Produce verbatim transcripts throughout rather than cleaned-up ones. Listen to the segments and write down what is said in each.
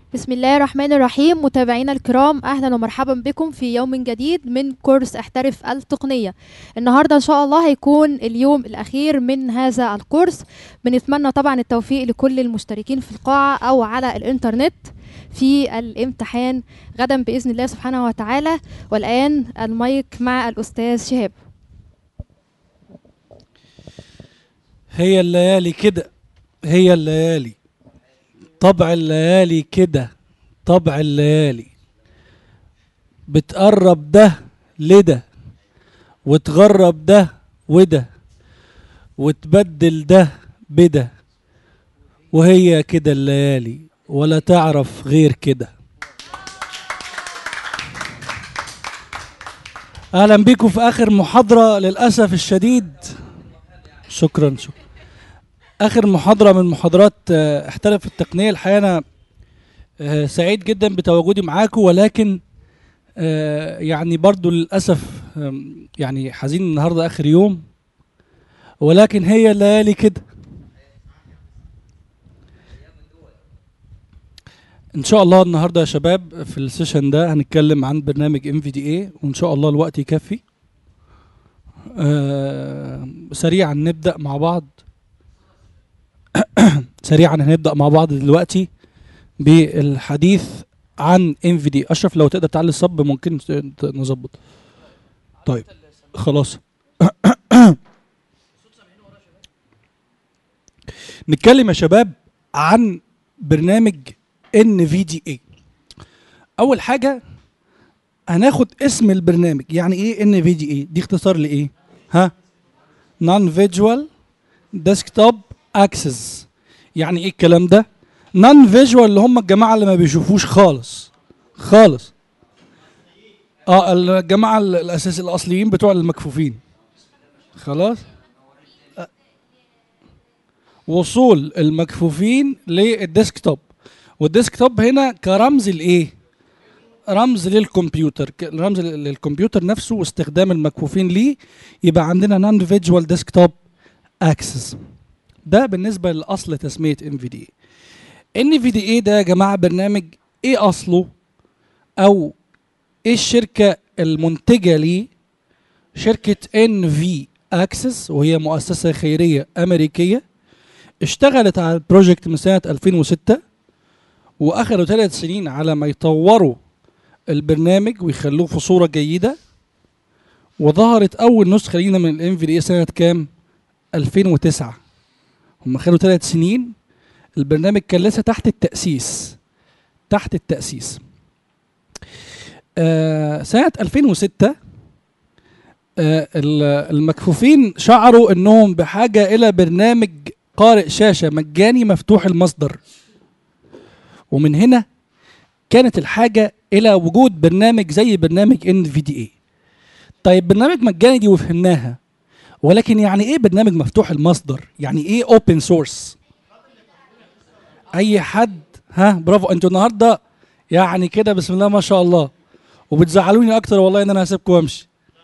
بسم الله الرحمن الرحيم. متابعينا الكرام، اهلا ومرحبا بكم في يوم جديد من كورس احترف التقنية. النهاردة ان شاء الله هيكون اليوم الاخير من هذا الكورس. بنتمنى طبعا التوفيق لكل المشتركين في القاعة او على الانترنت في الامتحان غدا باذن الله سبحانه وتعالى. والان المايك مع الاستاذ شهاب. هي الليالي كده، هي الليالي طبع الليالي كده، طبع الليالي بتقرب ده لده وتغرب ده وده وتبدل ده بده، وهي كده الليالي ولا تعرف غير كده. اهلا بيكم في اخر محاضرة للأسف الشديد. شكرا شكرا اخر محاضرة من محاضرات آه، احترف التقنية. الحقيقة انا آه، سعيد جدا بتواجدي معاكم، ولكن آه، يعني برضو للأسف آم، يعني حزين النهاردة آخر يوم، ولكن هي الليالي كده. إن شاء الله النهاردة يا شباب في السيشن ده هنتكلم عن برنامج إم في دي إيه، وإن شاء الله الوقت يكفي. آه، سريعا نبدأ مع بعض. سريعا هنبدأ مع بعض دلوقتي بالحديث عن إم في دي. أشرف لو تقدر تعلي الصب ممكن ت- نظبط. طيب خلاص. نتكلم يا شباب عن برنامج إن في دي إيه. اول حاجه هناخد اسم البرنامج. يعني ايه إن في دي إيه؟ دي اختصار لايه؟ ها؟ نون فيجوال ديسكتوب اكسس. يعني ايه الكلام ده؟ نون فيجوال اللي هم الجماعه اللي ما بيشوفوش خالص خالص. اه الجماعه ال- الاساس الاصليين بتوع المكفوفين. خلاص. وصول المكفوفين للديسكتوب، والديسكتوب هنا كرمز لايه؟ رمز للكمبيوتر، ك- رمز لل- للكمبيوتر نفسه واستخدام المكفوفين ليه. يبقى عندنا نون فيجوال ديسكتوب اكسس. ده بالنسبه لاصل تسميه ام في دي. ان في دي اي ده يا جماعه برنامج ايه اصله؟ او ايه الشركه المنتجه ليه؟ شركه ان في اكسس، وهي مؤسسه خيريه امريكيه اشتغلت على البروجكت من سنه ألفين وستة، واخدوا ثلاث سنين على ما يطوروا البرنامج ويخلوه في صوره جيده. وظهرت اول نسخه لينا من الام في دي سنه كام؟ ألفين وتسعة. هم خدوا ثلاث سنين. البرنامج كان لسه تحت التاسيس، تحت التاسيس. آه سنه ألفين وستة آه المكفوفين شعروا انهم بحاجه الى برنامج قارئ شاشه مجاني مفتوح المصدر، ومن هنا كانت الحاجه الى وجود برنامج زي برنامج ان في دي اي. طيب برنامج مجاني دي وفهمناها، ولكن يعني ايه برنامج مفتوح المصدر؟ يعني ايه اوبن سورس؟ اي حد؟ ها برافو انتوا النهارده يعني كده بسم الله ما شاء الله، وبتزعلوني اكتر والله ان انا هسيبكم وامشي.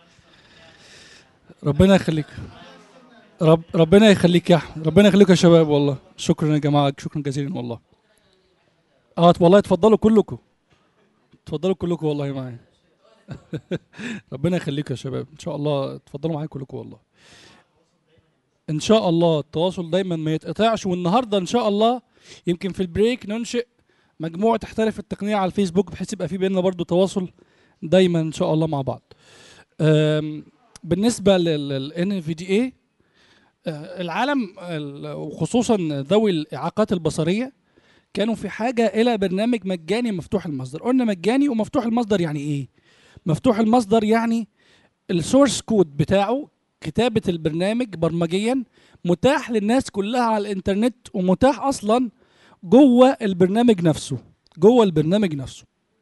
ربنا يخليك. رب ربنا يخليك يا احمد، ربنا يخليك يا شباب، والله شكرا يا جماعه، شكرا جزيلا والله. اه والله اتفضلوا كلكم، اتفضلوا كلكم والله معايا. ربنا يخليكم يا شباب، ان شاء الله اتفضلوا معايا كلكم والله. ان شاء الله التواصل دايما ما يتقطعش. والنهارده ان شاء الله يمكن في البريك ننشئ مجموعه تحترف التقنيه على الفيسبوك، بحيث يبقى في بيننا برضو تواصل دايما ان شاء الله مع بعض. أم، بالنسبه لل في دي اي، العالم ال- وخصوصا ذوي الاعاقات البصريه كانوا في حاجه الى برنامج مجاني مفتوح المصدر. قلنا مجاني ومفتوح المصدر يعني ايه؟ مفتوح المصدر يعني السورس كود بتاعه، كتابة البرنامج برمجيا، متاح للناس كلها على الانترنت، ومتاح اصلا جوه البرنامج نفسه، جوه البرنامج نفسه.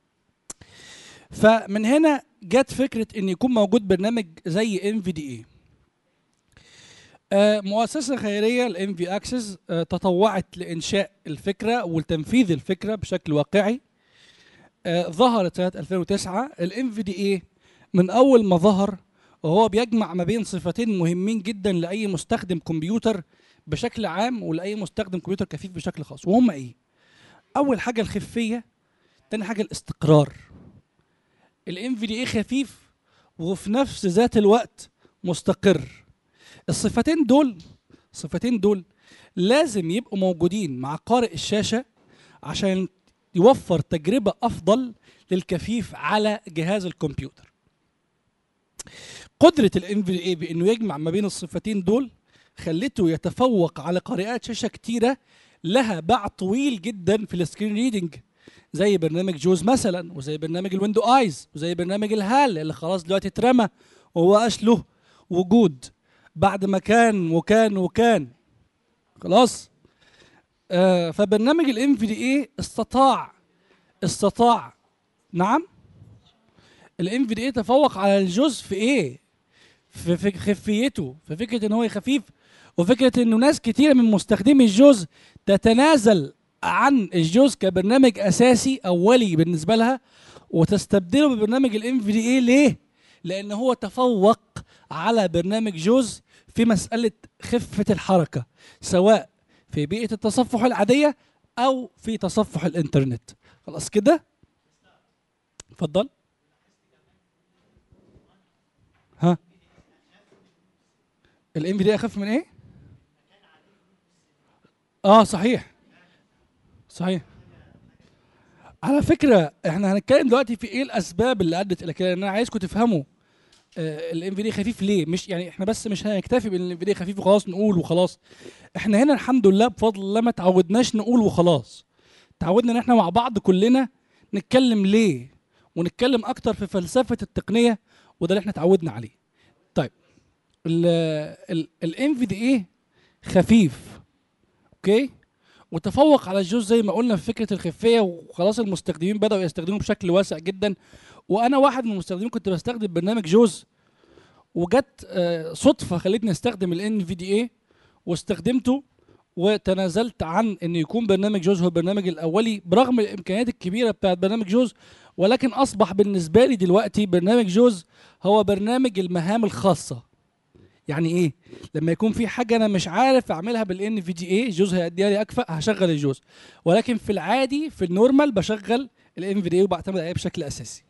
فمن هنا جت فكرة ان يكون موجود برنامج زي ام في دي اي. مؤسسة خيرية الام في اكسس تطوعت لانشاء الفكرة وتنفيذ الفكرة بشكل واقعي. آه، ظهرت سنة ألفين وتسعة الام في دي اي. من اول ما ظهر وهو بيجمع ما بين صفتين مهمين جدا لاي مستخدم كمبيوتر بشكل عام ولاي مستخدم كمبيوتر كفيف بشكل خاص، وهم ايه؟ اول حاجه الخفيه، تاني حاجه الاستقرار. الام في دي اي خفيف وفي نفس ذات الوقت مستقر. الصفتين دول الصفتين دول لازم يبقوا موجودين مع قارئ الشاشه عشان يوفر تجربه افضل للكفيف على جهاز الكمبيوتر. قدره الام في دي اي بانه يجمع ما بين الصفتين دول خلته يتفوق على قارئات شاشه كتيره لها باع طويل جدا في السكرين ريدنج، زي برنامج جوز مثلا، وزي برنامج الويندو ايز، وزي برنامج الهال اللي خلاص دلوقتي اترمى ومبقاش له وجود بعد ما كان وكان وكان خلاص. آه فبرنامج الام في دي اي استطاع استطاع نعم الام في دي اي تفوق على الجوز في ايه؟ في في خفيته، في فكره ان هو خفيف، وفكره انه ناس كتيره من مستخدمي الجوز تتنازل عن الجوز كبرنامج اساسي اولي بالنسبه لها وتستبدله ببرنامج الام في دي اي. ليه؟ لان هو تفوق على برنامج جوز في مساله خفه الحركه، سواء في بيئه التصفح العاديه او في تصفح الانترنت. خلاص كده؟ اتفضل. ها الام في دي اخف من ايه؟ اه صحيح صحيح. على فكره احنا هنتكلم دلوقتي في ايه الاسباب اللي ادت الى كده، لان انا عايزكم تفهموا الام في دي خفيف ليه. مش يعني احنا بس مش هنكتفي بان الام في دي خفيف وخلاص نقول وخلاص. احنا هنا الحمد لله بفضل الله ما تعودناش نقول وخلاص، تعودنا ان احنا مع بعض كلنا نتكلم ليه، ونتكلم اكتر في فلسفه التقنيه، وده اللي احنا تعودنا عليه. طيب الام في دي ايه خفيف اوكي، وتفوق على الجوز زي ما قلنا في فكره الخفيه، وخلاص المستخدمين بداوا يستخدموه بشكل واسع جدا. وانا واحد من المستخدمين كنت بستخدم برنامج جوز، وجت آه صدفه خلتني استخدم الان في دي اي واستخدمته، وتنازلت عن ان يكون برنامج جوز هو البرنامج الاولي برغم الامكانيات الكبيره بتاعت برنامج جوز. ولكن اصبح بالنسبه لي دلوقتي برنامج جوز هو برنامج المهام الخاصه. يعني ايه؟ لما يكون في حاجه انا مش عارف اعملها بالان في دي اي جوز هيديها لي اكفأ، هشغل الجوز. ولكن في العادي في النورمال بشغل الان في دي اي وبعتمد عليه بشكل اساسي.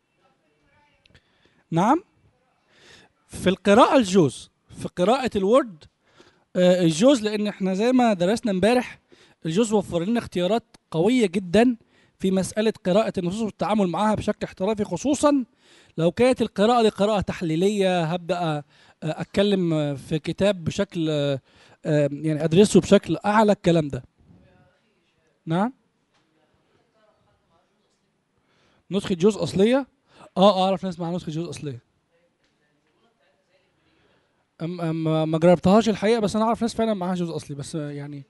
نعم. في القراءه الجوز، في قراءه الوورد آه الجوز، لان احنا زي ما درسنا امبارح الجوز وفر لنا اختيارات قويه جدا في مساله قراءه النصوص والتعامل معها بشكل احترافي، خصوصا لو كانت القراءه دي قراءه تحليليه. هبدا اتكلم في كتاب بشكل يعني ادرسه بشكل اعلى الكلام ده. نعم. نسخه جوز اصليه؟ اه اعرف ناس معاها نسخه جوز اصليه. أم أم ما جربتهاش الحقيقه، بس انا اعرف ناس فعلا معاها جوز اصلي. بس يعني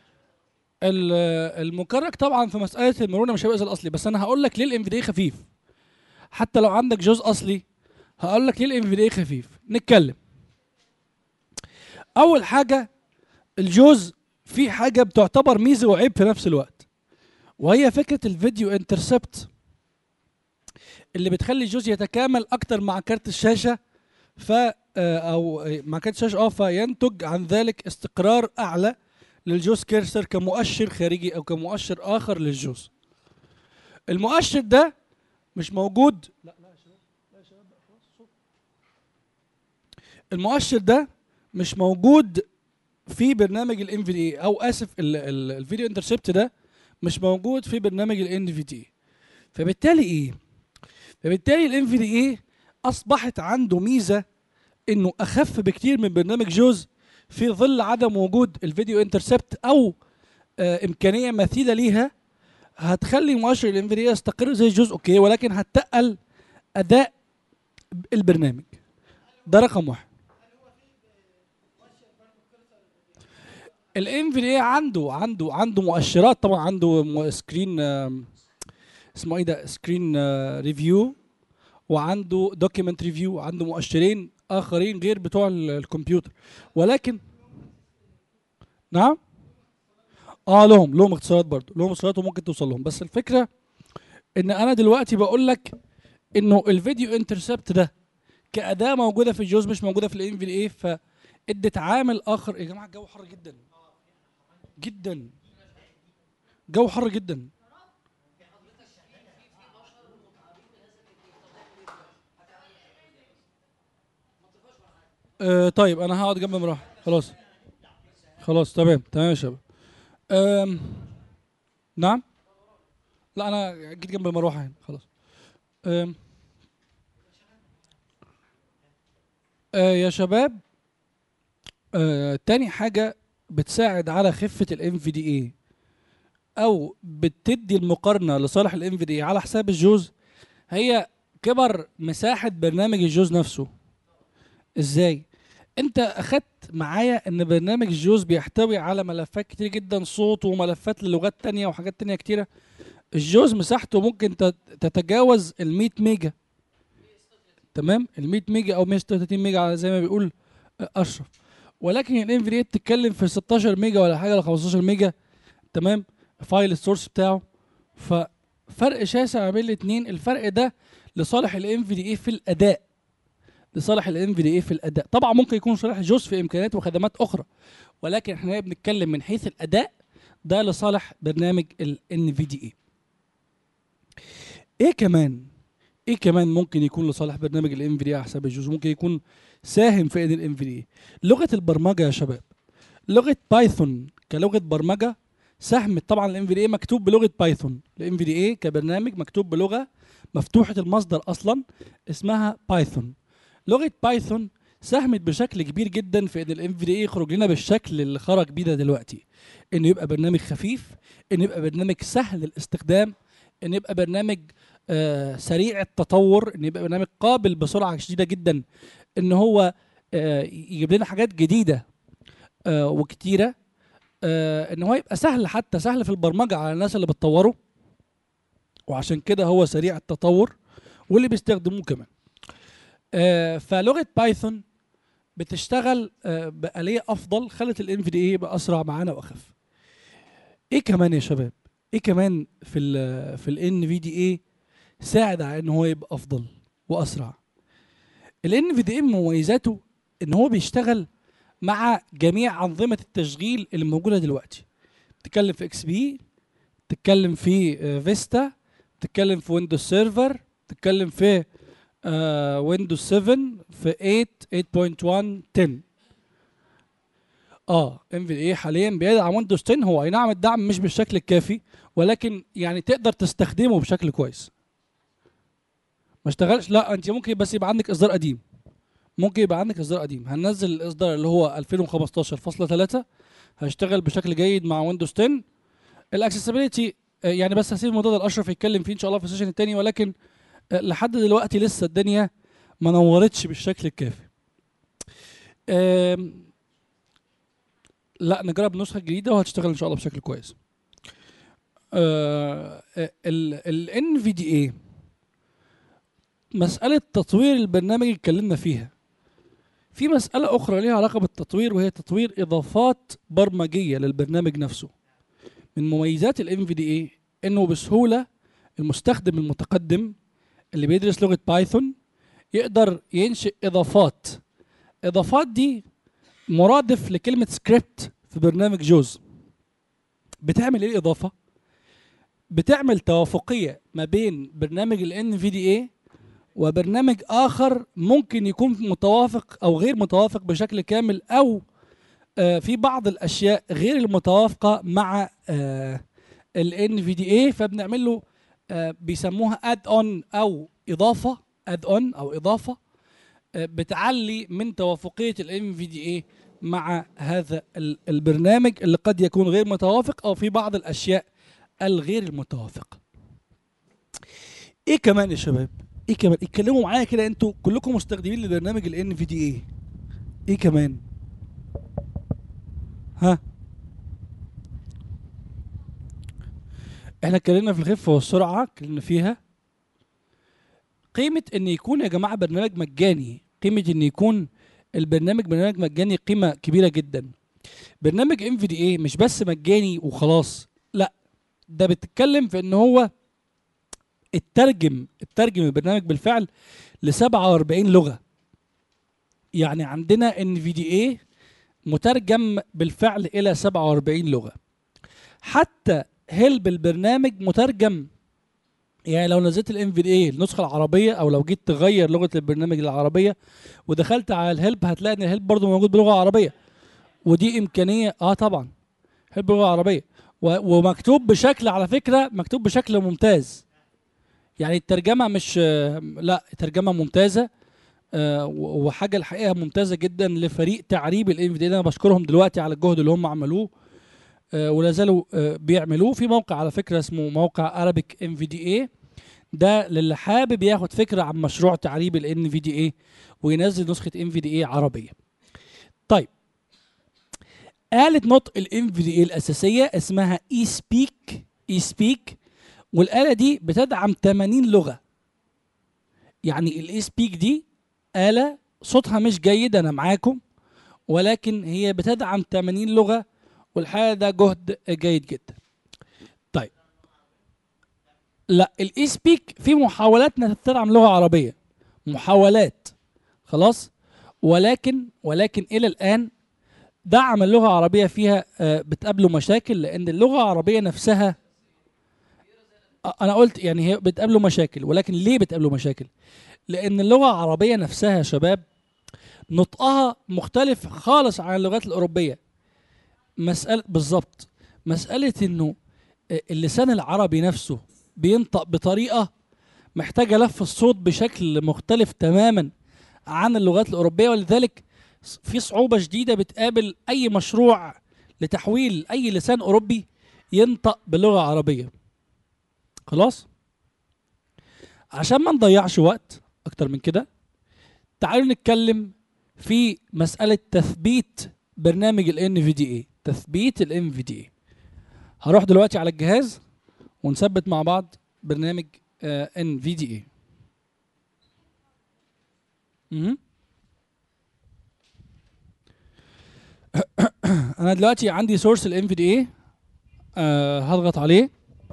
المكرك طبعا في مساله المرونه مش هيبقى زي الاصلي. بس انا هقول لك ليه الام في دي خفيف حتى لو عندك جوز اصلي. هقول لك ليه الام في دي خفيف. نتكلم. اول حاجه الجوز في حاجه بتعتبر ميزه وعيب في نفس الوقت، وهي فكره الفيديو انترسبت اللي بتخلي الجوز يتكامل اكتر مع كارت الشاشه، ف او مع كارت الشاشه اه فينتج عن ذلك استقرار اعلى للجوز كيرسر كمؤشر خارجي او كمؤشر اخر للجوز. المؤشر ده مش موجود. لا لا يا شباب، لا يا شباب خلاص. المؤشر ده مش موجود في برنامج الان في دي او اسف الفيديو انترسبت ده مش موجود في برنامج الان في دي. فبالتالي ايه؟ فبالتالي الان في دي اي اصبحت عنده ميزه انه اخف بكتير من برنامج جوز في ظل عدم وجود الفيديو انترسبت او آه امكانيه مثيله ليها هتخلي مؤشر الان في دي يستقر زي جوز اوكي، ولكن هتقل اداء البرنامج. ده رقم واحد. الان في دي عنده عنده عنده مؤشرات طبعا، عنده سكرين اسمه ايه ده سكرين ريفيو، وعنده دوكيمنت ريفيو، عنده مؤشرين اخرين غير بتوع الكمبيوتر. ولكن نعم اه لهم لهم اختصارات برضه، لهم اختصارات وممكن توصل لهم. بس الفكره ان انا دلوقتي بقول لك انه الفيديو انترسبت ده كاداه موجوده في الجوز مش موجوده في الان في دي اي، فادت عامل اخر. يا جماعه الجو حر جدا جدا، جو حر جدا. آه طيب انا هقعد جنب مروحه. خلاص خلاص تمام تمام يا شباب. آم، نعم. لا انا جيت جنب المروحه هنا خلاص. آم، آه يا شباب، آه تاني حاجه بتساعد على خفه الام في دي اي، او بتدي المقارنه لصالح الام في دي اي على حساب الجوز، هي كبر مساحه برنامج الجوز نفسه. ازاي؟ انت اخدت معايا ان برنامج الجوز بيحتوي على ملفات كتير جدا، صوت وملفات للغات تانية وحاجات تانية كتيرة. الجوز مساحته ممكن تت- تتجاوز ال مية ميجا. تمام، ال مية ميجا او مية وستة وتلاتين ميجا على زي ما بيقول آه، اشرف. ولكن الام في دي بتتكلم في ستاشر ميجا ولا حاجه ولا خمستاشر ميجا. تمام، فايل السورس بتاعه. ففرق شاسع ما بين الاثنين. الفرق ده لصالح الام في دي اي في الاداء، لصالح الام في دي اي في الاداء. طبعا ممكن يكون صالح جزء في امكانيات وخدمات اخرى، ولكن احنا بنتكلم من حيث الاداء، ده لصالح برنامج الان في دي اي. ايه كمان؟ ايه كمان ممكن يكون لصالح برنامج الام في دي على حساب الجزء؟ ممكن يكون ساهم في ان الام في دي. لغه البرمجه يا شباب، لغه بايثون كلغه برمجه ساهمت. طبعا الام في دي مكتوب بلغه بايثون، الام في دي كبرنامج مكتوب بلغه مفتوحه المصدر اصلا اسمها بايثون. لغه بايثون ساهمت بشكل كبير جدا في ان الام في دي يخرج لنا بالشكل اللي خرج بيه ده دلوقتي، انه يبقى برنامج خفيف، انه يبقى برنامج سهل الاستخدام، انه يبقى برنامج آه سريع التطور، انه يبقى برنامج قابل بسرعه شديده جدا ان هو آه يجيب لنا حاجات جديده آه وكتيره، آه ان هو يبقى سهل، حتى سهل في البرمجه على الناس اللي بتطوره. وعشان كده هو سريع التطور واللي بيستخدموه كمان. آه فلغه بايثون بتشتغل آه بآلية افضل، خلت الام في دي اي يبقى اسرع معانا واخف. ايه كمان يا شباب؟ ايه كمان في ال في الان في دي اي ساعد على ان هو يبقى افضل واسرع؟ الان في دي اي مميزاته ان هو بيشتغل مع جميع انظمه التشغيل اللي موجوده دلوقتي. تتكلم في اكس بي، تتكلم في آه فيستا، تتكلم في ويندوز سيرفر، تتكلم في آه ويندوز سبعة، في تمانية تمانية نقطة واحد عشرة. اه ام في اي حاليا بيدعم ويندوز عشرة. هو اي نعم الدعم مش بالشكل الكافي، ولكن يعني تقدر تستخدمه بشكل كويس. ما اشتغلش، لا انت ممكن بس يبقى عندك اصدار قديم. ممكن يبقى عندك اصدار قديم. هننزل الاصدار اللي هو ألفين وخمستاشر فاصلة ثلاثة، هيشتغل بشكل جيد مع ويندوز عشرة. الاكسسبيليتي يعني بس هسيب الموضوع ده الاشرف يتكلم فيه ان شاء الله في السيشن الثاني، ولكن آه، لحد دلوقتي لسه الدنيا ما نورتش بالشكل الكافي. آم، لا نجرب نسخه جديده وهتشتغل ان شاء الله بشكل كويس. ال ان في دي اي مساله تطوير البرنامج اللي اتكلمنا فيها. في مساله اخرى ليها علاقه بالتطوير، وهي تطوير اضافات برمجيه للبرنامج نفسه. من مميزات الام في دي اي انه بسهوله المستخدم المتقدم اللي بيدرس لغه بايثون يقدر ينشئ اضافات. اضافات دي مرادف لكلمه سكريبت في برنامج جوز. بتعمل ايه الاضافه؟ بتعمل توافقيه ما بين برنامج الان في دي اي وبرنامج اخر ممكن يكون متوافق او غير متوافق بشكل كامل، او آه في بعض الاشياء غير المتوافقه مع آه الان في دي اي. فبنعمل له آه بيسموها اد اون او اضافه، اد اون او اضافه آه بتعلي من توافقيه الان في دي اي مع هذا ال- البرنامج اللي قد يكون غير متوافق، او في بعض الاشياء الغير المتوافقه. ايه كمان يا شباب؟ ايه كمان؟ اتكلموا معايا كده، انتوا كلكم مستخدمين لبرنامج الان في دي اي. ايه كمان؟ ها؟ احنا اتكلمنا في الخفه والسرعه، اتكلمنا فيها. قيمه ان يكون يا جماعه برنامج مجاني، قيمه ان يكون البرنامج برنامج مجاني قيمه كبيره جدا. برنامج ام في دي اي مش بس مجاني وخلاص، لا، ده بتتكلم في ان هو اترجم اترجم البرنامج بالفعل ل سبعة وأربعين لغه. يعني عندنا ان في دي اي مترجم بالفعل الى سبعة وأربعين لغه. حتى هلب البرنامج مترجم يعني لو نزلت الام في دي اي النسخه العربيه، او لو جيت تغير لغه البرنامج للعربيه ودخلت على الهيلب، هتلاقي ان الهيلب برضه موجود بلغه عربيه. ودي امكانيه اه طبعا هيلب بلغه عربيه، و- ومكتوب بشكل، على فكره مكتوب بشكل ممتاز. يعني الترجمه مش آه، لا الترجمه ممتازه. آه، و- وحاجه الحقيقه ممتازه جدا لفريق تعريب الام في دي. انا بشكرهم دلوقتي على الجهد اللي هم عملوه، آه، ولا زالوا آه، بيعملوه. في موقع على فكره اسمه موقع Arabic ام في دي اي، ده للي حابب ياخد فكره عن مشروع تعريب ال في دي اي وينزل نسخه ام في دي اي عربيه. طيب، آلة نطق ال في دي اي الأساسية اسمها اي سبيك. اي سبيك، والآلة دي بتدعم ثمانين لغة. يعني الاي سبيك دي آلة صوتها مش جيد، أنا معاكم، ولكن هي بتدعم ثمانين لغة، والحقيقة ده جهد جيد جدا. طيب، لا الاي سبيك في محاولات انها تدعم لغة عربية، محاولات، خلاص، ولكن ولكن إلى الآن دعم اللغة العربية فيها آه، بتقابله مشاكل، لأن اللغة العربية نفسها آه، أنا قلت يعني هي بتقابله مشاكل. ولكن ليه بتقابله مشاكل؟ لأن اللغة العربية نفسها يا شباب نطقها مختلف خالص عن اللغات الأوروبية. مسألة بالظبط، مسألة إنه آه، اللسان العربي نفسه بينطق بطريقة محتاجة لف الصوت بشكل مختلف تماما عن اللغات الأوروبية، ولذلك في صعوبة شديدة بتقابل أي مشروع لتحويل أي لسان أوروبي ينطق بلغة عربية. خلاص، عشان ما نضيعش وقت أكتر من كده، تعالوا نتكلم في مسألة تثبيت برنامج ال إن في دي إيه. تثبيت ال إن في دي إيه، هروح دلوقتي على الجهاز ونثبت مع بعض برنامج آه إن في دي إيه. مهم. انا دلوقتي عندي سورس ال إن في دي إيه، آه هضغط عليه.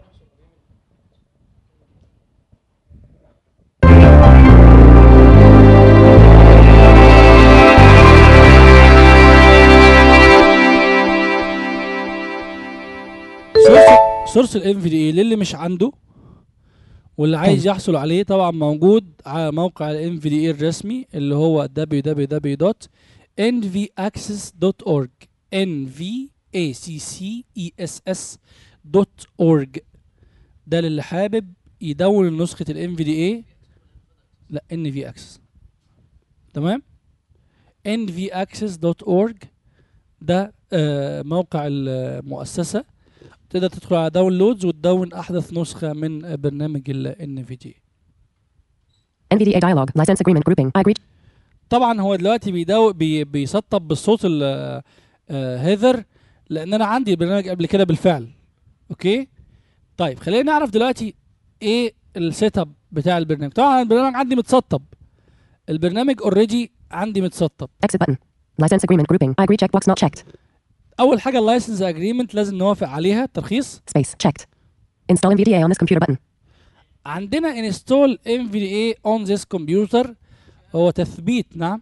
سورس ال إن في دي إيه للي مش عنده واللي عايز يحصل عليه، طبعا موجود على موقع ال إن في دي إيه الرسمي اللي هو دبليو دبليو دبليو دوت إن في أكسس دوت أورج. إن في أكسس دوت أورج، ده للي حابب يدون نسخة ال إن في دي إيه. لا، إن في أكسس، تمام. إن في أكسس دوت أورج ده آه موقع المؤسسة، تقدر تدخل على داونلودز وتدون احدث نسخه من برنامج ال إن في دي. إن في دي إيه dialog license agreement grouping I agree. طبعا هو دلوقتي بيدو بي بيسطب بالصوت هيذر، لان انا عندي البرنامج قبل كده بالفعل. اوكي، طيب خلينا نعرف دلوقتي ايه السيت اب بتاع البرنامج. طبعا البرنامج عندي متسطب، البرنامج اوريدي عندي متسطب. Exit button. License agreement grouping I agree checkbox not checked. اول حاجه اللايسنس اجريمنت لازم نوافق عليها، ترخيص. Space checked. Install إن في دي إيه on this computer button. عندنا install إن في دي إيه on this computer، هو تثبيت. نعم،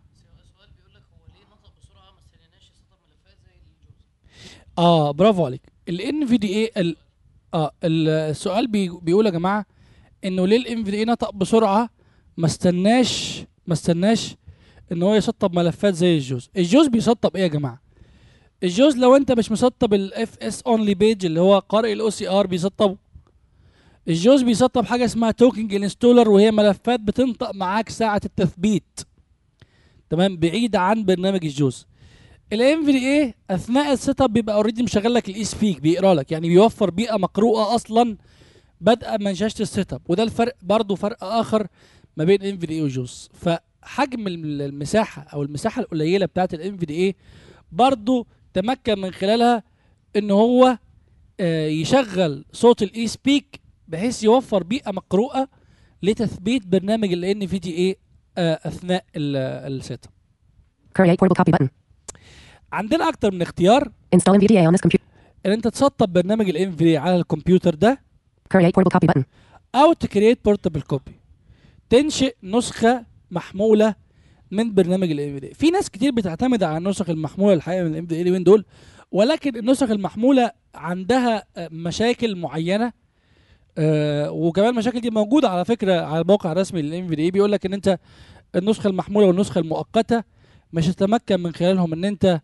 اه برافو عليك. ال إن في دي إيه ال... اه السؤال بي... بيقول يا جماعه انه ليه ال إن في دي إيه نطق بسرعه، ما استناش ما استناش ان هو يسطب ملفات زي الجوز. الجوز بيسطب ايه يا جماعه؟ الجوز لو انت مش مسطب الاف اس اونلي بيج اللي هو قارئ الاو سي ار بيسطبه. الجوز بيسطب حاجه اسمها توكينج انستولر، وهي ملفات بتنطق معاك ساعه التثبيت، تمام، بعيده عن برنامج الجوز. ال إن في دي إيه اثناء السيت اب بيبقى اوريدي مشغل لك الاي سبيك، بيقرا لك، يعني بيوفر بيئه مقروءه اصلا بدءا من شاشه السيت اب. وده الفرق، برضو فرق اخر ما بين إن في دي إيه وجوز. فحجم المساحه او المساحه القليله بتاعت ال إن في دي إيه برضو تمكن من خلالها ان هو آه يشغل صوت الاي سبيك بحيث يوفر بيئه مقروءه لتثبيت برنامج ال إن في دي إيه آه اثناء السيت اب. Create portable copy button. عندنا اكتر من اختيار. Install إن في دي إيه on this computer. ان انت تسطب برنامج ال إن في دي إيه على الكمبيوتر ده، Create portable copy button. او تكريت بورتبل كوبي، تنشئ نسخه محموله من برنامج ال إن في دي إيه. في ناس كتير بتعتمد على النسخ المحموله الحقيقه من ال إن في دي إيه اليومين دول، ولكن النسخ المحموله عندها مشاكل معينه آه وكمان المشاكل دي موجوده على فكره على الموقع الرسمي للام في دي اي، بيقول لك ان انت النسخه المحموله والنسخه المؤقته مش هتتمكن من خلالهم ان انت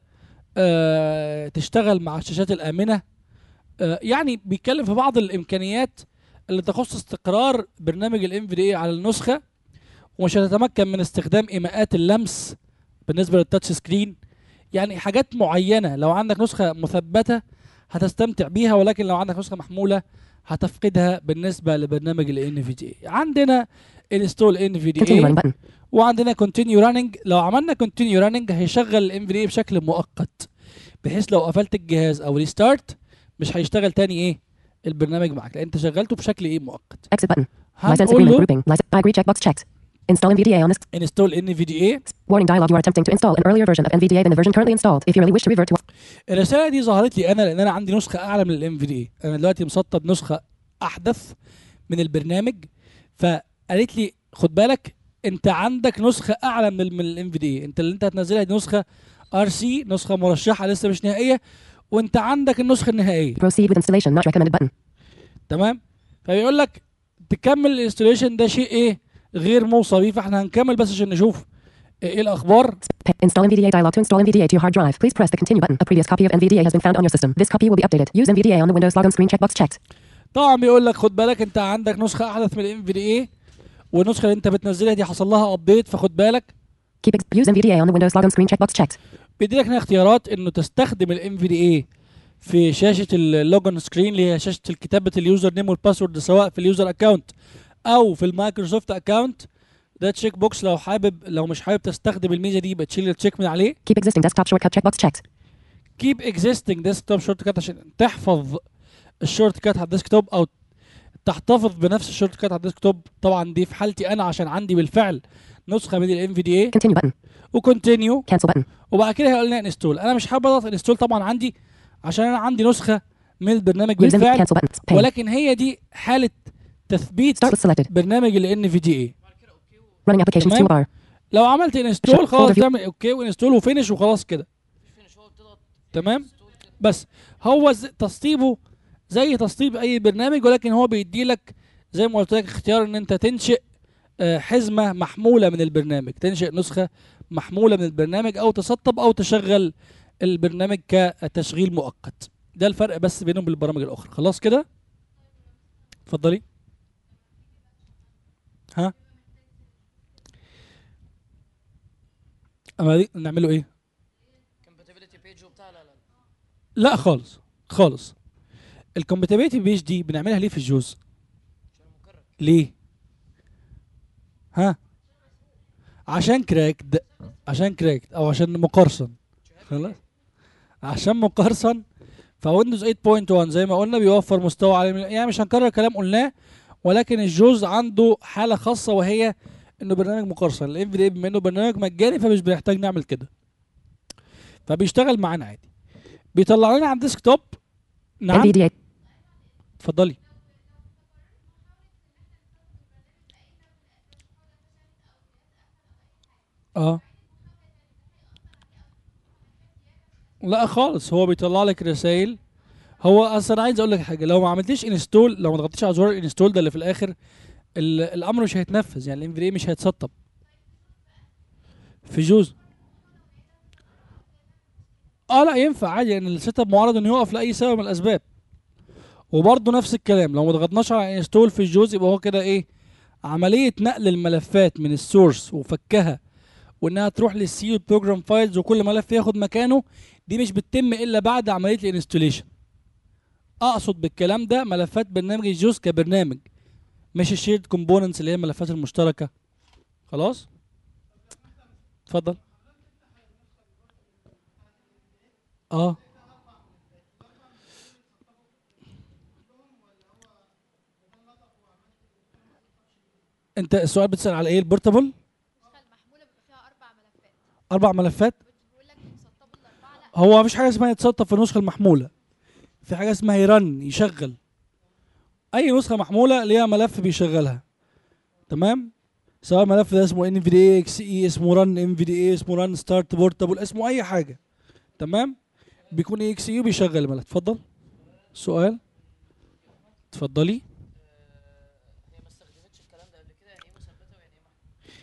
آه تشتغل مع الشاشات الامنه. آه يعني بيتكلم في بعض الامكانيات اللي تخص استقرار برنامج الام في دي اي على النسخه، ومش هتتمكن من استخدام ايماءات اللمس بالنسبه للتاتش سكرين. يعني حاجات معينه لو عندك نسخه مثبته هتستمتع بيها، ولكن لو عندك نسخه محموله هتفقدها بالنسبه لبرنامج ال N V D A. عندنا انستول N V D Continue running A button. وعندنا كونتينيو راننج. لو عملنا كونتينيو راننج هيشغل ال N V D A بشكل مؤقت، بحيث لو قفلت الجهاز او ريستارت مش هيشتغل تاني ايه البرنامج معاك، لان انت شغلته بشكل ايه مؤقت. Exit button. License هنقول agreement له grouping. License. I agree checkbox checked. Install N V D A on this. انستول N V D A. Warning dialog. You are attempting to install an earlier version of N V D A than the version currently installed. If you really wish to revert to. الرساله دي ظهرت لي انا لان انا عندي نسخه اعلى من الام في دي. انا دلوقتي مسطب نسخه احدث من البرنامج، فقالت لي خد بالك انت عندك نسخه اعلى من ال من الام في دي. انت اللي انت هتنزلها دي نسخه ار سي، نسخه مرشحه لسه مش نهائيه، وانت عندك النسخه النهائيه. Proceed with installation. Not recommended button. تمام. فبيقول لك تكمل الانستليشن، ده شيء ايه غير موصى بيه، فاحنا هنكمل بس عشان نشوف ايه الاخبار. Pe- Install N V D A dialog. To install N V D A to your hard drive, please press the continue button. A previous copy of N V D A has been found on your system. This copy will be updated. Use N V D A on the Windows login screen. Checkbox checked. طبعا بيقول لك خد بالك انت عندك نسخه احدث من الام في دي اي، والنسخه اللي انت بتنزلها دي حصل لها ابديت، فخد بالك. Keep ex- use N V D A on the Windows login screen. Checkbox checked. بيدي لك هنا اختيارات انه تستخدم الام في دي اي في شاشه اللوجن سكرين اللي هي شاشه كتابه اليوزر نيم والباسورد، سواء في اليوزر اكونت او في المايكروسوفت اكونت. ده تشيك بوكس، لو حابب لو مش حابب تستخدم الميزه دي يبقى تشيل التشيك من عليه. Keep existing desktop shortcut. Checkbox checked. كيب اكزيستنج ديسكتوب شورت كات عشان تحفظ الشورت كات على الديسكتوب او تحتفظ بنفس الشورت كات على الديسكتوب. طبعا دي في حالتي انا عشان عندي بالفعل نسخه من الام في دي اي. Continue button. وكونتينيو، Cancel button. وبعد كده هيقول لنا انستول. انا مش حابب اضغط انستول طبعا عندي عشان انا عندي نسخه من البرنامج Use N- بالفعل، cancel button. Pane. ولكن هي دي حاله تثبيت Start with selected. برنامج ال N V D A. Running applications تمام. toolbar. لو عملت انستول Shut- خلاص folder view. تعمل اوكي وانستول وفينش وخلاص كده. تمام. بس هو ز- تسطيبه زي تسطيب اي برنامج، ولكن هو بيدي لك زي ما قلت لك اختيار ان انت تنشئ آه، حزمه محموله من البرنامج، تنشئ نسخه محموله من البرنامج او تسطب او تشغل البرنامج كتشغيل مؤقت. ده الفرق بس بينهم بالبرامج الاخرى. خلاص كده اتفضلي. ها اما دي نعمله ايه؟ compatibility page وبتاع. لا لا لا خالص خالص. الكومباتيبيلتي بيج دي بنعملها ليه في الجوز؟ ليه؟ ها؟ عشان كراكد، عشان كراكد او عشان مقرصن. خلاص؟ عشان مقرصن. فويندوز ثمانية نقطة واحد زي ما قلنا بيوفر مستوى عالي من- يعني مش هنكرر كلام قلناه، ولكن الجوز عنده حاله خاصه وهي انه برنامج مقرصن. الام في دي بما انه برنامج مجاني فمش بنحتاج نعمل كده، فبيشتغل معانا عادي. بيطلع لنا على الديسكتوب. نعم N V D A. اتفضلي. اه لا خالص، هو بيطلع لك رسائل. هو اصلا عايز اقول لك حاجه، لو ما عملتيش انستول، لو ما ضغطتيش على زرار الانستول ده اللي في الاخر، ال- الامر مش هيتنفذ، يعني الام في دي مش هيتسطب في جوز. اه لا ينفع عادي، يعني السيت اب معرض انه يقف لاي سبب من الاسباب. وبرضه نفس الكلام لو ما ضغطناش على انستول في الجوز يبقى هو كده ايه، عمليه نقل الملفات من السورس وفكها وانها تروح للسي بروجرام فايلز وكل ملف ياخد مكانه، دي مش بتتم الا بعد عمليه الانستوليشن. اقصد بالكلام ده ملفات برنامج الجوز كبرنامج، مش الشيرد كومبوننتس اللي هي الملفات المشتركه. خلاص اتفضل. اه انت السؤال بتسأل على ايه؟ البورتابل المحموله بيبقى فيها اربع ملفات. اربع ملفات. بيقول لك بيسطبوا الاربعه. لا هو مفيش حاجه اسمها يتسطب في النسخه المحموله، في حاجه اسمها يرن يشغل. اي نسخه محموله ليها ملف بيشغلها. تمام. سواء الملف ده اسمه ان في دي اي اكس اي، اسمه رن ام في دي اي، اسمه رن ستارت بورتابل، اسمه اي حاجه. تمام. بيكون اي اكس اي وبيشغل الملف. اتفضل. سؤال. اتفضلي.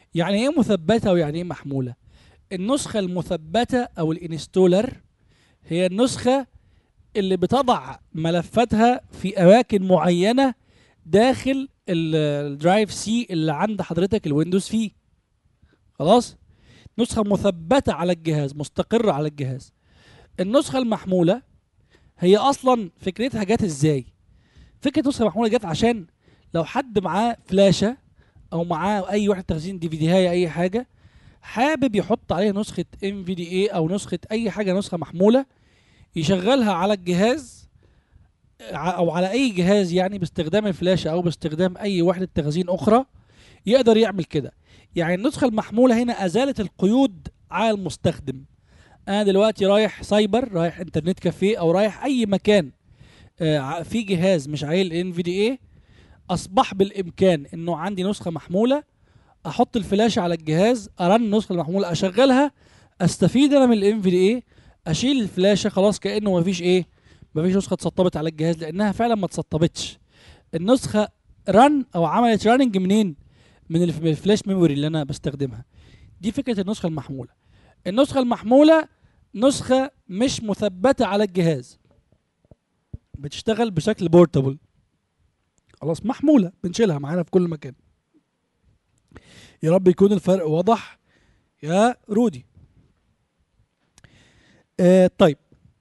يعني ايه مثبته ويعني ايه محموله؟ النسخه المثبته او الانستولر هي النسخه اللي بتضع ملفاتها في اماكن معينه داخل الدرايف سي اللي عند حضرتك الويندوز فيه. خلاص، نسخه مثبته على الجهاز، مستقره على الجهاز. النسخه المحموله هي اصلا فكرتها جت ازاي؟ فكره النسخه المحموله جت عشان لو حد معاه فلاشه او معاه اي واحد تخزين دي في دي هاي اي حاجه، حابب يحط عليها نسخه ام في دي اي او نسخه اي حاجه، نسخه محموله يشغلها على الجهاز او على اي جهاز، يعني باستخدام الفلاشه او باستخدام اي وحده تخزين اخرى يقدر يعمل كده. يعني النسخه المحموله هنا ازالت القيود على المستخدم. انا دلوقتي رايح سايبر، رايح انترنت كافيه، او رايح اي مكان آه في جهاز مش عايل ان في دي اي، اصبح بالامكان انه عندي نسخه محموله، احط الفلاشه على الجهاز، ارن النسخه المحموله، اشغلها، استفيد انا من الام في دي اي، اشيل الفلاشه، خلاص كانه مفيش ايه، مفيش نسخه اتسطبت على الجهاز، لانها فعلا ما اتسطبتش. النسخه رن او عملت راننج منين؟ من الف- من الفلاش ميموري اللي انا بستخدمها. دي فكره النسخه المحموله. النسخه المحموله نسخه مش مثبته على الجهاز، بتشتغل بشكل بورتابل، خلاص محموله بنشيلها معانا في كل مكان. يا رب يكون الفرق واضح يا رودي. آه طيب،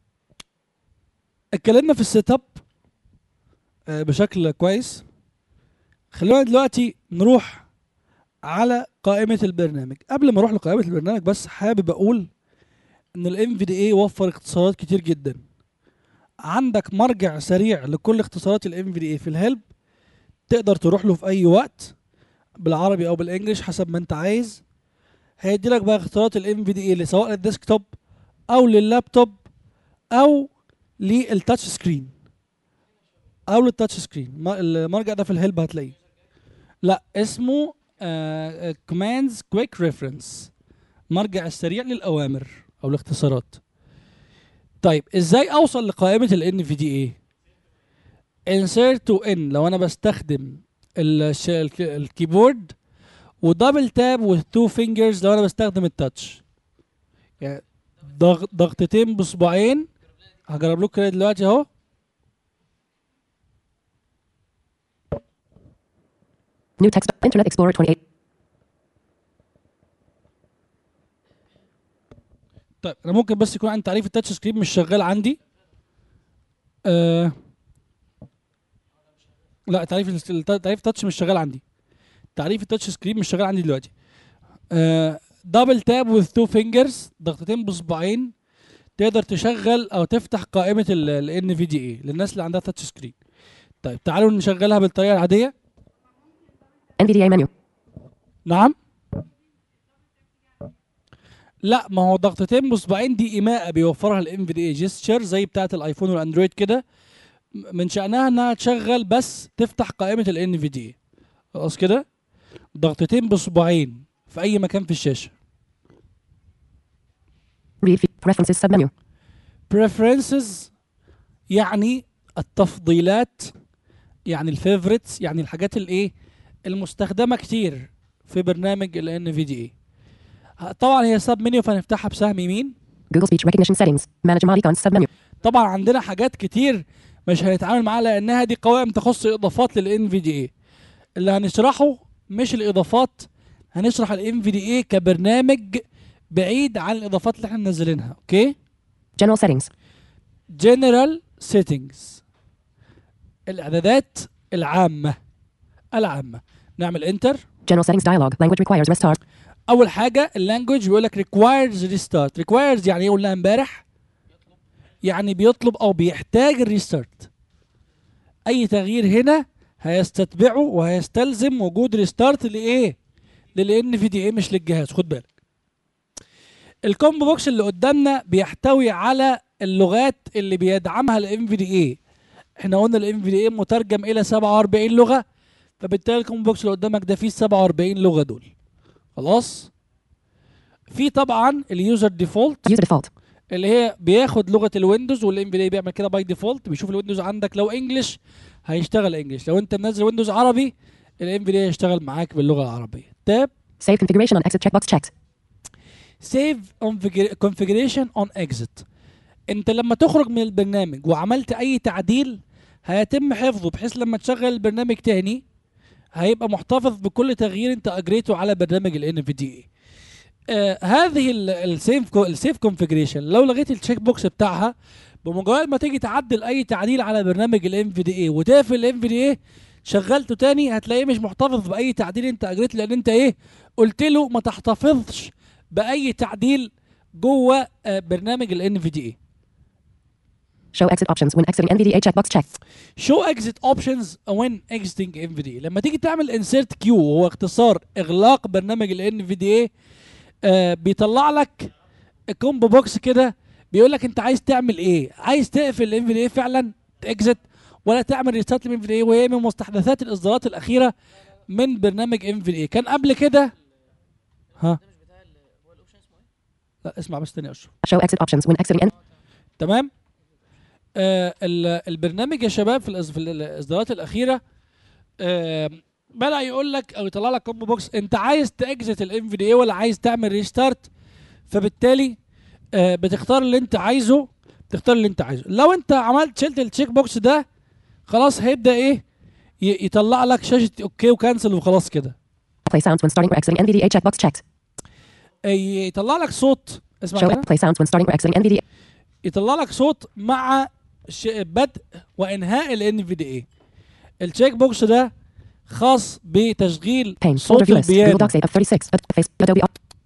اتكلمنا في السيت اب آه بشكل كويس. خلونا دلوقتي نروح على قائمة البرنامج. قبل ما اروح لقائمة البرنامج بس حابب اقول ان الام في دي اي وفر اختصارات كتير جدا. عندك مرجع سريع لكل اختصارات الام في دي اي في الهيلب، تقدر تروح له في اي وقت بالعربي او بالانجلش حسب ما انت عايز. هيدي لك بقى اختصارات الام في دي اي سواء للديسكتوب او لللابتوب او للتاتش سكرين او للتاتش سكرين. ما- المرجع ده في الهيلب هتلاقيه. لا، اسمه كوماندز كويك ريفرنس، مرجع السريع للاوامر او الاختصارات. طيب ازاي اوصل لقائمه الان في دي اي؟ insert to in لو انا بستخدم الش- الك- الكيبورد، ودبل تاب with two fingers لو انا بستخدم التاتش. يعني ضغ- ضغطتين بصباعين. هجرب لكم كده دلوقتي اهو. New text. Internet Explorer twenty-eight. طيب انا ممكن بس يكون عندي تعريف التاتش سكرين مش شغال عندي. آه لا، تعريف الس- الت- تعريف التاتش مش شغال عندي. تعريف التاتش سكرين مش شغال عندي دلوقتي. آه دبل تاب with two fingers، ضغطتين بصباعين تقدر تشغل او تفتح قائمه ال ان في دي اي للناس اللي عندها تاتش سكرين. طيب تعالوا نشغلها بالطريقه العاديه. N V D A menu. نعم. لا، ما هو ضغطتين بصباعين دي ايماءه بيوفرها الام في دي اي، جيستشر زي بتاعه الايفون والاندرويد كده، م- من شأنها انها تشغل بس تفتح قائمه الان في دي اي. خلاص كده، ضغطتين بصباعين في اي مكان في الشاشه. Read feed. Preferences submenu. preferences يعني التفضيلات، يعني الفيفوريتس، يعني الحاجات الايه المستخدمه كتير في برنامج ال ان في دي اي. طبعا هي سب منيو، فنفتحها بسهم يمين. Google Speech Recognition Settings. Manage emoticons submenu. طبعا عندنا حاجات كتير مش هنتعامل معاها لانها دي قوائم تخص اضافات للان في دي اي. اللي هنشرحه مش الاضافات، هنشرح الان في دي اي كبرنامج بعيد عن الاضافات اللي احنا منزلينها. اوكي. General settings. جنرال سيتنجز، الاعدادات العامه العامه. نعمل انتر. General settings dialog. Language requires restart. اول حاجه اللانجوج بيقول لك ريكوايرز ريستارت. ريكوايرز يعني ايه؟ قلنا امبارح، يعني بيطلب او بيحتاج الريستارت. اي تغيير هنا هيستتبعه وهيستلزم وجود ريستارت لايه؟ للان في دي اي مش للجهاز. خد بالك الكومبو بوكس اللي قدامنا بيحتوي على اللغات اللي بيدعمها الام في دي اي. احنا قلنا الام في دي اي مترجم الى سبعة وأربعين لغه، فبالتالي الكومبو بوكس اللي قدامك ده فيه سبعة وأربعين لغه دول. خلاص. في طبعا اليوزر ديفولت User default. اللي هي بياخد لغه الويندوز، والام في دي بيعمل كده باي ديفولت، بيشوف الويندوز عندك لو انجلش هيشتغل انجلش، لو انت منزل ويندوز عربي الام في دي هيشتغل معاك باللغه العربيه. تاب Save configuration on exit checkbox checked. save configuration on exit. انت لما تخرج من البرنامج وعملت اي تعديل هيتم حفظه، بحيث لما تشغل البرنامج تاني هيبقى محتفظ بكل تغيير انت اجريته على برنامج ال إن في دي إيه. آه هذه السيف السيف كونفيجريشن لو لغيت التشيك بوكس بتاعها، بمجرد ما تيجي تعدل اي تعديل على برنامج ال إن في دي إيه وتقفل ال إن في دي إيه شغلته تاني، هتلاقيه مش محتفظ باي تعديل انت اجريته، لان انت ايه قلت له ما تحتفظش باي تعديل جوه آه برنامج ال إن في دي إيه. Show exit options when exiting إن في دي إيه checkbox checked. Show exit options when exiting إن في دي إيه. لما تيجي تعمل insert Q وهو اختصار اغلاق برنامج ال إن في دي إيه، آه بيطلع لك كومبو بوكس كده بيقول لك انت عايز تعمل ايه، عايز تقفل ال إن في دي إيه فعلا تاكزت، ولا تعمل ريستارت لل إن في دي إيه، وهي من مستحدثات الاصدارات الاخيره من برنامج إن في دي إيه. كان قبل كده ها لا اسمع بس تاني اشرف. Show exit options when exiting N. تمام. آه البرنامج يا شباب في, في الاصدارات الاخيره آه بدا يقول لك او يطلع لك كومبو بوكس انت عايز تاكزت ال إن في دي إيه ولا عايز تعمل ريستارت، فبالتالي آه بتختار اللي انت عايزه، بتختار اللي انت عايزه. لو انت عملت شلت التشيك بوكس ده خلاص هيبدا ايه يطلع لك شاشه اوكي وكانسل وخلاص كده. Play sounds when starting or exiting إن في دي إيه checkbox checked. آه يطلع لك صوت، اسمع Show كده، play sounds when starting or exiting إن في دي إيه. يطلع لك صوت مع بدء وانهاء ال إن في دي إيه. التشيك بوكس ده خاص بتشغيل Pane folder صوت view list. Google البيانو. Docs of thirty-six. Face Adobe.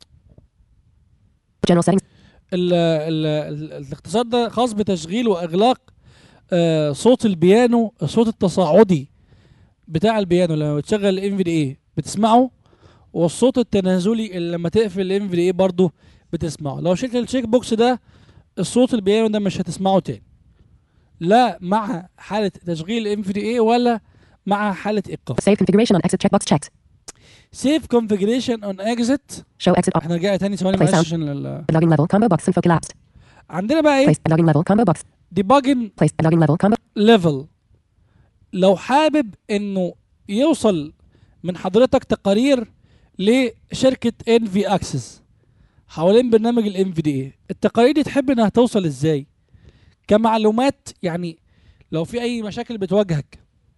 General settings. ال ال ال الاختصار ده خاص بتشغيل واغلاق آه صوت البيانو، الصوت التصاعدي بتاع البيانو لما بتشغل ال إن في دي إيه بتسمعه، والصوت التنازلي اللي لما تقفل ال إن في دي إيه برضه بتسمعه. لو شلت التشيك بوكس ده الصوت البيانو ده مش هتسمعه تاني، لا مع حالة تشغيل إن في دي إيه ولا مع حالة إيقاف. Save configuration on exit checkbox checked. Save configuration on exit. Show exit op. احنا رجعنا تاني ثواني Play معلش sound. عشان ال- Logging level combo box info collapsed. عندنا بقى ايه Place logging level combo box. debugging Place logging level combo. level. لو حابب انه يوصل من حضرتك تقارير لشركة إن في Access حوالين برنامج ال إن في دي إيه، التقارير دي تحب انها توصل ازاي؟ كمعلومات، يعني لو في اي مشاكل بتواجهك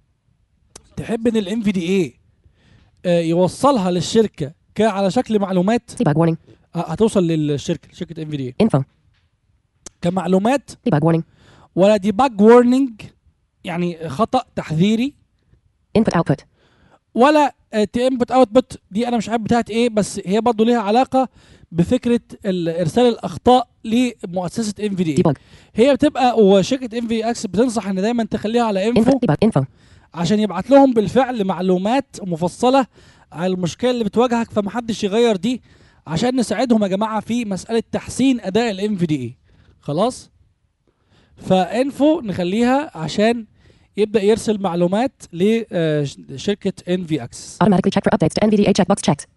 تحب ان ال إن في دي إيه آه يوصلها للشركة ك- على شكل معلومات، Debug warning. آه هتوصل للشركة شركة إن في دي إيه Info. كمعلومات، Debug warning. ولا ديباج وورنينج يعني خطأ تحذيري، Input output. ولا انبوت اوتبوت دي انا مش عارف بتاعت ايه، بس هي برضه ليها علاقه بفكره ال- ارسال الاخطاء لمؤسسه إن في دي إيه. Debug. هي بتبقى وشركه إن في اكس بتنصح ان دايما تخليها على Info. انفو Debug info. عشان يبعت لهم بالفعل معلومات مفصله على المشكله اللي بتواجهك، فمحدش يغير دي عشان نساعدهم يا جماعه في مساله تحسين اداء الإن في دي إيه. خلاص، فانفو نخليها عشان يبدا يرسل معلومات لشركه إن في Access. Automatically check for updates to إن في دي إيه checkbox checked.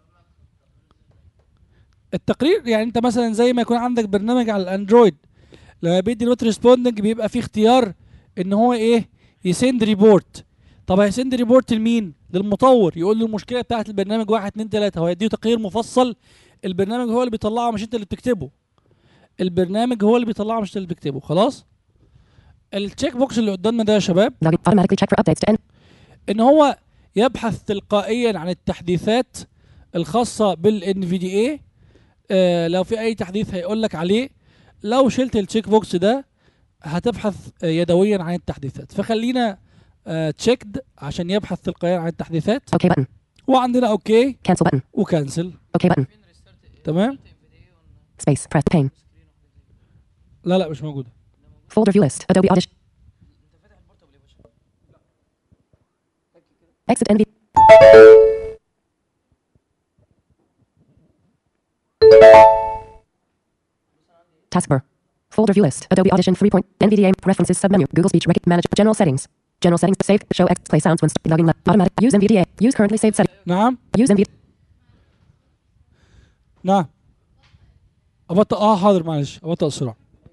التقرير يعني انت مثلا زي ما يكون عندك برنامج على الاندرويد لما بيدي نوت ريسبوندنج بيبقى فيه اختيار ان هو ايه يسند ريبورت. طب هيسند ريبورت لمين؟ للمطور، يقول له المشكله بتاعت البرنامج واحد اتنين تلاته، هو هيديه تقرير مفصل. البرنامج هو اللي بيطلعه مش انت اللي بتكتبه، البرنامج هو اللي بيطلعه مش انت اللي بتكتبه. خلاص، التشيك بوكس اللي قدامنا ده يا شباب Log automatically check for updates to N. ان هو يبحث تلقائيا عن التحديثات الخاصه بالإن في دي إيه. آه لو في اي تحديث هيقول لك عليه. لو شلت التشيك بوكس ده هتبحث آه يدويا عن التحديثات، فخلينا آه تشيكد عشان يبحث تلقائيا عن التحديثات. OK button. وعندنا اوكي Cancel button. وكانسل. OK button. تمام. Space. Press pane. لا لا مش موجوده. Folder view list. Adobe Audition. Exit N V. Taskbar. Folder view list. Adobe Audition three. N V D A preferences submenu. Google Speech Rec Manage. General settings. General settings. Save. Show X. Play sounds when st- logging left. Automatic. Use N V D A. Use currently saved setting. نعم Use N V D A. نعم ابطأ. اه حاضر معلش ابطأ السرعه.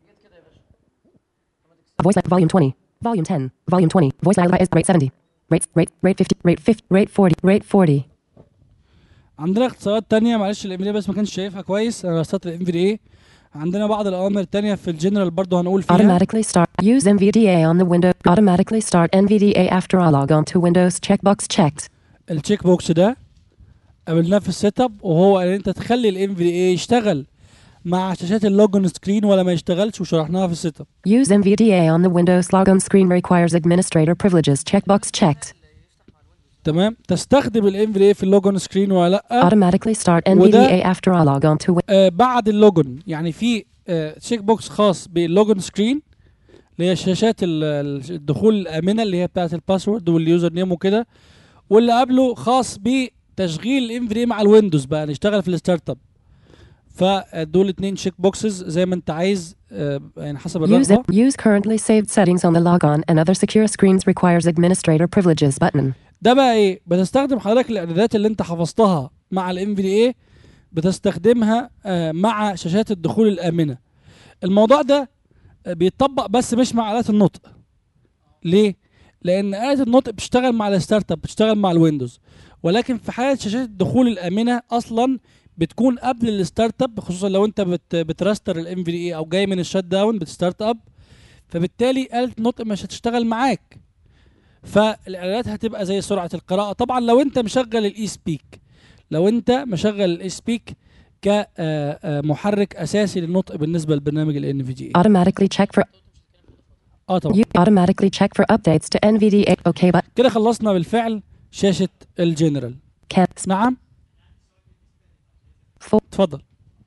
Voice line. Volume twenty. Volume ten. Volume twenty. Voice line is rate seventy. Rate. Rate. Rate fifty. Rate fifty. Rate forty. Rate forty. عندنا اختصارات تانية، معلش الام في دي بس ما كانش شايفها كويس، انا رصدت الام في دي. عندنا بعض الاوامر التانية في الجنرال برضو هنقول فيها. Automatically start. Use N V D A on the window. Automatically start N V D A after I log on to Windows. Checkbox checked. التشيك بوكس ده قابلناه في السيت اب، وهو ان انت تخلي الام في دي اي يشتغل مع شاشات اللوجن سكرين ولا ما يشتغلش، وشرحناها في السيت اب. Use N V D A on the Windows logon screen requires administrator privileges. Checkbox checked. تمام. تستخدم الام في دي اي في اللوجن سكرين ولا لا؟ Automatically start N V D A after I log on to Windows. آه بعد اللوجن، يعني في آه تشيك بوكس خاص باللوجن سكرين اللي هي شاشات ال- الدخول الامنه اللي هي بتاعه الباسورد واليوزر نيم وكده، واللي قبله خاص بتشغيل الام في دي مع الويندوز بقى نشتغل في الستارت اب. فدول اتنين تشيك بوكسز زي ما انت عايز، آه يعني حسب Use الرغبه. it. Use currently saved settings on the logon and other secure screens requires administrator privileges button. ده بقى ايه؟ بتستخدم حضرتك الاعدادات اللي انت حفظتها مع الام في دي اي، بتستخدمها آه مع شاشات الدخول الامنه. الموضوع ده آه بيتطبق بس مش مع آلات النطق. ليه؟ لان آلة النطق بتشتغل مع الستارت اب، بتشتغل مع الويندوز، ولكن في حاله شاشات الدخول الامنه اصلا بتكون قبل الستارت اب، خصوصا لو انت بت بتراستر الام في دي اي او جاي من الشات داون بتستارت اب، فبالتالي آلة النطق مش هتشتغل معاك. فالاعلانات هتبقى زي سرعه القراءه طبعا لو انت مشغل الاي سبيك، لو انت مشغل الاي سبيك كمحرك اساسي للنطق بالنسبه لبرنامج الان في دي اي. Automatically check for. اه طبعا. You automatically check for updates to N V D A. Okay, but كده خلصنا بالفعل شاشه الجنرال. can't. نعم Full. اتفضل.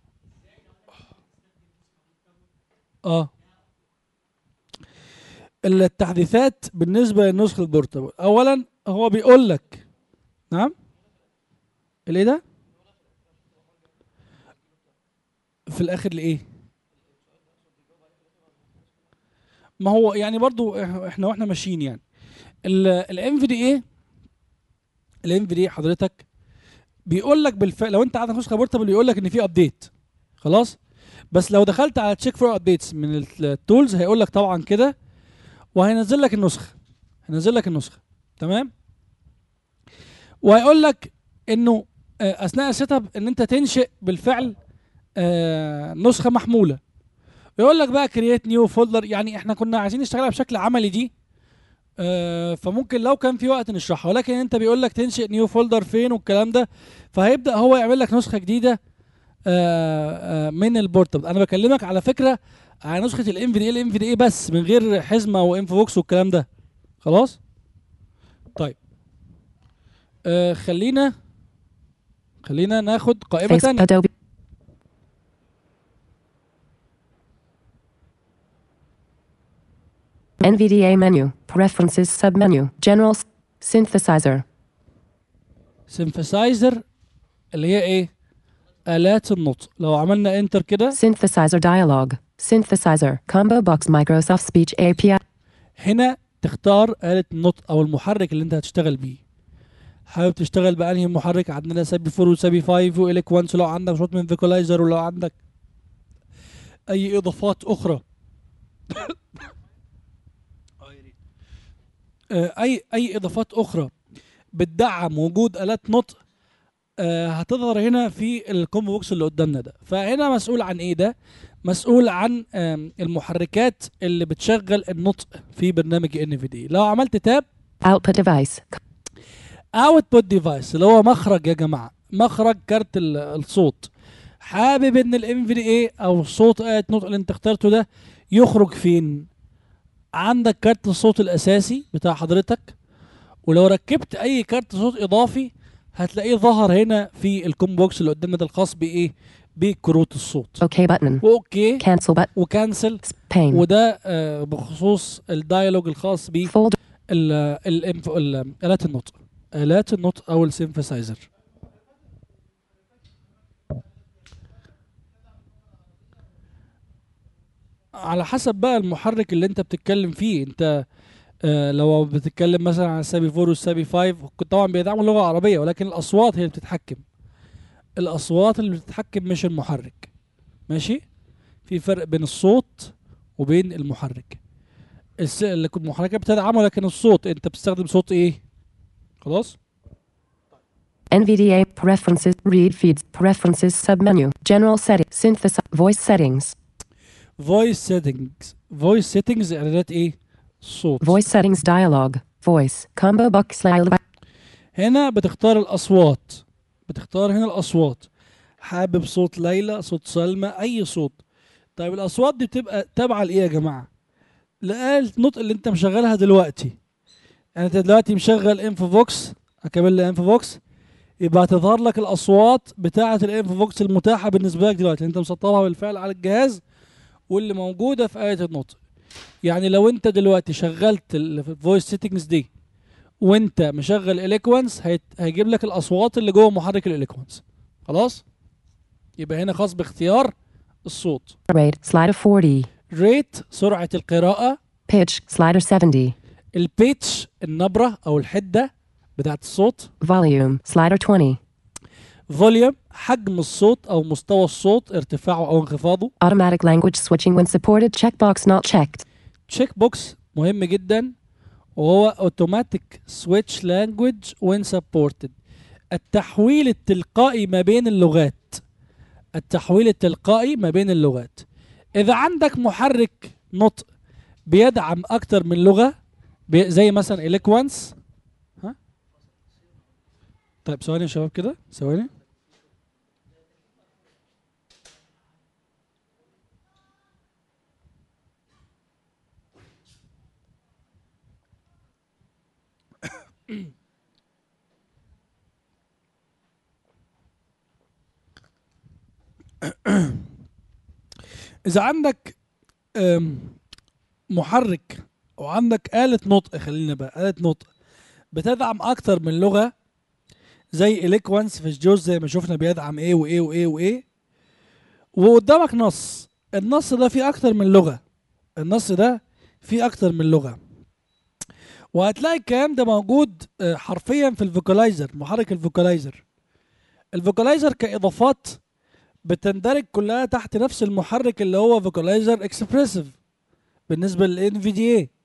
اه التحديثات بالنسبه للنسخه البورتابل، اولا هو بيقول لك نعم الايه ده في الاخر لايه؟ ما هو يعني برضو إح- احنا واحنا ماشيين يعني الام في دي اي، الام في دي حضرتك بيقول لك بالفعل لو انت عندك نسخه بورتابل بيقول لك ان في ابديت خلاص، بس لو دخلت على تشيك فور ابديتس من التولز هيقول لك طبعا كده، وهينزل لك النسخه، هينزل لك النسخه تمام، وهيقول لك انه آه، اثناء السيت اب ان انت تنشئ بالفعل آه، نسخه محموله. يقول لك بقى كرييت نيو فولدر، يعني احنا كنا عايزين نشتغلها بشكل عملي دي، آه، فممكن لو كان في وقت نشرحها، ولكن انت بيقول لك تنشئ نيو فولدر فين والكلام ده، فهيبدا هو يعمل لك نسخه جديده آه، آه، من البورتابل. انا بكلمك على فكره على نسخه الام في دي الام في دي بس من غير حزمه وانفو بوكس والكلام ده خلاص. طيب آه خلينا خلينا ناخد قائمه Face ثانيه. Adobe. N V D A menu. Preferences submenu. General s- synthesizer. سينثسايزر اللي هي ايه؟ آلات النطق. لو عملنا انتر كده Synthesizer dialog. Synthesizer. Combo box Microsoft Speech A P I. هنا تختار آلة النطق او المحرك اللي انت هتشتغل بيه. حابب تشتغل بأنهي محرك؟ عندنا سابي فور وسابي فايف واليكوانس، ولو عندك صوت من فيكولايزر، ولو عندك اي اضافات اخرى آه، اي اي اضافات اخرى بتدعم وجود آلات نطق آه، هتظهر هنا في الكومبو بوكس اللي قدامنا ده. فهنا مسؤول عن ايه؟ ده مسؤول عن آم، المحركات اللي بتشغل النطق في برنامج ان في دي. لو عملت تاب Output device. اوتبوت ديفايس اللي هو مخرج يا جماعه، مخرج كارت ال- الصوت. حابب ان الام في دي اي او صوت آلة نطق اللي انت اخترته ده يخرج فين؟ عندك كارت الصوت الاساسي بتاع حضرتك، ولو ركبت اي كارت صوت اضافي هتلاقيه ظهر هنا في الكومبو بوكس اللي قدامنا ده الخاص بايه؟ بكروت الصوت. OK button. واوكي Cancel button. وكانسل، Pane. وده آه، بخصوص الدايلوج الخاص ب Folder. آلات النطق، آلات النطق او السينثسايزر. على حسب بقى المحرك اللي انت بتتكلم فيه. انت آه لو بتتكلم مثلا عن السابي فور والسابي فايف طبعا بيدعموا اللغه العربيه، ولكن الاصوات هي اللي بتتحكم، الاصوات اللي بتتحكم مش المحرك. ماشي، في فرق بين الصوت وبين المحرك. الس- اللي المحركات بتدعمه، لكن الصوت انت بتستخدم صوت ايه؟ خلاص. N V D A preferences read feeds preferences submenu general setting synthesis voice settings فويس سيتنجز. فويس سيتنجز اعدادات ايه؟ صوت. voice settings dialog voice combo box style هنا بتختار الاصوات، بتختار هنا الاصوات، حابب صوت ليلى، صوت سلمى، اي صوت. طيب الاصوات دي بتبقى تابعه لايه يا جماعه؟ لآلة النطق اللي انت مشغلها دلوقتي. يعني انت دلوقتي مشغل انفوفوكس، اكمل لي انفوفوكس، يبقى هتظهر لك الاصوات بتاعه الانفوفوكس المتاحه بالنسبه لك دلوقتي، انت مسطبها بالفعل على الجهاز واللي موجوده في آلة النطق. يعني لو انت دلوقتي شغلت الفويس سيتنجز دي وانت مشغل اليكوانس هيجيب لك الاصوات اللي جوه محرك الاليكوانس. خلاص؟ يبقى هنا خاص باختيار الصوت. rate slider forty ريت سرعه القراءه. pitch slider seventy البيتش النبره او الحده بتاعت الصوت. volume slider twenty فوليوم حجم الصوت او مستوى الصوت ارتفاعه او انخفاضه. automatic language switching when supported checkbox not checked تشيك بوكس مهم جدا وهو اوتوماتيك سويتش لانجويج وين سبورتد، التحويل التلقائي ما بين اللغات. التحويل التلقائي ما بين اللغات. اذا عندك محرك نطق بيدعم اكتر من لغه بي زي مثلا اليكوانس. ها طيب ثواني يا شباب كده، ثواني. إذا عندك محرك أو عندك آلة نطق، خلينا بقى آلة نطق بتدعم أكتر من لغة زي إليكوانس في الجوز زي ما شفنا بيدعم إيه وإيه وإيه وإيه، وقدامك نص، النص ده فيه أكتر من لغة، النص ده فيه أكتر من لغة، وهتلاقي الكلام ده موجود حرفيا في الفوكالايزر، محرك الفوكالايزر. الفوكالايزر كإضافات بتندرج كلها تحت نفس المحرك اللي هو فوكالايزر اكسبريسيف بالنسبه للان في دي اي.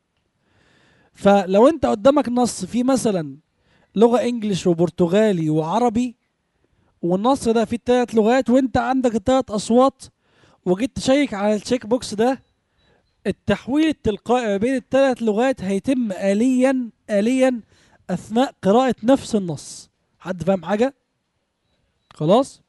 فلو انت قدامك نص فيه مثلا لغه انجليش وبرتغالي وعربي، والنص ده فيه الثلاث لغات وانت عندك الثلاث اصوات، وجيت تشيك على التشيك بوكس ده، التحويل التلقائي ما بين الثلاث لغات هيتم آليا آليا اثناء قراءه نفس النص. حد فاهم حاجه؟ خلاص؟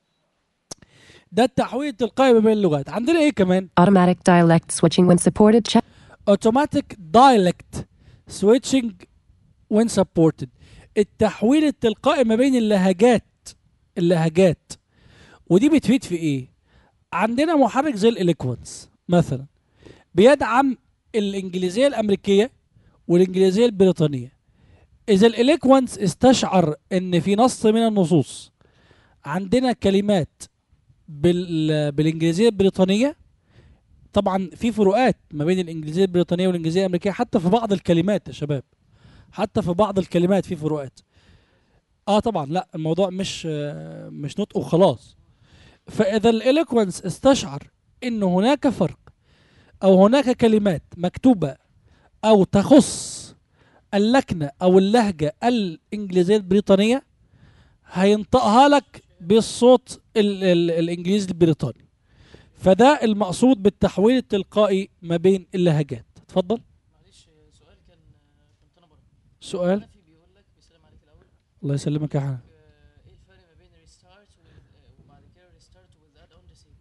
ده التحويل التلقائي ما بين اللغات. عندنا ايه كمان؟ automatic dialect switching when supported check automatic dialect switching when supported، التحويل التلقائي ما بين اللهجات. اللهجات ودي بتفيد في ايه؟ عندنا محرك زي الاليكوانس مثلا بيدعم الانجليزيه الامريكيه والانجليزيه البريطانيه. اذا الاليكوانس استشعر ان في نص من النصوص عندنا كلمات بال... بالانجليزيه البريطانيه، طبعا في فروقات ما بين الانجليزيه البريطانيه والانجليزيه الامريكيه حتى في بعض الكلمات يا شباب، حتى في بعض الكلمات في فروقات. اه طبعا لا الموضوع مش آه مش نطق وخلاص. فاذا الاليكوانس استشعر ان هناك فرق او هناك كلمات مكتوبه او تخص اللكنه او اللهجه الانجليزيه البريطانيه هينطقها لك بالصوت ال ال الانجليزي البريطاني. فده المقصود بالتحويل التلقائي ما بين اللهجات. اتفضل. معلش سؤال كان كنت انا بره. سؤال. في بيقول لك بيسلم عليك الاول. الله يسلمك يا حنان. ايه الفرق ما بين ريستارت وبعد كده ريستارت وذ اد اون ديسيبل؟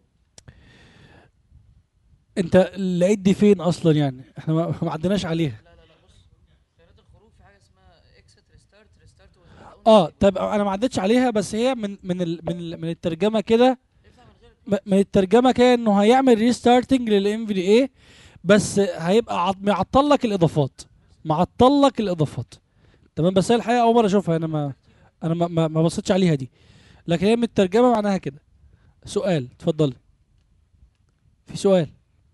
انت لقيت دي فين اصلا؟ يعني احنا ما ما عدناش عليها. لا لا لا بص، خيارات الخروج في حاجه اسمها اكسيت ريستارت ريستارت وذ اد اون. اه طب انا ما عدتش عليها، بس هي من من ال من ال من الترجمه كده، م- من الترجمه كده انه هيعمل ريستارتنج للام في دي اي، بس هيبقى عط- معطل لك الاضافات، معطل لك الاضافات. تمام. بس هي الحقيقه اول مره اشوفها، انا ما انا ما, ما, ما بصيتش عليها دي، لكن هي من الترجمه معناها كده. سؤال اتفضل. في سؤال؟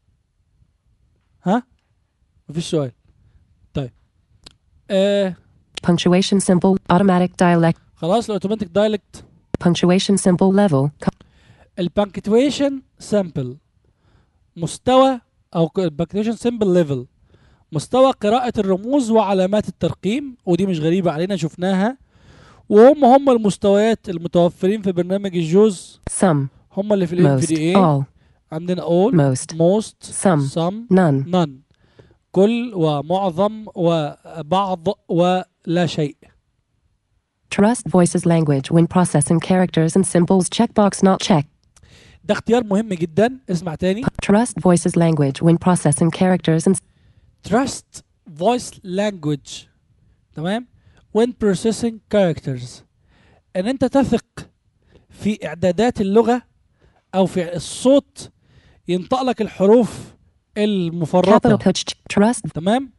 ها؟ مفيش سؤال. طيب آه punctuation symbol automatic dialect خلاص. الاوتوماتيك دايلكت. punctuation symbol level البانكتويشن سامبل مستوى او البانكتويشن سامبل ليفل مستوى قراءة الرموز وعلامات الترقيم، ودي مش غريبة علينا، شفناها وهم هم المستويات المتوفرين في برنامج الجوز some, هم اللي في الام في most, دي اي. all, عندنا all most, most some, some none. none كل ومعظم وبعض ولا شيء. Trust voices language when processing characters and symbols checkbox not checked. ده اختيار مهم جدا. اسمع تاني. Trust voices language when processing characters and trust voice language تمام when processing characters ان انت تثق في اعدادات اللغة او في الصوت ينطق لك الحروف capital المفرطة. pitch trust تمام.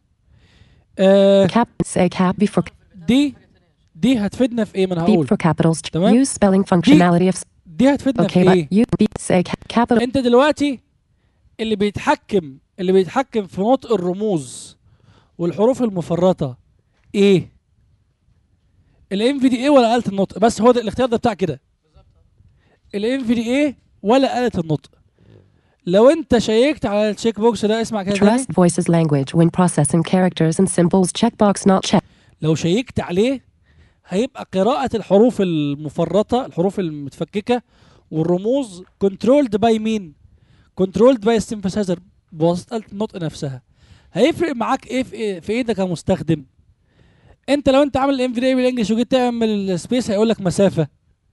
آه cap say cap before دي دي هتفيدنا في ايه؟ ما انا beep هقول. for capitals تمام. use spelling functionality of دي هتفيدنا okay في but ايه؟ you beep say ca- capital انت دلوقتي اللي بيتحكم اللي بيتحكم في نطق الرموز والحروف المفرطة ايه؟ الام في دي اي ولا آلة النطق؟ بس هو ده الاختيار ده بتاع كده. الام في دي اي ولا آلة النطق. لو انت شيكت على التشيك بوكس ده اسمع كده تاني. trust voices language when processing characters and symbols checkbox not checked. لو شيكت عليه هيبقى قراءة الحروف المفرطة الحروف المتفككة والرموز controlled by مين؟ controlled by السيمفسايزر بواسطة آلة النطق نفسها. هيفرق معاك ايه في ايه في ايه ده كمستخدم؟ انت لو انت عامل الام في دي اي بالانجلش وجيت تعمل السبيس هيقول لك مسافة.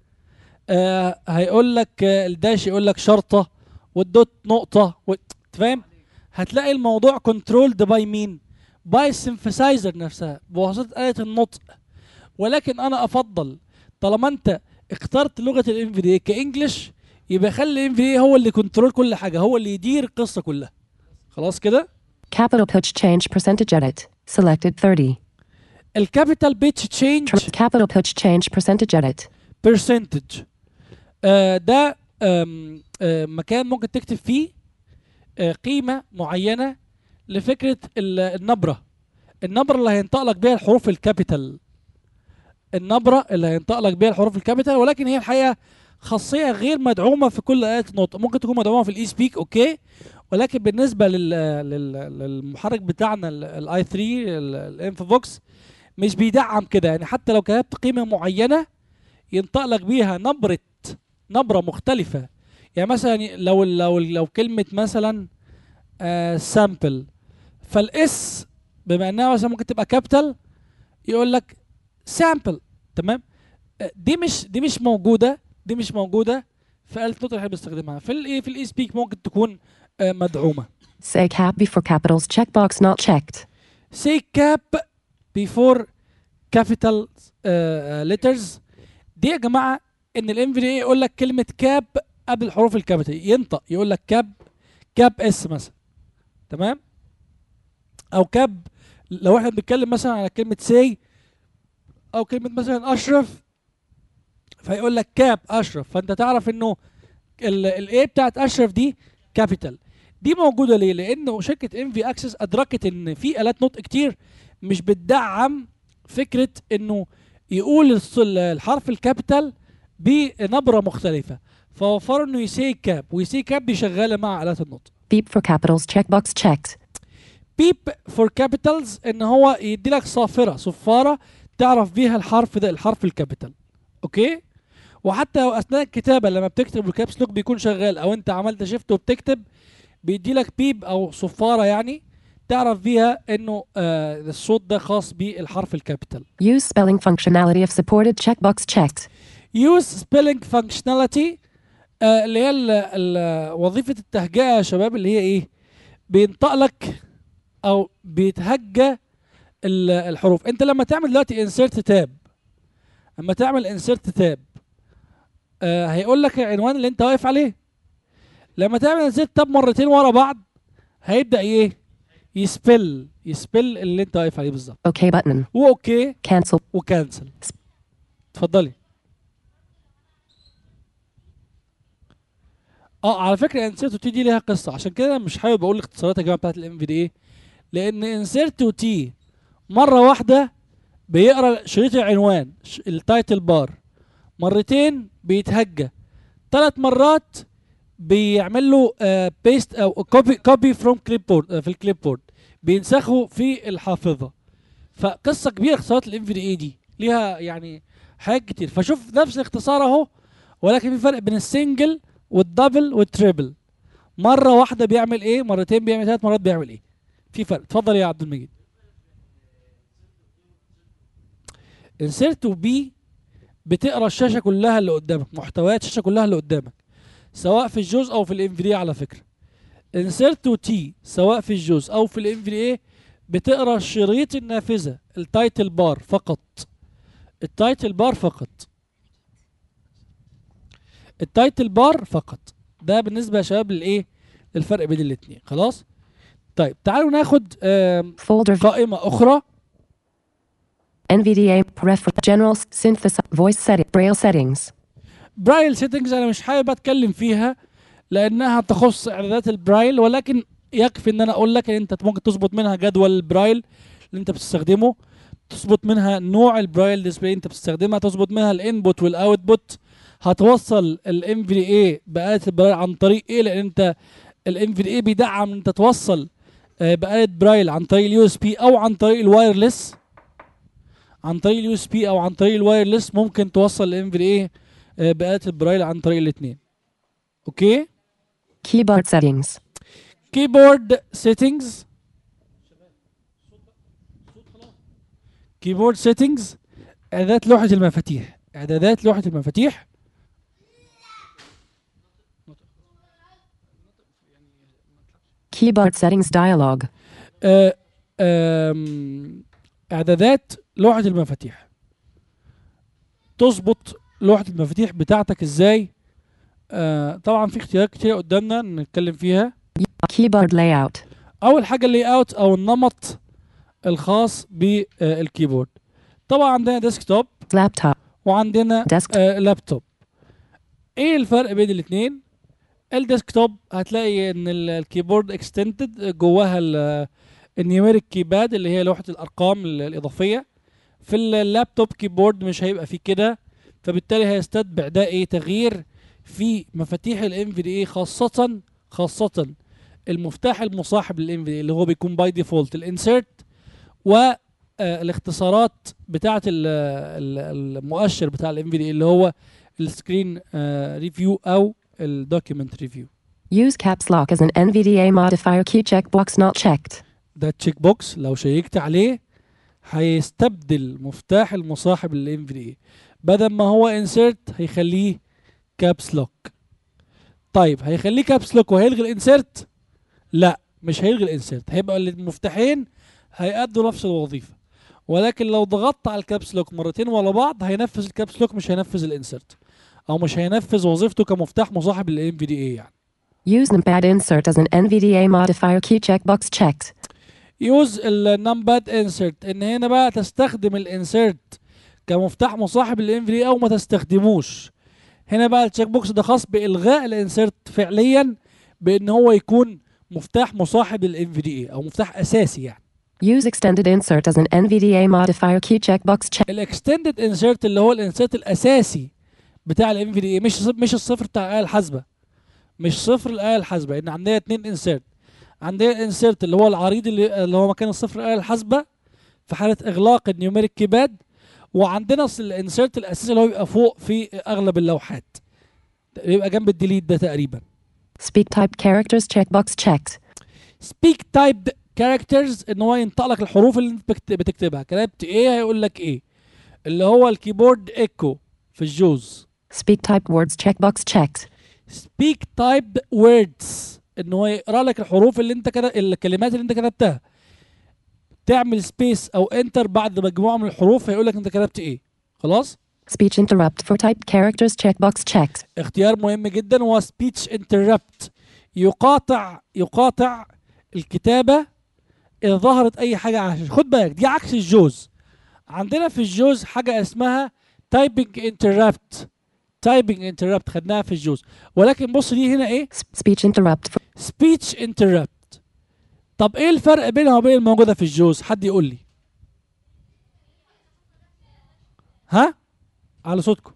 آه هيقول لك آه الداش يقول لك شرطة والدوت نقطة و... تفهم؟ هتلاقي الموضوع controlled by مين؟ by السيمفسايزر نفسها بواسطة آلة النطق. ولكن انا افضل طالما انت اخترت لغه الام في دي اي كانجلش يبقى خلي الام في دي اي هو اللي كنترول كل حاجه هو اللي يدير القصه كلها. خلاص كده. Capital pitch change percentage edit selected thirty. الكابيتال بيتش تشينج Tr- capital pitch change percentage edit برسنتج آه ده آم آه مكان ممكن تكتب فيه آه قيمه معينه لفكره ال- النبره النبره اللي هينطق لك بيها الحروف الكابيتال النبره اللي هينطق لك بيها الحروف الكابيتال. ولكن هي الحقيقه خاصيه غير مدعومه في كل آلات النطق. ممكن تكون مدعومه في الاي سبيك اوكي ولكن بالنسبه لل لل للمحرك بتاعنا الاي ثري الانفوفوكس مش بيدعم كده. يعني حتى لو كتبت قيمه معينه ينطق لك بيها نبره نبره مختلفه. يعني مثلا لو لو لو كلمه مثلا سامبل فالاس بما انها مثلا ممكن تبقى كابيتال يقول لك سامبل. تمام. آه، دي مش دي مش موجوده دي مش موجوده في آلة النطق اللي احنا بنستخدمها. في الايه في الاي سبيك ممكن تكون آه، مدعومه. say cap before capitals checkbox not checked. say cap before capital آه، letters. دي يا جماعه ان الام في دي اي يقول لك كلمه كاب قبل الحروف الكابيتال ينطق يقول لك كاب كاب اس مثلا. تمام. او كاب لو احنا بنتكلم مثلا على كلمه سي او كلمه مثلا اشرف فيقول لك كاب اشرف. فانت تعرف انه الاي بتاعت اشرف دي كابيتال. دي موجوده ليه؟ لانه شركه ام في اكسس ادركت ان في آلات نطق كتير مش بتدعم فكره انه يقول الص- الحرف الكابيتال بنبره مختلفه فوفروا انه يسي كاب ويسي كاب دي شغاله مع آلات النطق. Beep for capitals checkbox checked. بيب فور كابيتالز ان هو يدي لك صافره صفاره تعرف بيها الحرف ده الحرف الكابيتال. اوكي. وحتى لو اثناء الكتابه لما بتكتب الكابس لوك بيكون شغال او انت عملت شيفت وبتكتب بيدي لك بيب او صفاره يعني تعرف بيها انه آه الصوت ده خاص بالحرف الكابيتال. Use spelling functionality if supported checkbox checked. use spelling functionality آه اللي هي ال- ال- وظيفه التهجئه يا شباب اللي هي ايه؟ بينطق لك او بيتهجى ال- الحروف. انت لما تعمل دلوقتي insert tab لما تعمل insert tab آه هيقول لك العنوان اللي انت واقف عليه. لما تعمل insert tab مرتين ورا بعض هيبدا ايه؟ يسبل يسبل اللي انت واقف عليه بالظبط. OK button. واوكي Cancel. وكانسل. اتفضلي. اه على فكره انسيرت تي دي ليها قصه عشان كده انا مش حابب اقول الاختصارات يا جماعه بتاعت الام في دي اي لان انسيرت تي مره واحده بيقرا شريط العنوان ش- التايتل بار مرتين بيتهجى ثلاث مرات بيعمل له بيست او كوبي كوبي فروم كليب بورد في الكليب بورد بينسخه في الحافظه. فقصه كبيره اختصارات الام في دي اي دي ليها يعني حاجات كتير. فشوف نفس الاختصار اهو، ولكن في فرق بين السنجل والدبل والتريبل. مره واحده بيعمل ايه، مرتين بيعمل، ثلاث مرات بيعمل ايه، في فرق. اتفضل يا عبد المجيد. انسيرت وبي بتقرا الشاشه كلها اللي قدامك، محتويات الشاشه كلها اللي قدامك، سواء في الجوز او في الام في دي. على فكره انسيرت وتي سواء في الجوز او في الام في دي بتقرا الشريط النافذه، التايتل بار فقط، التايتل بار فقط، التايتل بار فقط. ده بالنسبه يا شباب للايه، للفرق بين الاثنين. خلاص. طيب تعالوا ناخد Folder قائمه اخرى. إن في دي إيه prefer general synthesis voice setting braille settings. برايل سيتنجز انا مش حابب اتكلم فيها لانها تخص اعدادات البرايل، ولكن يكفي ان انا اقول لك ان انت ممكن تظبط منها جدول البرايل اللي انت بتستخدمه، تظبط منها نوع البرايل ديسبلاي انت بتستخدمها، تظبط منها الانبوت والاوتبوت، هتوصل الام في دي اي بآلة البرايل عن طريق ايه، لان انت الام في دي اي بيدعم ان انت توصل بآلة برايل عن طريق اليو اس بي او عن طريق الوايرلس، عن طريق اليو اس بي او عن طريق الوايرلس. ممكن توصل الام في دي اي بآلة البرايل عن طريق الاثنين. اوكي. Keyboard settings. كيبورد سيتنجز، كيبورد سيتنجز اعدادات لوحة المفاتيح، اعدادات لوحة المفاتيح. Keyboard settings dialog. آه، آم، اعدادات لوحة المفاتيح. تظبط لوحة المفاتيح بتاعتك ازاي؟ آه، طبعا في اختيارات كتير قدامنا نتكلم فيها. Keyboard layout. اول حاجة اللي اوت او النمط الخاص بالكيبورد. طبعا عندنا ديسكتوب Laptop. وعندنا Desk. آه لابتوب. ايه الفرق بين الاثنين؟ الديسكتوب هتلاقي ان ال- الكيبورد اكستندد جواها ال- النيوميريك كيباد اللي هي لوحة الارقام ال- الاضافية. في اللابتوب كيبورد مش هيبقى فيه كده، فبالتالي هيستتبع ده ايه، تغيير في مفاتيح الام في دي اي، خاصة خاصة المفتاح المصاحب للام في دي اللي هو بيكون باي ديفولت الانسيرت، والاختصارات بتاعة ال- ال- المؤشر بتاع الام في دي اللي هو السكرين ريفيو او الدوكيمنت ريفيو. Use caps lock as an إن في دي إيه modifier key checkbox not checked. ده تشيك بوكس لو شيكت عليه هيستبدل مفتاح المصاحب للام في دي بدل ما هو انسيرت هيخليه كابس لوك. طيب هيخليه كابس لوك وهيلغي الانسيرت؟ لا مش هيلغي الانسيرت، هيبقى المفتاحين هيأدوا نفس الوظيفة، ولكن لو ضغطت على الكابس لوك مرتين ورا بعض هينفذ الكابس لوك مش هينفذ الانسيرت، او مش هينفذ وظيفته كمفتاح مصاحب للام في دي اي. يعني Use numpad insert as an إن في دي إيه modifier key checkbox checked. يوز النمباد انسرت، ان هنا بقى تستخدم الانسرت كمفتاح مصاحب للام في دي او ما تستخدموش. هنا بقى التشيك بوكس ده خاص بالغاء الانسرت فعليا، بان هو يكون مفتاح مصاحب للام في دي او مفتاح اساسي. يعني Use extended insert as an إن في دي إيه modifier key checkbox checked. الاكستندد انسرت اللي هو الانسرت الاساسي بتاع الام في دي مش مش الصفر بتاع الاله الحاسبه، مش صفر الاله الحاسبه، ان عندنا اتنين انسرت. عندنا الانسرت اللي هو العريض اللي, اللي هو مكان الصفر الاله الحاسبه في حاله اغلاق النيوميريك كيباد، وعندنا الانسرت الاساسي اللي هو بيبقى فوق في اغلب اللوحات، بيبقى جنب الديليت ده تقريبا. Speak type characters checkbox checked. سبيك تايب كاركترز ان هو ينطق لك الحروف اللي انت بكت- بتكتبها، كتبت ايه هيقول لك ايه، اللي هو الكيبورد ايكو في الجوز. Speak type words checkbox checked. سبيك تايب ووردز ان هو يقرا لك الحروف اللي انت كده، الكلمات اللي انت كتبتها، تعمل سبيس او انتر بعد مجموعه من الحروف هيقول لك انت كتبت ايه. خلاص. Speech interrupt for typed characters checkbox checked. اختيار مهم جدا هو سبيتش انتربت، يقاطع يقاطع الكتابه اذا ظهرت اي حاجه على الشاشه. خد بالك دي عكس الجوز. عندنا في الجوز حاجه اسمها تايبنج انتربت، تايبنج انتربت خدناها في الجوز، ولكن بص دي هنا ايه، S- speech interrupt for سبيتش انتربت. طب ايه الفرق بينها وبين الموجوده في الجوز؟ حد يقول لي. ها على صوتكم.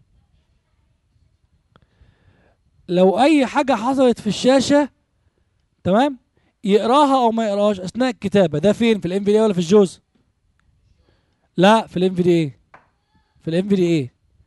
لو اي حاجه حصلت في الشاشه تمام يقراها او ما يقراهاش اثناء الكتابه، ده فين، في الام في دي ولا في الجوز؟ لا في الام في دي. في الام في دي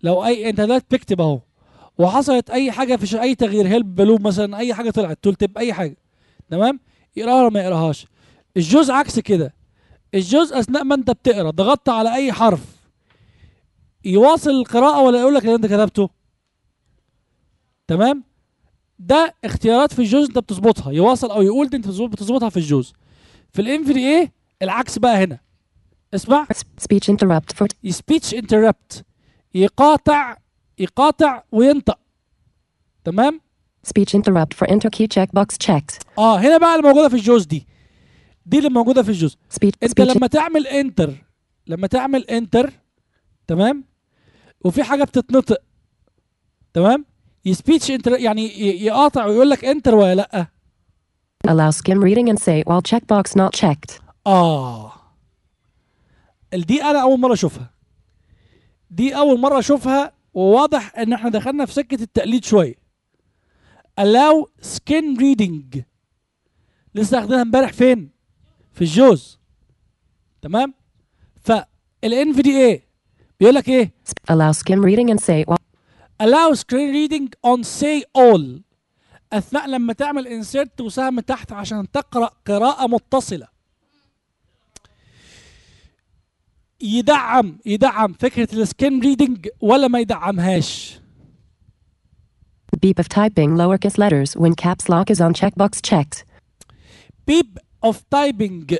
لو اي انت دلوقتي بتكتب اهو وحصلت اي حاجه في ش... اي تغيير هيلب بلوم مثلا، اي حاجه طلعت تول تب اي حاجه، تمام، يقراها ولا ما يقراهاش. الجوز عكس كده، الجوز اثناء ما انت بتقرا ضغطت على اي حرف يواصل القراءه ولا يقول لك اللي انت كتبته، تمام. ده اختيارات في الجوز انت بتظبطها، يواصل او يقول، دي انت بتظبطها في الجوز. في الام في دي ايه العكس بقى هنا، اسمع. Speech interrupt for سبيتش انتربت، يقاطع يقاطع وينطق، تمام. speech interrupt for enter key checkbox checked. اه هنا بقى اللي موجوده في الجوز دي، دي اللي موجوده في الجوز. Speech انت speech لما تعمل انتر، لما تعمل انتر، تمام، وفي حاجه بتتنطق، تمام، يسبيتش انتر يعني ي- يقاطع ويقول لك انتر ولا لا. allow skim reading and say while checkbox not checked. اه دي انا اول مره اشوفها، دي اول مره اشوفها، وواضح ان احنا دخلنا في سكه التقليد شويه. allow skin reading لسه اخدينها امبارح فين؟ في الجوز، تمام. فالان في دي اي بيقول لك ايه؟ Sp- allow skim reading and say while allow screen reading on say all اثناء لما تعمل insert وسهم تحت عشان تقرا قراءه متصله. يدعم يدعم فكره السكين ريدنج ولا ما يدعمهاش؟ beep of typing lowercase letters when caps lock is on checkbox checked. beep of typing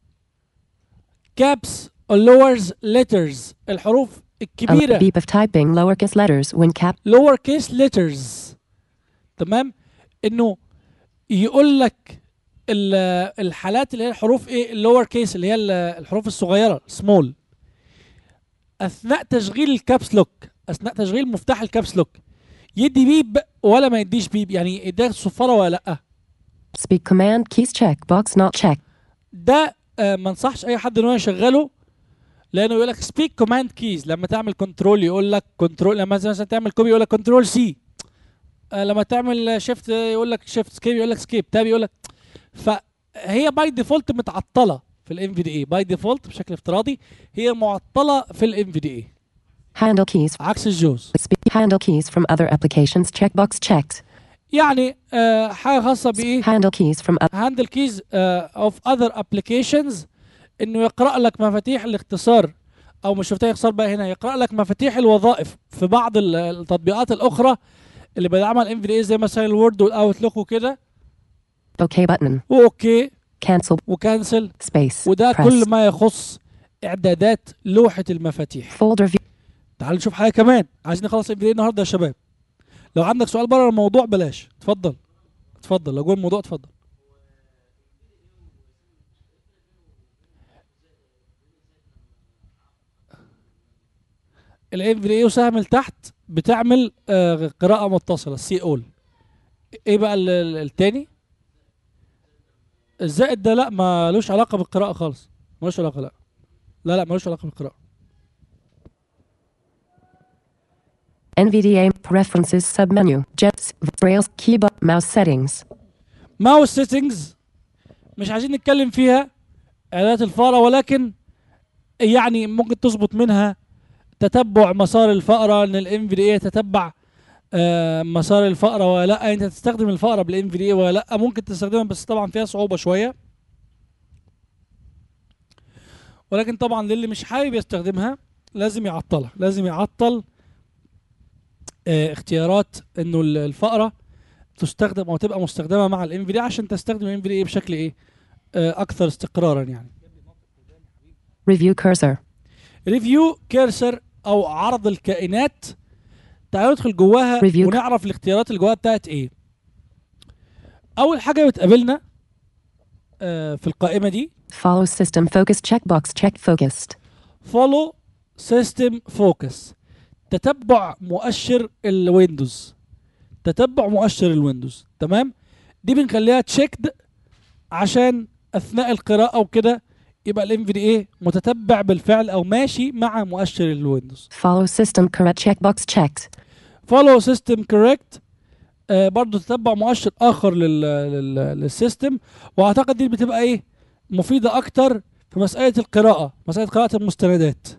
caps or lowers letters الحروف Allow الكبيره beep of typing lowercase letters when cap lower case letters، تمام. انه يقول لك ال- الحالات اللي هي الحروف ايه اللور كيس اللي هي ال- الحروف الصغيره سمول اثناء تشغيل الكابس لوك، اثناء تشغيل مفتاح الكابس لوك، يدي بيب ولا ما يديش بيب، يعني يديك صفاره ولا لا. speak command keys checkbox not checked. ده آه ما انصحش اي حد ان هو يشغله، لانه يقول لك سبيك كوماند كيز، لما تعمل كنترول يقول لك كنترول، لما مثلا تعمل كوبي يقول لك كنترول سي، آه لما تعمل شيفت يقول لك شيفت، سكيب يقول لك سكيب، تاب يقول لك. فهي باي ديفولت متعطله في الام في دي اي، باي ديفولت بشكل افتراضي هي معطله في الام في دي اي handle keys عكس الجوز. speak handle keys from other applications checkbox checked. يعني آه حاجه خاصه بايه؟ handle keys from other هاندل كيز اوف اذر ابلكيشنز، انه يقرا لك مفاتيح الاختصار، او مش مفاتيح الاختصار بقى هنا، يقرا لك مفاتيح الوظائف في بعض ال- التطبيقات الاخرى اللي بيدعمها الام في دي اي زي مثلا الوورد والاوتلوك وكده، OK button واوكي cancel وكانسل، space وده press كل ما يخص اعدادات لوحه المفاتيح. folder view تعالوا نشوف حاجه كمان، عايزين نخلص ام في دي اي النهارده يا شباب. لو عندك سؤال بره الموضوع بلاش، اتفضل اتفضل، لو جوه الموضوع اتفضل. الام في دي اي وسهم لتحت بتعمل آه قراءه متصله سي اول. ايه بقى ال- ال- التاني؟ الزائد ده لا مالوش علاقه بالقراءه خالص، مالوش علاقه، لا لا لا مالوش علاقه بالقراءه. N V D A preferences submenu jets braille keyboard mouse settings ماوس سيتنجز مش عايزين نتكلم فيها، اعدادات الفاره، ولكن يعني ممكن تظبط منها تتبع مسار الفأرة، ان الام في دي اي تتبع آه مسار الفأرة ولا لا، انت تستخدم الفأرة بالام في دي اي ولا لا، ممكن تستخدمها بس طبعا فيها صعوبة شوية، ولكن طبعا للي مش حابب يستخدمها لازم يعطلها، لازم يعطل آه اختيارات انه ال- الفأرة تستخدم او تبقى مستخدمة مع الام في دي عشان تستخدم الام في دي اي بشكل ايه آه اكثر استقرارا. يعني review cursor ريفيو كيرسر او عرض الكائنات، تعالوا ندخل جواها Review. ونعرف الاختيارات اللي جواها بتاعت ايه. اول حاجه بتقابلنا آه في القائمه دي follow system focus checkbox check focused follow system focus، تتبع مؤشر الويندوز، تتبع مؤشر الويندوز، تمام. دي بنخليها تشيكد عشان اثناء القراءه وكده يبقى الام في دي اي متتبع بالفعل او ماشي مع مؤشر الويندوز. follow system correct checkbox checked follow system correct آه برضو تتبع مؤشر اخر لل لل للسيستم، واعتقد دي بتبقى ايه مفيده اكتر في مساله القراءه، مساله قراءه المستندات،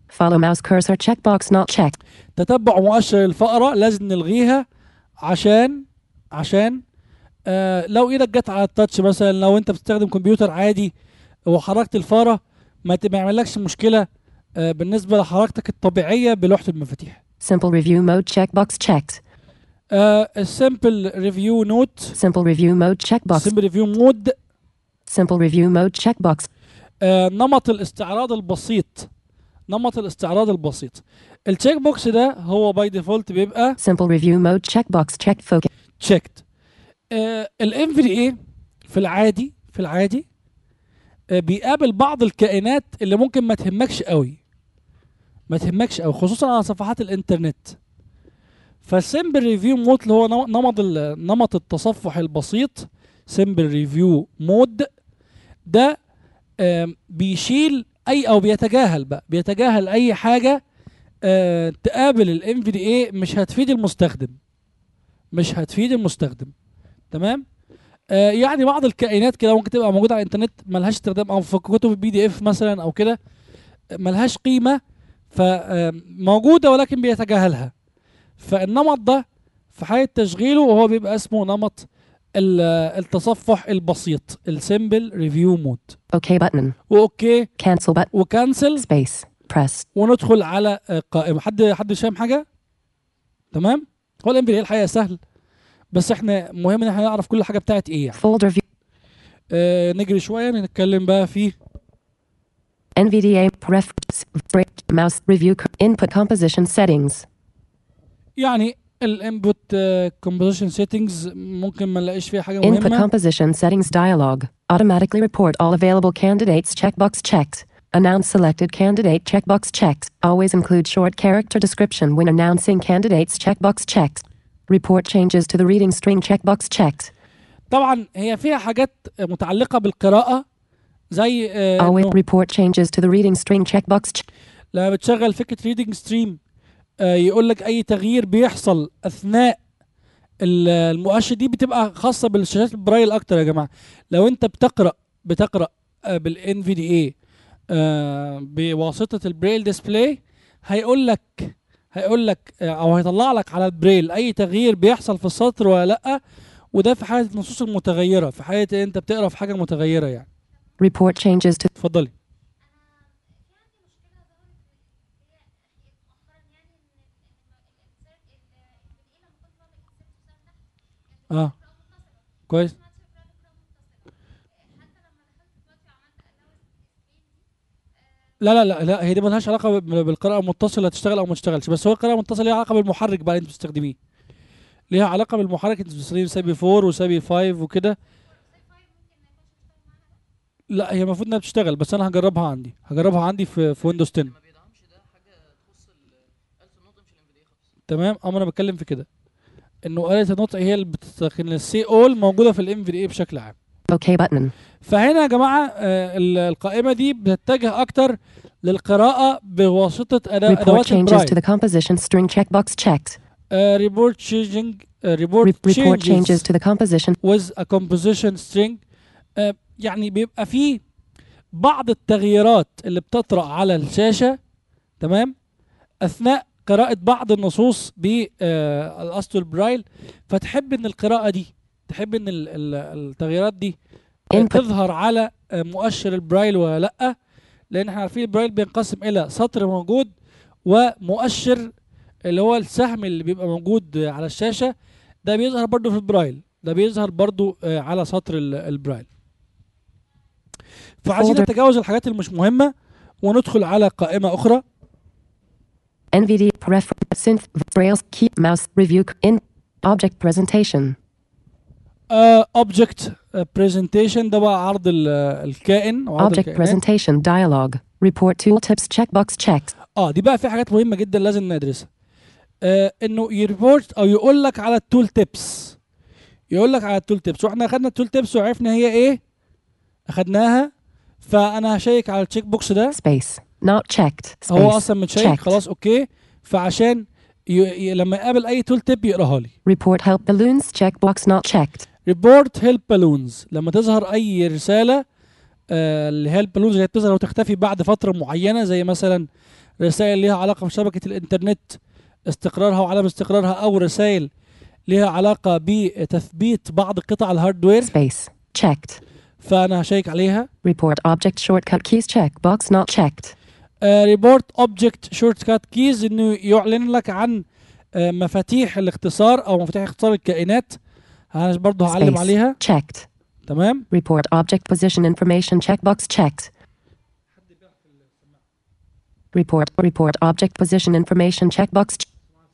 Follow mouse cursor checkbox not checked. تتبع مؤشر الفأرة لازم نلغيها عشان عشان آه لو ايدك جت على التاتش مثلا، لو انت بتستخدم كمبيوتر عادي وحركت الفأرة ما ت- ما يعملكش مشكلة آه بالنسبة لحركتك الطبيعية بلوحة المفاتيح. Simple review mode checkbox checked. آه السمبل ريفيو نوت، Simple review mode checkbox. سمبل ريفيو مود، Simple review mode checkbox. آه نمط الاستعراض البسيط، نمط الاستعراض البسيط. التشيك بوكس ده هو باي ديفولت بيبقى Simple review mode checkbox checked focus. تشيكد. الام في دي اي في العادي في العادي آه بيقابل بعض الكائنات اللي ممكن ما تهمكش قوي، ما تهمكش قوي خصوصا على صفحات الانترنت. فالسمبل ريفيو مود اللي هو نم- نمط ال- نمط التصفح البسيط، سمبل ريفيو مود ده آم، بيشيل اي او بيتجاهل بقى بيتجاهل اي حاجه آه تقابل الام في دي اي مش هتفيد المستخدم، مش هتفيد المستخدم. تمام. آه يعني بعض الكائنات كده ممكن تبقى موجوده على الانترنت ملهاش استخدام، او في كتب البي دي اف مثلا او كده ملهاش قيمه، فموجوده ولكن بيتجاهلها. فالنمط ده في حاله تشغيله وهو بيبقى اسمه نمط ال- التصفح البسيط، السمبل ريفيو مود. OK button. واوكي Cancel button. وكانسل Space. Press. وندخل على آه، قائمه. حد حد مش فاهم حاجه؟ تمام. هو الام في دي الحقيقه سهل، بس احنا مهم ان احنا نعرف كل حاجه بتاعت ايه يعني. Folder view. آه نجري شويه نتكلم بقى فيه. N V D A preference. Mouse review. Input composition settings. يعني الانبوت كومبوزيشن سيتنجز ممكن ما نلاقيش فيها حاجه Input مهمه. composition settings dialog. Automatically report all available candidates checkbox checked. Announce selected candidate checkbox checked. Always include short character description when announcing candidates checkbox checked. Report changes to the reading string checkbox checked. طبعا هي فيها حاجات متعلقه بالقراءه زي آه Always إنه report changes to the reading string checkbox checked. لما بتشغل فكره ريدنج ستريم آه يقول لك اي تغيير بيحصل اثناء ال- المؤشر، دي بتبقى خاصه بالشاشات البرايل اكتر يا جماعه. لو انت بتقرا بتقرا آه بالان في دي اي بواسطه البريل ديسبلاي هيقول لك هيقول لك آه او هيطلع لك على البريل اي تغيير بيحصل في السطر ولا لا، وده في حاله النصوص المتغيره، في حاله انت بتقرا في حاجه متغيره يعني. Report changes to اتفضلي. اه كويس. لا لا لا لا هي دي ملهاش علاقه ب- بالقراءه المتصله تشتغل او ما تشتغلش، بس هو القراءه المتصله ليها علاقه بالمحرك بقى اللي انت بتستخدميه، ليها علاقه بالمحرك. انت بتستخدمي سابي أربعة وسابي خمسة وكده. لا هي المفروض انها بتشتغل، بس انا هجربها عندي هجربها عندي في في ويندوز عشرة. ما بيدعمش ده حاجه تخص ال ألف النقط مش الام في دي خالص. تمام. اما انا بتكلم في كده انه آلة النطق هي اللي بتستخدم السي اول موجوده في الام في دي اي بشكل عام. OK button. فهنا يا جماعه آه، ال- القائمه دي بتتجه اكتر للقراءه بواسطه أدا- Report ادوات changes to البرايل. the composition string checkbox checked. ريبورت تشينجينج Re- ريبورت report changes تشينجز to the composition. with a composition string. آه، يعني بيبقى فيه بعض التغييرات اللي بتطرأ على الشاشة، تمام، أثناء قراءة بعض النصوص بالأسطول برايل. فتحب إن القراءة دي تحب إن ال- ال- التغييرات دي آه، Input. تظهر على آه، مؤشر البرايل ولا لأ، لأن احنا عارفين البرايل بينقسم إلى سطر موجود ومؤشر اللي هو السهم اللي بيبقى موجود آه، على الشاشة. ده بيظهر برضو في البرايل، ده بيظهر برضو آه، على سطر ال- البرايل. فعايزين Folder. نتجاوز الحاجات اللي مش مهمة وندخل على قائمة أخرى. N V D preference synth braille key mouse review in object presentation. اوبجكت برزنتيشن ده بقى عرض ال- الكائن او عرض Object الكائنات. presentation dialog. Report tooltips checkbox checked. اه دي بقى في حاجات مهمة جدا لازم ندرسها. آه انه يريبورت او يقول لك على التول تيبس، يقول لك على التول تيبس. واحنا اخدنا التول تيبس وعرفنا هي ايه، اخدناها. فانا هشيك على التشيك بوكس ده، Space. Not checked. هو Space. اصلا متشيك checked. خلاص اوكي. فعشان ي... ي... لما يقابل اي تول تيب يقراها لي. Report help balloons checkbox not checked. ريبورت هيلب بالونز لما تظهر اي رساله آه اللي هي البالونز اللي بتظهر وتختفي بعد فتره معينه، زي مثلا رسائل ليها علاقه بشبكه الانترنت استقرارها وعدم استقرارها، او رسائل ليها علاقه بتثبيت بعض قطع الهاردوير، Space. Checked. فانا هشيك عليها. Report object shortcut keys check box not checked. ريبورت اوبجكت شورت كات كيز، انه يعلن لك عن آه، مفاتيح الاختصار او مفاتيح اختصار الكائنات، انا برضه هعلم Space. عليها. Checked. تمام. Report object position information checkbox checked. Report report object position information checkbox. ch-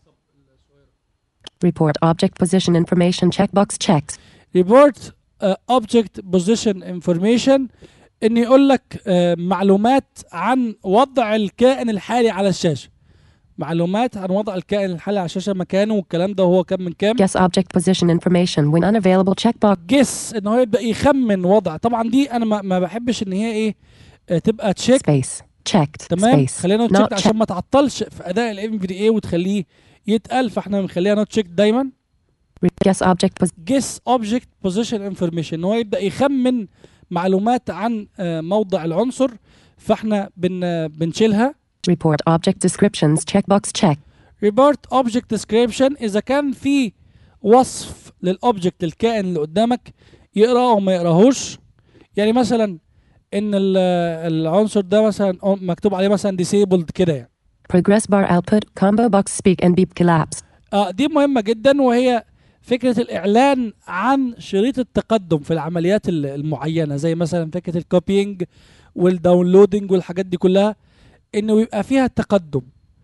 Report object position information checkbox checked. ريبورت اوبجكت بوزيشن انفورميشن، ان يقول لك آه، معلومات عن وضع الكائن الحالي على الشاشه، معلومات عن وضع الكائن الحالي على الشاشه، مكانه والكلام ده، وهو كام من كام. Guess object position information when unavailable checkbox. جس ان هو يبدا يخمن وضع. طبعا دي انا ما, ما بحبش ان هي ايه آه، تبقى تشيك. Space. Checked. تمام. Space. خلينا نوت Not تشيك عشان ما تعطلش في اداء الام في دي اي وتخليه يتقل، فاحنا بنخليها نوت تشيك دايما. Re- Guess object pos- جس اوبجكت بوزيشن انفورميشن، ان هو يبدا يخمن معلومات عن آه، موضع العنصر، فاحنا بن آه، بنشيلها. Report object descriptions checkbox check. ريبورت اوبجكت ديسكريبشن، اذا كان في وصف للاوبجكت الكائن اللي قدامك يقراه او ما يقراهوش. يعني مثلا ان ال- العنصر ده مثلا مكتوب عليه مثلا disabled كده يعني. Progress bar output combo box speak and beep collapse. اه دي مهمة جدا، وهي فكرة الإعلان عن شريط التقدم في العمليات ال- المعينة، زي مثلا فكرة الكوبينج والداونلودنج والحاجات دي كلها، إنه يبقى فيها تقدم.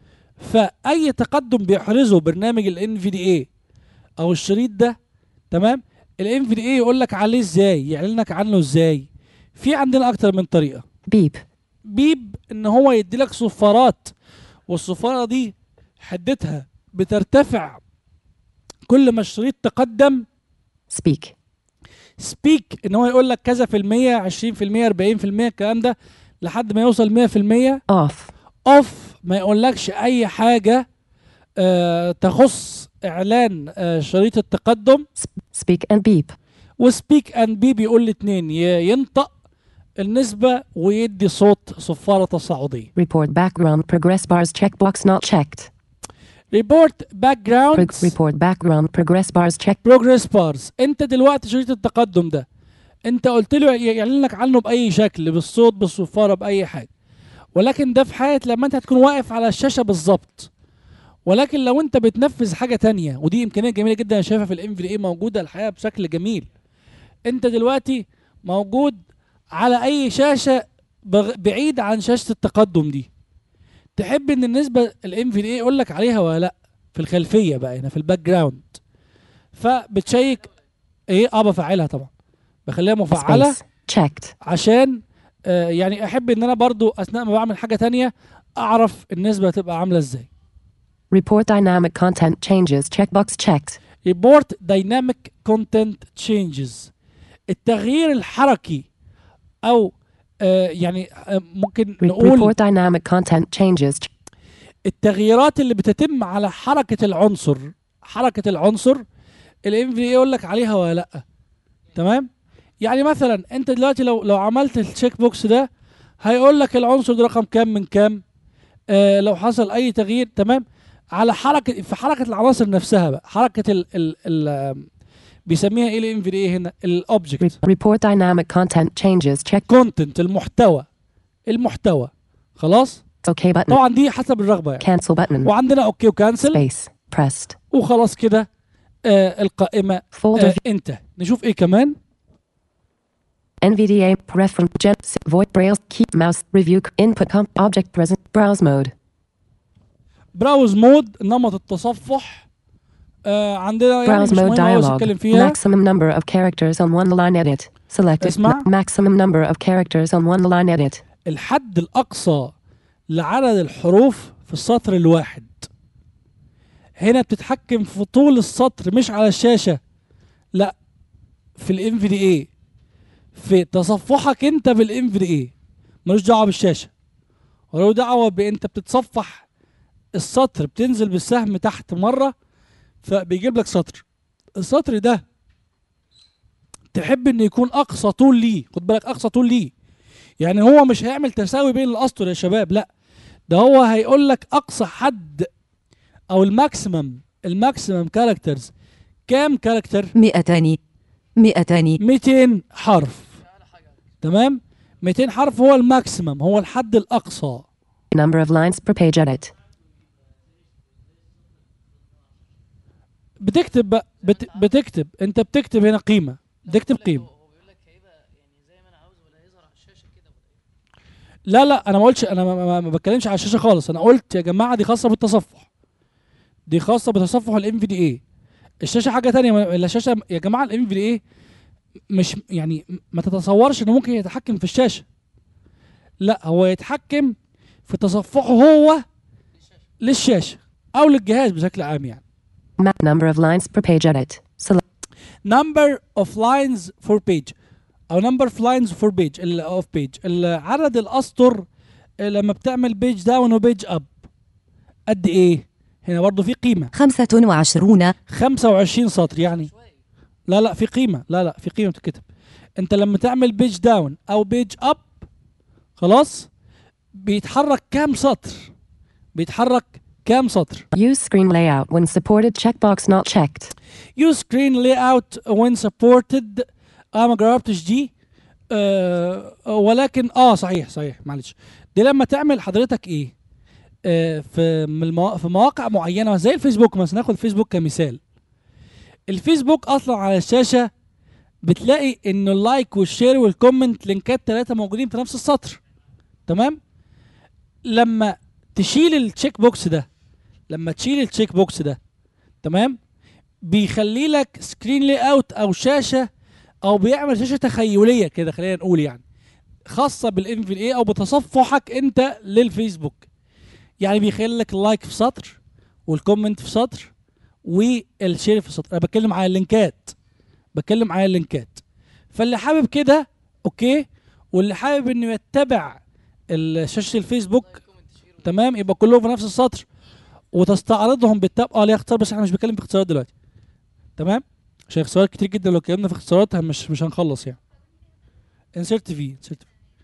فأي تقدم بيحرزه برنامج ال إن في دي إيه أو الشريط ده، تمام، ال إن في دي إيه يقول لك عليه إزاي، يعلن لك عنه إزاي. في عندنا أكتر من طريقة. Beep. بيب إن هو يدي لك صفارات، والصفارة دي حدتها بترتفع كل ما الشريط تقدم. Speak. سبيك ان هو يقول لك كذا في المية، عشرين في المية، أربعين في المية، الكلام ده لحد ما يوصل مية في المية. Off. اوف ما يقولكش اي حاجة آه تخص اعلان آه شريط التقدم. S- speak and beep. وسبيك اند بي بيقول الاتنين، ي- ينطق النسبة ويدي صوت صفارة تصاعدية. Report background progress bars checkbox not checked. ريبورت باك جراوند Pro- report background progress bars check. بروجريس بارز. انت دلوقتي شريط التقدم ده انت قلت له يعلن لك عنه باي شكل، بالصوت، بالصفاره، باي حاجه، ولكن ده في حاله لما انت هتكون واقف على الشاشه بالظبط. ولكن لو انت بتنفذ حاجه تانية، ودي امكانيه جميله جدا انا شايفها في الام في اي موجوده الحقيقه بشكل جميل، انت دلوقتي موجود على اي شاشه بغ- بعيد عن شاشه التقدم دي، تحب ان النسبه الام في اي يقول لك عليها ولا لا في الخلفيه بقى هنا في الباك جراوند، فبتشيك ايه. اه بفعلها طبعا، بخليها مفعله Space. Checked. عشان آه يعني احب ان انا برضو اثناء ما بعمل حاجه تانية اعرف النسبه تبقى عامله ازاي. Report dynamic content changes checkbox checked. ريبورت دايناميك كونتنت تشينجز، التغيير الحركي او آه يعني آه ممكن Re- نقول report dynamic content changes. ch- التغييرات اللي بتتم على حركه العنصر، حركه العنصر الام في يقول لك عليها ولا لا. تمام. يعني مثلا انت دلوقتي لو لو عملت التشيك بوكس ده هيقول لك العنصر ده رقم كام من كام، آه لو حصل اي تغيير، تمام، على حركه في حركه العناصر نفسها بقى، حركه ال ال ال بيسميها ايه الام في دي هنا الاوبجكت Re- report dynamic content changes check. كونتنت، المحتوى، المحتوى خلاص. OK button. طبعا دي حسب الرغبه يعني. Cancel button. وعندنا اوكي وكانسل Space. Pressed. وخلاص كده. آه القائمه Folder. آه انت نشوف ايه كمان. N V D A preference jet s- void braille keep mouse review c- input comp object present browse mode. براوز مود نمط التصفح. آه عندنا يعني Browse مش mode مهم أوي dialog. نتكلم فيها. Maximum number of characters on one line edit. Selected. اسمع. Ma- maximum number of characters on one line edit. الحد الأقصى لعدد الحروف في السطر الواحد. هنا بتتحكم في طول السطر مش على الشاشة، لا، في الام في دي اي، في تصفحك انت بالام في دي اي، ملوش دعوة بالشاشة، ولو دعوة بانت بتتصفح السطر، بتنزل بالسهم تحت مرة فبيجيب لك سطر، السطر ده تحب ان يكون اقصى طول ليه، خد بالك اقصى طول ليه، يعني هو مش هيعمل تساوي بين الاسطر يا شباب، لا، ده هو هيقول لك اقصى حد او الماكسيمم الماكسيمم كاركترز كام كاركتر؟ مئتان مئتان مئتين حرف. تمام، مئتين حرف هو الماكسيمم، هو الحد الاقصى. Number of lines per page edit. بتكتب بقى بت... بتكتب انت بتكتب هنا قيمه، بتكتب قيمه. هو بيقول لك هيبقى يعني زي ما انا عاوز ولا هيظهر على الشاشه كده ولا ايه؟ لا لا انا ما قلتش، انا ما, ما, ما بتكلمش على الشاشه خالص. انا قلت يا جماعه دي خاصه بالتصفح، دي خاصه بتصفح الام في دي اي. الشاشه حاجه تانية. الشاشه يا جماعه الام في دي اي مش يعني ما تتصورش انه ممكن يتحكم في الشاشه. لا، هو يتحكم في تصفحه هو للشاشه او للجهاز بشكل عام. يعني Map number of lines per page edit. Select number of lines for page او number of lines for page ال of page عدد الاسطر لما بتعمل page down و page up قد ايه. هنا برضو في قيمه خمسة وعشرون خمسة وعشرين سطر. يعني لا لا في قيمه، لا لا في قيمه بتتكتب. انت لما تعمل page down او page up خلاص بيتحرك كام سطر، بيتحرك كام سطر. use screen layout when supported checkbox not checked. use screen layout when supported. اه ما جربتش دي. آه ولكن اه صحيح صحيح معلش. دي لما تعمل حضرتك ايه آه في من الموا... في مواقع معينه زي الفيسبوك مثلا. ناخد فيسبوك كمثال. الفيسبوك اصلا على الشاشه بتلاقي انه اللايك والشير والكومنت لينكات ثلاثه موجودين في نفس السطر. تمام. لما تشيل التشيك بوكس ده لما تشيل التشيك بوكس ده تمام بيخلي لك سكرين لاي اوت او شاشه او بيعمل شاشه تخيليه كده خلينا نقول يعني خاصه بالان في اي او بتصفحك انت للفيسبوك. يعني بيخلي لك اللايك في سطر والكومنت في سطر والشير في سطر. انا بتكلم على اللينكات بتكلم على اللينكات. فاللي حابب كده اوكي، واللي حابب انه يتبع شاشه الفيسبوك تمام يبقى كلهم في نفس السطر وتستعرضهم بالتاب. اه ليه اختصار بس احنا مش بنتكلم في اختصارات دلوقتي. تمام، عشان اختصارات كتير جدا لو اتكلمنا في اختصارات مش مش هنخلص يعني. انسرت في انسرت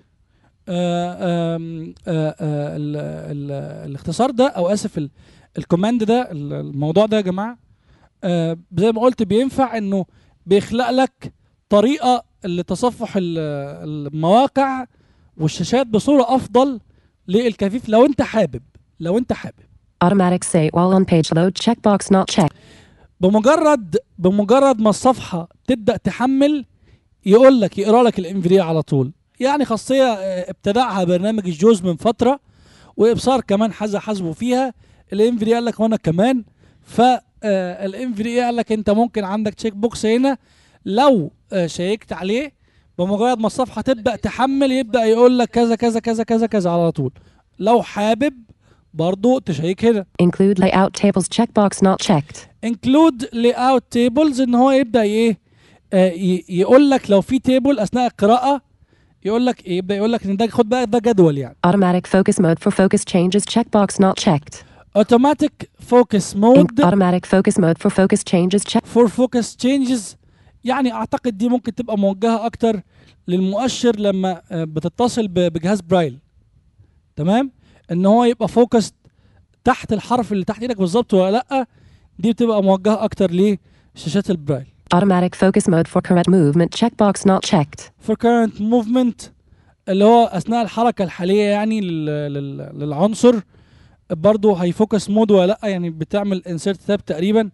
الاختصار ده او اسف الكوماند ده الموضوع ده يا جماعه آه زي ما قلت بينفع انه بيخلق لك طريقه لتصفح المواقع والشاشات بصوره افضل للكفيف لو انت حابب لو انت حابب. Automatic say while on page load checkbox not checked. بمجرد بمجرد ما الصفحه تبدا تحمل يقول لك يقرا لك الام في دي على طول. يعني خاصيه ابتدعها برنامج الجوز من فتره وابصار كمان حز حسبه فيها. الام في دي قال لك وانا كمان فالام في دي قال لك انت ممكن عندك تشيك بوكس هنا لو شيكت عليه بمجرد ما الصفحه تبدا تحمل يبدا يقول لك كذا كذا كذا كذا كذا على طول. لو حابب برضو تشيك هنا. Include layout tables checkbox not checked. include layout tables ان هو يبدا ايه آه يقول لك لو في تيبل اثناء القراءه يقول لك ايه يبدا يقول لك ان ده خد بقى ده جدول. يعني Automatic focus mode for focus changes checkbox not checked. automatic focus mode Automatic focus mode for focus changes check. for focus changes. يعني اعتقد دي ممكن تبقى موجهه اكتر للمؤشر لما بتتصل بجهاز برايل. تمام، ان هو يبقى فوكس تحت الحرف اللي تحت ايدك بالظبط ولا لا. دي بتبقى موجهه اكتر لشاشات البرايل. Automatic focus mode for current movement checkbox not checked. for current movement اللي هو اثناء الحركه الحاليه يعني للعنصر برضو هيفوكس مود ولا لا. يعني بتعمل insert tab تقريبا.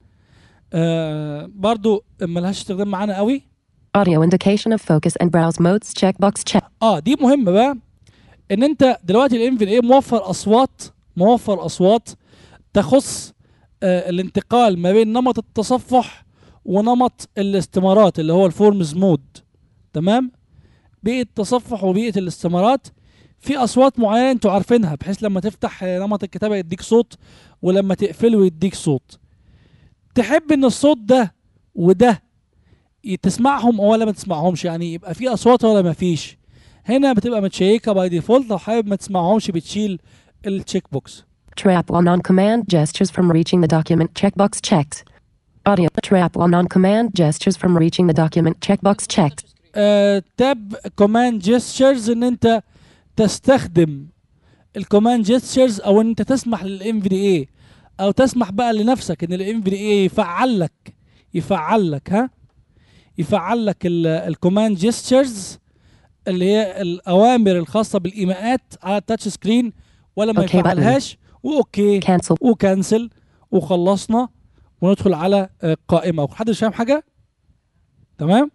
آه برضو ملهاش استخدام معانا قوي. Audio indication of focus and browse modes checkbox check. اه دي مهمه بقى ان انت دلوقتي الام في اي موفر اصوات موفر اصوات تخص آه الانتقال ما بين نمط التصفح ونمط الاستمارات اللي هو الفورمز مود. تمام، بيئه التصفح وبيئه الاستمارات في اصوات معينه انتوا عارفينها بحيث لما تفتح نمط الكتابه يديك صوت ولما تقفله يديك صوت. تحب ان الصوت ده وده تسمعهم ولا ما تسمعهمش؟ يعني يبقى في اصوات ولا ما فيش؟ هنا بتبقى متشيكه باي ديفولت. لو حابب ما تسمعهمش بتشيل التشيك بوكس. Trap while non-command gestures from reaching the document checkbox checked. Audio trap while non-command gestures from reaching the document checkbox checked. تاب كوماند جيستشرز ان انت تستخدم الكوماند جيستشرز، او ان انت تسمح للام في دي اي، او تسمح بقى لنفسك ان الام في دي اي يفعل لك يفعل لك ها يفعل لك الكوماند جيستشرز اللي هي الاوامر الخاصه بالايماءات على التاتش سكرين، ولا ما Okay يفعلهاش. واوكي Cancel. وكانسل وخلصنا، وندخل على آه، قائمه. وحد مش فاهم حاجه؟ تمام.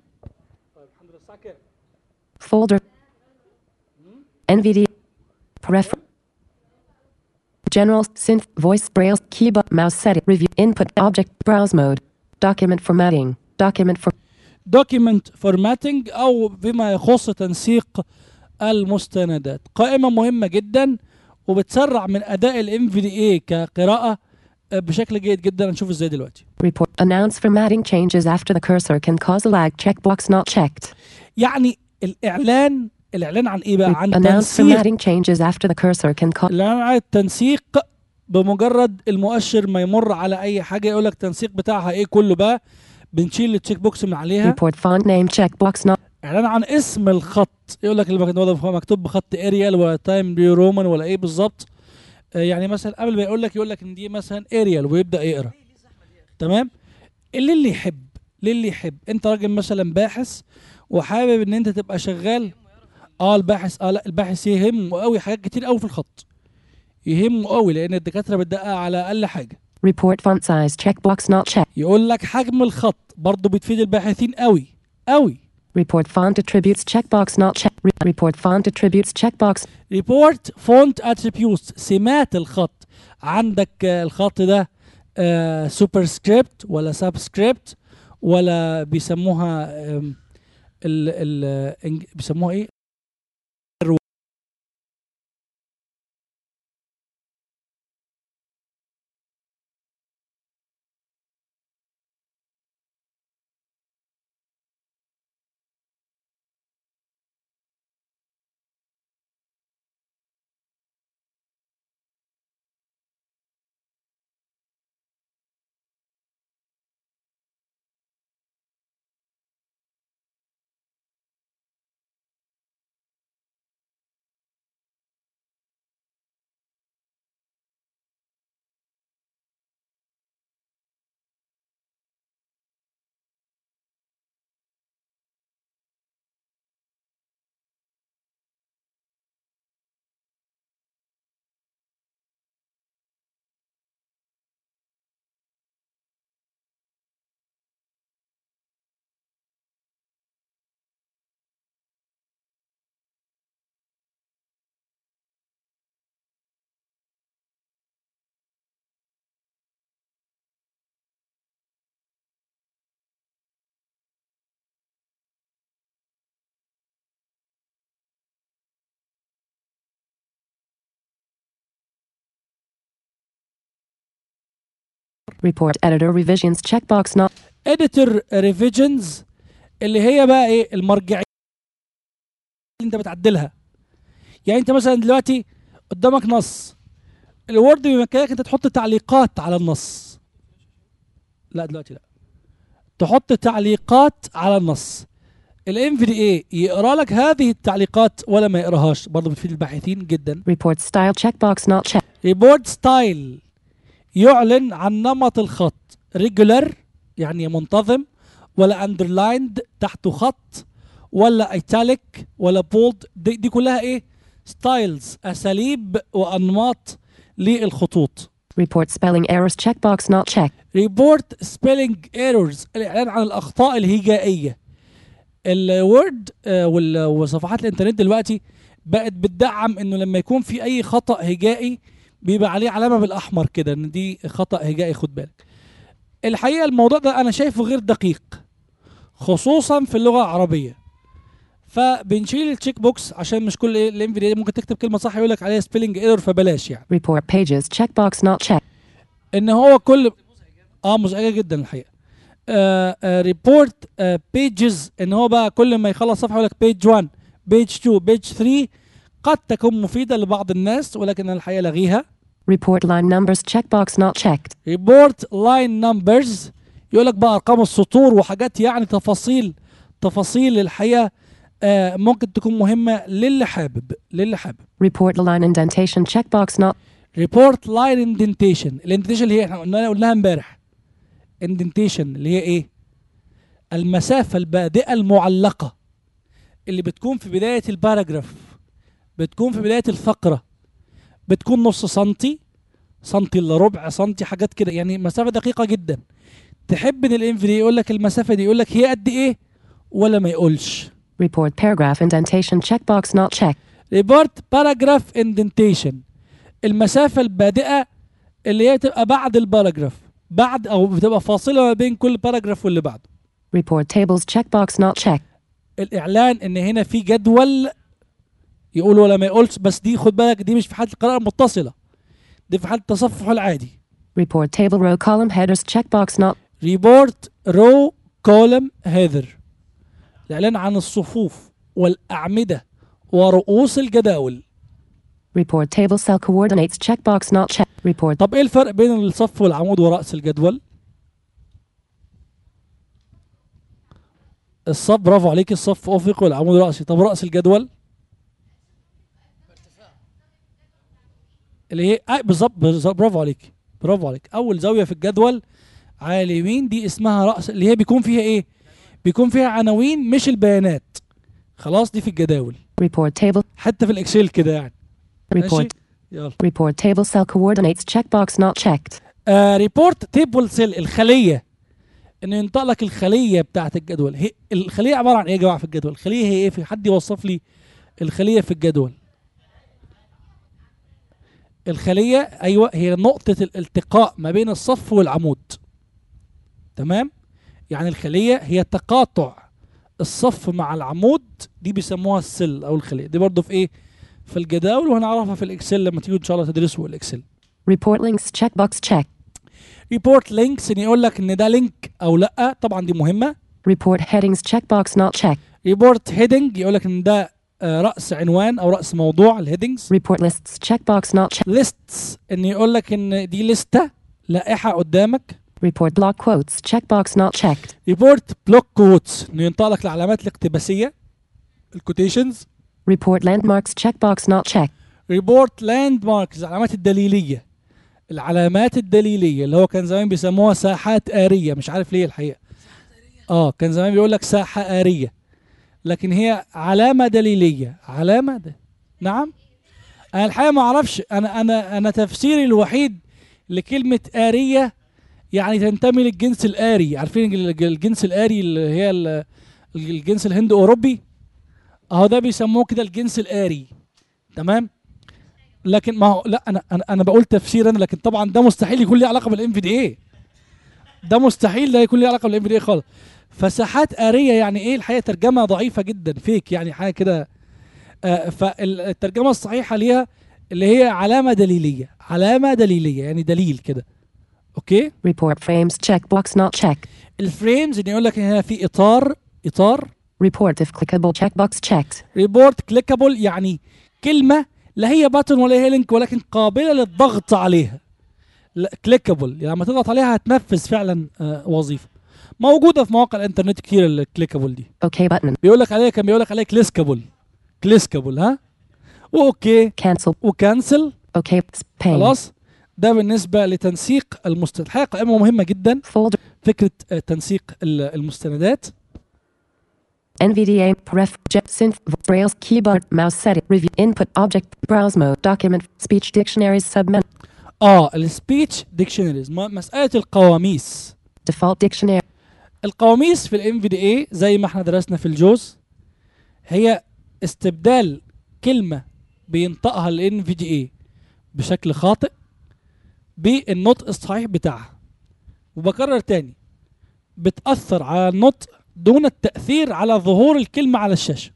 Folder. N V D A. Prefer. General. Synth. Voice. Braille. Keyboard. Mouse setting. Review. Input. Object. Browse mode. Document formatting. Document for. دوكيمنت فورماتنج، او بما يخص تنسيق المستندات. قائمه مهمه جدا وبتسرع من اداء الام في دي اي كقراءه آه، بشكل جيد جدا. هنشوف ازاي دلوقتي. Report. Announce formatting changes after the cursor can cause a lag. Checkbox not checked. يعني الاعلان الاعلان عن ايه بقى؟ عن Announce تنسيق. formatting changes after the cursor can cause. الاعلان عن التنسيق بمجرد المؤشر ما يمر على اي حاجه يقول لك التنسيق بتاعها ايه كله بقى، بنشيل التشيك بوكس من عليها. Report font name checkbox not. اعلان عن اسم الخط، يقول لك المكتوب مكتوب بخط اريال ولا تايم نيو رومان ولا ايه بالظبط. آه، يعني مثلا قبل ما يقول لك يقول لك ان دي مثلا اريال ويبدا يقرا. تمام. اللي اللي يحب للي يحب انت راجل مثلا باحث وحابب ان انت تبقى شغال. اه الباحث اه لا الباحث يهمه قوي حاجات كتير قوي في الخط، يهمه قوي لان الدكاتره بتدقق على اقل حاجه. Report font size checkbox not checked. يقول لك حجم الخط برضه بتفيد الباحثين قوي قوي. Report font attributes checkbox not checked. Re- report font attributes checkbox. ريبورت فونت اتريبيوتس، سمات الخط. عندك آه، الخط ده سوبر سكريبت ولا سبسكريبت ولا بيسموها آم، ال ال إنج- بيسموها ايه؟ Report editor revisions checkbox not. اديتور ريفيجنز اللي هي بقى ايه؟ المرجعيه اللي انت بتعدلها. يعني انت مثلا دلوقتي قدامك نص، الوورد بيمكنك انت تحط تعليقات على النص. لا دلوقتي لا، تحط تعليقات على النص. الام في دي اي يقرا لك هذه التعليقات ولا ما يقراهاش، برضه بتفيد الباحثين جدا. Report style checkbox not checked. ريبورت ستايل يعلن عن نمط الخط. ريجولار يعني منتظم، ولا اندرلايند تحته خط، ولا ايتاليك، ولا بولد. دي, دي كلها ايه؟ ستايلز، اساليب وانماط للخطوط. Report spelling errors checkbox not checked. ريبورت سبيلنج ايرورز الاعلان عن الاخطاء الهجائيه. الوورد آه، وال- وصفحات الانترنت دلوقتي بقت بتدعم انه لما يكون في اي خطأ هجائي بيبقى عليه علامة بالاحمر كده ان دي خطأ هجائي، خد بالك. الحقيقة الموضوع ده انا شايفه غير دقيق خصوصا في اللغة العربية، فبنشيل التشيك بوكس عشان مش كل الام في دي ممكن تكتب كلمة صح يقول لك عليها سبيلنج ايرور، فبلاش يعني. Report pages checkbox not checked. ان هو كل اه مزعجة جدا الحقيقة. ريبورت بيجز ان هو بقى كل ما يخلص صفحة يقول لك بيج واحد بيج اتنين بيج تلاتة، قد تكون مفيدة لبعض الناس ولكن أنا الحقيقة لغيها. Report line numbers checkbox not checked. ريبورت لاين نمبرز يقول لك بقى ارقام السطور وحاجات، يعني تفاصيل تفاصيل الحقيقة آه ممكن تكون مهمه للي حابب للي حابب Report line indentation checkbox not. ريبورت لاين اندنتيشن. الاندنتيشن اللي هي احنا قلنا قلناها امبارح. اندنتيشن اللي هي ايه؟ المسافه البادئه المعلقه اللي بتكون في بدايه الباراجراف، بتكون في بدايه الفقره، بتكون نص سنتي، سنتي الا ربع سنتي، حاجات كده يعني مسافه دقيقه جدا. تحب ان الام في دي يقول لك المسافه دي، يقول لك هي قد ايه ولا ما يقولش؟ Report paragraph indentation checkbox not checked. ريبورت باراجراف اندنتيشن، المسافه البادئه اللي هي تبقى بعد الباراجراف، بعد او بتبقى فاصله ما بين كل باراجراف واللي بعده. Report tables checkbox not checked. الاعلان ان هنا في جدول، يقول ولا ما يقولش، بس دي خد بالك دي مش في حاله القراءه المتصله، دي في حاله التصفح العادي. Report table row column headers checkbox not. ريبورت رو كولم هيدر، الاعلان عن الصفوف والاعمده ورؤوس الجداول. Report table cell coordinates checkbox not checked. Report طب ايه الفرق بين الصف والعمود ورأس الجدول؟ الصف برافو عليك، الصف افقي والعمود رأسي. طب رأس الجدول اللي هي آه بالظبط بالظبط، برافو عليك برافو عليك. اول زاويه في الجدول على اليمين دي اسمها رأس، اللي هي بيكون فيها ايه؟ بيكون فيها عناوين مش البيانات. خلاص دي في الجداول، report table حتى في الاكسل كده يعني. ماشي report يلا. report table cell coordinates checkbox not checked. آه ريبورت تيبل سيل، الخليه، انه ينطق لك الخليه بتاعت الجدول. هي الخليه عباره عن ايه يا جماعه في الجدول؟ الخليه هي ايه؟ في حد يوصف لي الخليه في الجدول؟ الخليه ايوه هي نقطه الالتقاء ما بين الصف والعمود. تمام؟ يعني الخليه هي تقاطع الصف مع العمود، دي بيسموها السل او الخليه. دي برضو في ايه؟ في الجداول، وهنعرفها في الاكسل لما تيجوا ان شاء الله تدرسوا الاكسل. Report links checkbox checked. ريبورت لينكس، ان يقول لك ان ده لينك او لا، طبعا دي مهمه. Report headings checkbox not checked. ريبورت هيدنج، يقول لك ان ده آه راس عنوان او راس موضوع، الهيدنجز. Report lists checkbox not checked. ليستس، ان يقول لك ان دي لسته لائحه قدامك. Report block quotes checkbox not checked. ريبورت بلوك كوتس، انه ينطق لك العلامات الاقتباسيه، الكوتيشنز. Report landmarks checkbox not checked. ريبورت لاند ماركس، العلامات الدليليه، العلامات الدليليه اللي هو كان زمان بيسموها ساحات آرية، مش عارف ليه الحقيقه. اه كان زمان بيقول لك ساحه آرية، لكن هي علامه دليليه، علامه د... نعم. انا الحقيقه ما اعرفش، انا انا انا تفسيري الوحيد لكلمه آرية يعني تنتمي للجنس الآري. عارفين الجنس الآري اللي هي الجنس الهند اوروبي، اهو ده بيسموه كده الجنس الآري. تمام؟ لكن ما هو لا، انا انا انا بقول تفسير انا، لكن طبعا ده مستحيل يكون له علاقه بالام في دي اي، ده مستحيل ده يكون له علاقه بالام في دي اي خالص. فساحات آرية يعني ايه؟ الحقيقه ترجمه ضعيفه جدا، فيك يعني حاجه كده. آه فالترجمه الصحيحه ليها اللي هي علامه دليليه، علامه دليليه يعني دليل كده. اوكي. Report frames checkbox not checked. الفريمز اللي يقول لك هنا في اطار، اطار. Report if clickable checkbox checked. ريبورت كليكابل، يعني كلمه لا هي باتون ولا هي لينك، ولكن قابله للضغط عليها. كليكابل يعني لما تضغط عليها هتنفذ فعلا آه وظيفه. موجوده في مواقع الانترنت كتير الكليكابل دي. OK button. بيقول لك عليها، كان بيقول لك عليها كليسكابل، كليسكابل ها، واوكي Cancel. وكانسل. OK pane. خلاص. ده بالنسبه لتنسيق المستندات. الحقيقه قائمه مهمه جدا، Folder. فكره آه تنسيق المستندات. N V D A pref jet synth braille keyboard mouse setting review input object browse mode document speech dictionaries submenu اه السبيتش ديكشنريز، مساله القواميس. default dictionary. القواميس في الام في دي اي زي ما احنا درسنا في الجوز هي استبدال كلمه بينطقها الان في دي اي بشكل خاطئ بالنطق الصحيح بتاعها. وبكرر تاني، بتاثر على النطق دون التاثير على ظهور الكلمه على الشاشه.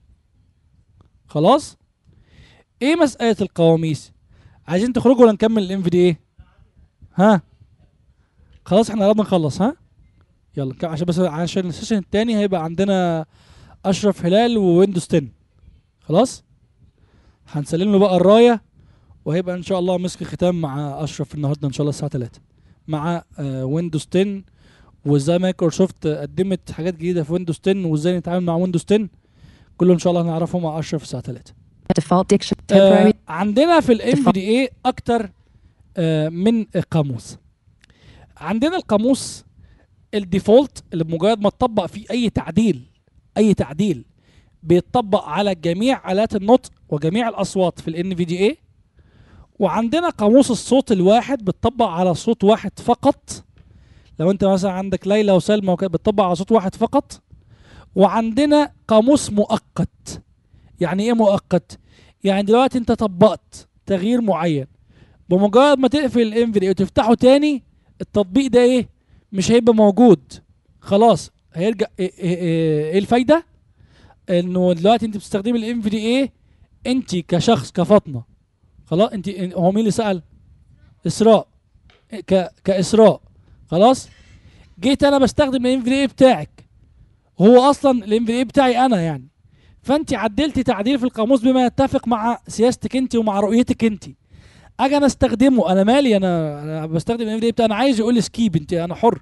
خلاص. ايه مساله القواميس؟ عايزين تخرجوا ولا نكمل الام في دي اي؟ ها خلاص احنا قربنا نخلص. ها يلا عشان بس عشان السيشن التاني هيبقى عندنا اشرف هلال وويندوز عشرة. خلاص هنسلم له بقى الرايه، وهيبقى ان شاء الله مسك ختام مع اشرف النهارده ان شاء الله الساعه ثلاثة مع آه ويندوز عشرة، وازاي مايكروسوفت قدمت حاجات جديده في ويندوز عشرة، وازاي نتعامل مع ويندوز عشرة. كله ان شاء الله هنعرفه مع اشرف الساعه ثلاثة. Default diction. آه Temporary. عندنا في الام في دي اي اكتر آه من قاموس. عندنا القاموس الديفولت اللي بمجرد ما تطبق فيه اي تعديل اي تعديل بيتطبق على جميع آلات النطق وجميع الاصوات في الان في دي اي. وعندنا قاموس الصوت الواحد بتطبق على صوت واحد فقط. لو انت مثلا عندك ليلى وسلمى وكده بتطبق على صوت واحد فقط. وعندنا قاموس مؤقت. يعني ايه مؤقت؟ يعني دلوقتي انت طبقت تغيير معين، بمجرد ما تقفل الام في دي وتفتحه تاني التطبيق ده ايه؟ مش هيبقى موجود خلاص. هيرجع ايه, إيه, إيه, إيه الفايده؟ انه دلوقتي انت بتستخدمي الام في دي ايه انت كشخص كفاطمه. خلاص انت هو مين اللي سأل؟ اسراء. ك كاسراء خلاص. جيت انا بستخدم الام في دي بتاعك، هو اصلا الام في دي بتاعي انا يعني. فانت عدلتي تعديل في القاموس بما يتفق مع سياستك انت ومع رؤيتك انت. اجي انا استخدمه، انا مالي، انا انا بستخدم الام في دي بتاعي، انا عايز يقول لي سكيب انت، انا حر.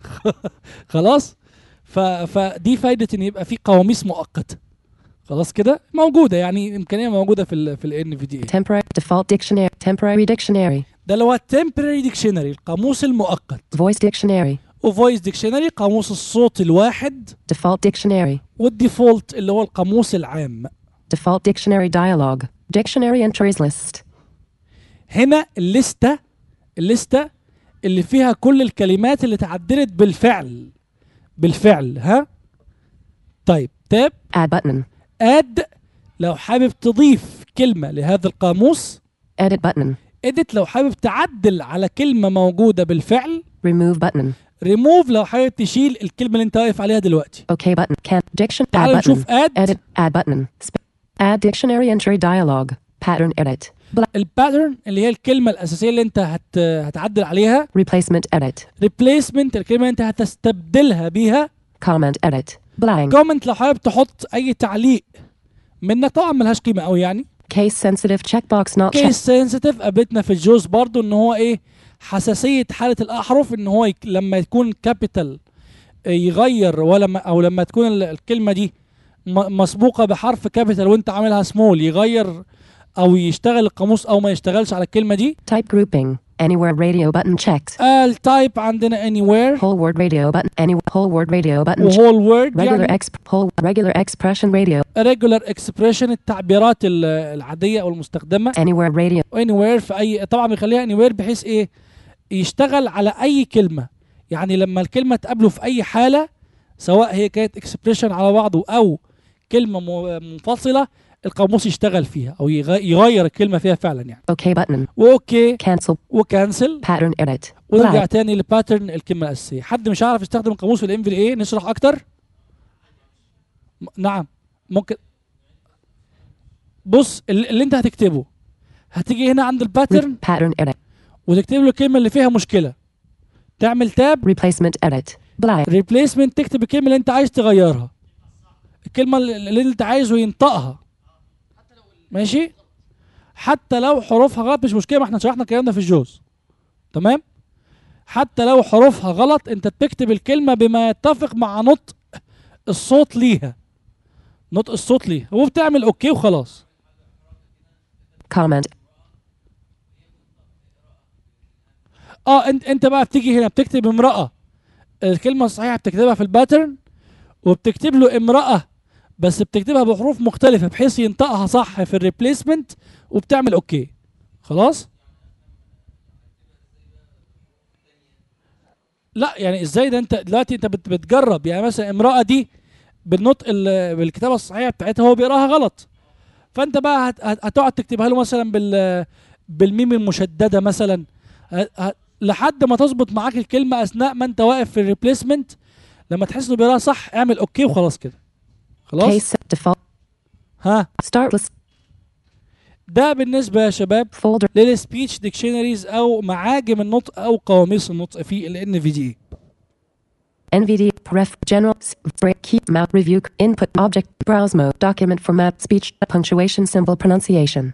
خلاص. ف فدي فايده ان يبقى في قواميس مؤقته. خلاص كده موجوده، يعني امكانيه موجوده في ال في الان في دي اي. Temporary. Default dictionary. Temporary dictionary. ده اللي هو temporary dictionary القاموس المؤقت. Voice dictionary. وفويس ديكشنري قاموس الصوت الواحد. Default dictionary. والديفولت اللي هو القاموس العام. Default dictionary dialogue. Dictionary entries list. هنا الليستة الليستة اللي فيها كل الكلمات اللي تعدلت بالفعل بالفعل. ها طيب تاب Add button. اد لو حابب تضيف كلمة لهذا القاموس. Edit button. edit لو حابب تعدل على كلمة موجودة بالفعل. Remove button. remove لو حابب تشيل الكلمة اللي انت واقف عليها دلوقتي. OK button. Can diction. Add تعالوا button. نشوف add. Edit. Add button. Sp- add dictionary entry dialogue. Pattern edit. Bla- الباترن اللي هي الكلمة الأساسية اللي انت هت... هتعدل عليها. replacement edit. replacement الكلمة اللي انت هتستبدلها بيها. Comment edit. Blank. comment لو حابب تحط أي تعليق منك، طبعا ملهاش قيمة أوي يعني. Case sensitive checkbox not checked. case sensitive قابلتنا في الجوز برضو ان هو ايه حساسية حالة الأحرف، ان هو يك... لما يكون كابيتال يغير، ولما او لما تكون ال- الكلمة دي م... مسبوقة بحرف كابيتال وانت عاملها سمول يغير او يشتغل القاموس او ما يشتغلش على الكلمة دي. Type grouping. Anywhere radio button checked. التايب عندنا anywhere Whole word radio button. Any whole word radio button. checked. وهول وورد Regular يعني exp whole regular expression radio. regular expression التعبيرات ال- العادية او المستخدمة. Anywhere radio. anywhere في اي، طبعا بيخليها anywhere بحيث ايه يشتغل على اي كلمة. يعني لما الكلمة تقابله في اي حالة سواء هي كانت expression على بعضه او كلمة م- منفصلة القاموس يشتغل فيها او يغ- يغير الكلمة فيها فعلا يعني. OK button. واوكي Cancel. وكانسل. Pattern edit. ونرجع Blank. تاني لباترن الكلمة الأساسية. حد مش عارف يستخدم قاموس في الام في اي نشرح اكتر؟ م- نعم ممكن. بص ال- اللي انت هتكتبه هتيجي هنا عند الباترن Re- pattern edit. وتكتب له الكلمة اللي فيها مشكلة، تعمل تاب Replacement edit. Blank. ريبليسمنت تكتب الكلمة اللي انت عايز تغيرها، الكلمة اللي انت عايزه ينطقها. ماشي؟ حتى لو حروفها غلط مش مشكلة، ما احنا شرحنا الكلام ده في الجوز. تمام؟ حتى لو حروفها غلط انت بتكتب الكلمة بما يتفق مع نطق الصوت ليها. نطق الصوت ليها وبتعمل اوكي وخلاص. Comment. اه انت انت بقى بتيجي هنا بتكتب امرأة، الكلمة الصحيحة بتكتبها في الباترن وبتكتب له امرأة بس بتكتبها بحروف مختلفة بحيث ينطقها صح في الريبليسمنت وبتعمل اوكي. خلاص؟ لا يعني ازاي ده؟ انت دلوقتي انت بت- بتجرب يعني مثلا امرأة دي بالنطق ال- بالكتابة الصحيحة بتاعتها هو بيقراها غلط، فانت بقى هت- هت- هتقعد تكتبها له مثلا بال بالميم المشددة مثلا ه- ه- لحد ما تظبط معاك الكلمة اثناء ما انت واقف في الريبليسمنت. لما تحس انه بيقراها صح اعمل اوكي وخلاص كده. خلاص؟ Case default. ها Start list. ده بالنسبة يا شباب Folder. للسبيتش ديكشنريز او معاجم النطق او قواميس النطق في ال إن في دي إي. N V D. Pref. General. s- Break. Keep. Mount. Review. Input. Object. Browse mode. Document format. Speech. Punctuation. Symbol. Pronunciation.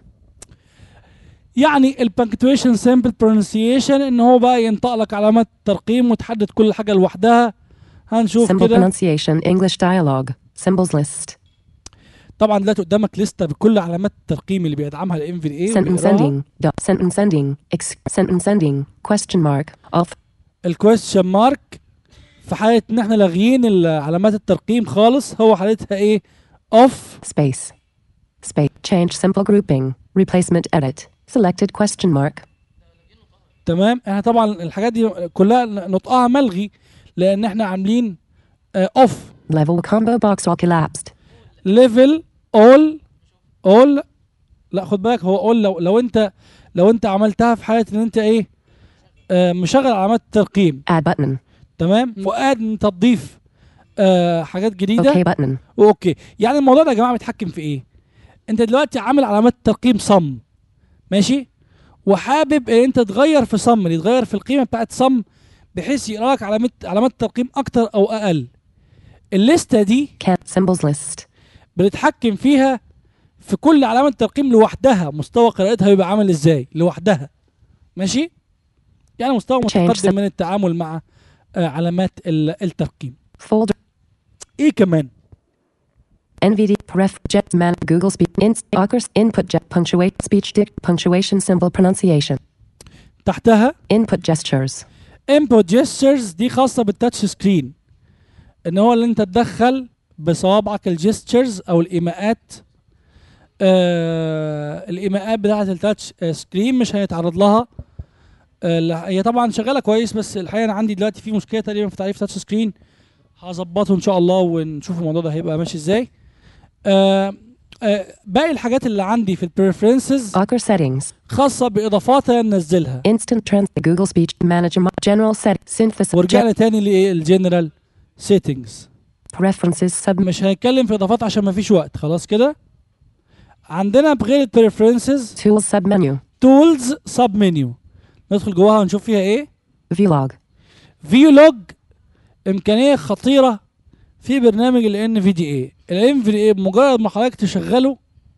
يعني البنكتويشن سامبل برونسيشن ان هو بقى ينطق لك علامات ترقيم وتحدد كل حاجة لوحدها. هنشوف Symbol كده. pronunciation. English dialogue. Symbols list. طبعا دلوقتي قدامك لسته بكل علامات الترقيم اللي بيدعمها الام في دي اي. Sentence ending. Dot. Sentence ending. Ex. Sentence ending. Question mark. Off. الكويستشن مارك في حاله ان احنا لاغيين علامات الترقيم خالص، هو حالتها ايه؟ اوف. Space. Space. Change simple grouping. Replacement edit. Selected question mark. تمام. احنا طبعا الحاجات دي كلها نطقها ملغي لان احنا عاملين اوف. Level combo box all collapsed. ليفل اول اول لا خد بالك، هو اول لو لو انت لو انت عملتها في حاله ان انت ايه آه مشغل علامات الترقيم. Add button. تمام. وقاد ان انت تضيف آه حاجات جديده. OK button. اوكي. يعني الموضوع ده يا جماعه بيتحكم في ايه؟ انت دلوقتي عامل علامات ترقيم صم، ماشي، وحابب ان انت تغير في صم، اللي يتغير في القيمه بتاعت صم بحيث يقرا لك علامات علامات ترقيم اكتر او اقل. الليسته دي Cat symbols list. بنتحكم فيها في كل علامه ترقيم لوحدها، مستوى قراءتها يبقى عامل ازاي لوحدها، ماشي. يعني مستوى متقدم من التعامل مع آه علامات الترقيم. Folder. ايه كمان؟ N V D ref jet man Google speak int occurs input jet punctuate speech dict punctuation symbol pronunciation. تحتها Input gestures. input gestures دي خاصه بالتاتش سكرين، ان هو اللي انت تدخل بصوابعك الجستشرز او الايماءات. آه الايماءات بتاعه التاتش سكرين مش هنتعرض لها. آه هي طبعا شغاله كويس، بس الحقيقه انا عندي دلوقتي في مشكله تقريبا في تعريف تاتش سكرين، هظبطه ان شاء الله ونشوف الموضوع ده هيبقى ماشي ازاي. آه آه باقي الحاجات اللي عندي في البريفرنسز Occur settings. خاصه باضافات ننزلها. Instant trans Google speech manager general set synthesis. ورجعنا تاني للجنرال سيتنجز. Preferences sub. مش هنتكلم في اضافات عشان ما فيش وقت. خلاص كده. عندنا بغير البريفرنسز Tools submenu. تولز سب منيو، ندخل جواها ونشوف فيها ايه. Vlog. فيو لوج امكانيه خطيره في برنامج ال إن في دي إيه. ال إن في دي إيه بمجرد ما حضرتك تشغله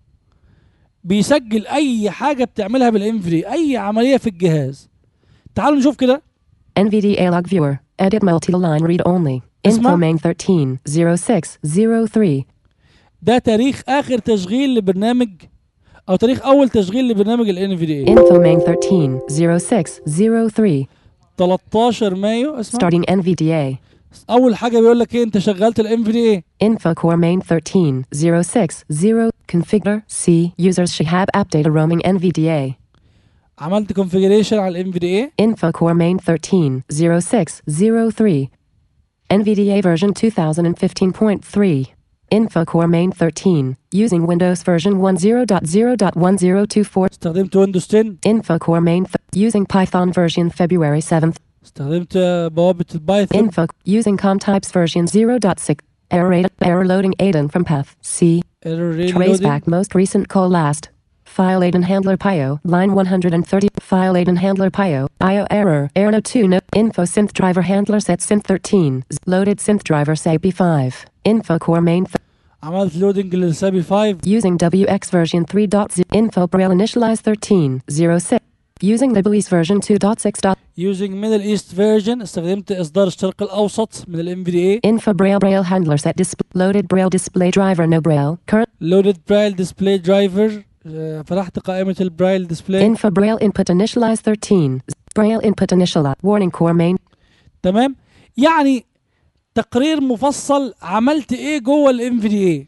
بيسجل اي حاجه بتعملها بال إن في دي إيه، اي عمليه في الجهاز. تعالوا نشوف كده. N V D A log viewer. Edit multi-line read only. اسمع. Info main thirteen zero six zero three. ده تاريخ اخر تشغيل لبرنامج او تاريخ اول تشغيل لبرنامج ال إن في دي إيه. Info main thirteen zero six zero three. تلتاشر مايو. اسمع. Starting N V D A. اول حاجه بيقول لك ايه؟ انت شغلت ال إن في دي إيه. Info core main thirteen zero six zero. Configure C users Shihab app data roaming N V D A. عملت configuration على ال إن في دي إيه. Info core main thirteen zero six zero three. N V D A version two thousand fifteen point three. Info core main thirteen. Using Windows version ten point zero point one zero two four. استخدمت ويندوز عشرة. Info core main th- using Python version February seventh. استخدمت بوابه البايثون. Info using ComTypes version zero point six. Error rate, error loading Aiden from path C. error Traceback reloading. most recent call last. File Aiden handler Pio line one hundred thirty. File Aiden handler Pio I O error error no two no. Info synth driver handler set synth thirteen. Loaded synth driver S A P I five. Info core main th- عملت لودنج للسابي خمسة. using W X version three point zero. Info braille initialize thirteen zero six. Using Libelese version two point six. using middle east version. استخدمت اصدار الشرق الاوسط من ال إن في دي إيه. Info braille braille handler set display loaded braille display driver no braille current. loaded braille display driver. آه، فتحت قائمه البرايل ديسبلاي. Info braille input initialize thirteen. Braille input initialize warning core main. تمام. يعني تقرير مفصل عملت ايه جوه ال إن في دي إيه،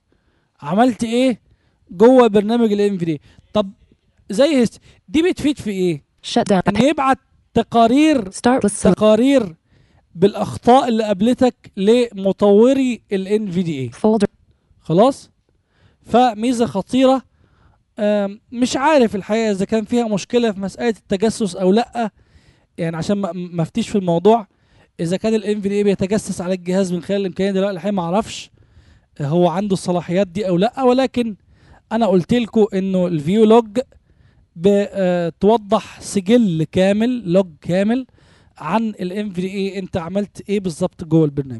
عملت ايه جوه برنامج ال إن في دي إيه. طب زي هست دي بتفيد في ايه؟ Shut down. ان يبعت تقارير Start with some تقارير بالاخطاء اللي قابلتك لمطوري ال إن في دي إيه. folder. خلاص. فميزه خطيره. آم، مش عارف الحقيقه اذا كان فيها مشكله في مساله التجسس او لا، يعني عشان ما ما افتيش في الموضوع اذا كان ال إن في دي إيه بيتجسس على الجهاز من خلال الامكانيه دي. لا الحقيقه ما اعرفش هو عنده الصلاحيات دي او لا، ولكن انا قلت لكم انه الفيو لوج بتوضح سجل كامل، لوج كامل عن ال إن في دي إيه، انت عملت ايه بالظبط جوه البرنامج.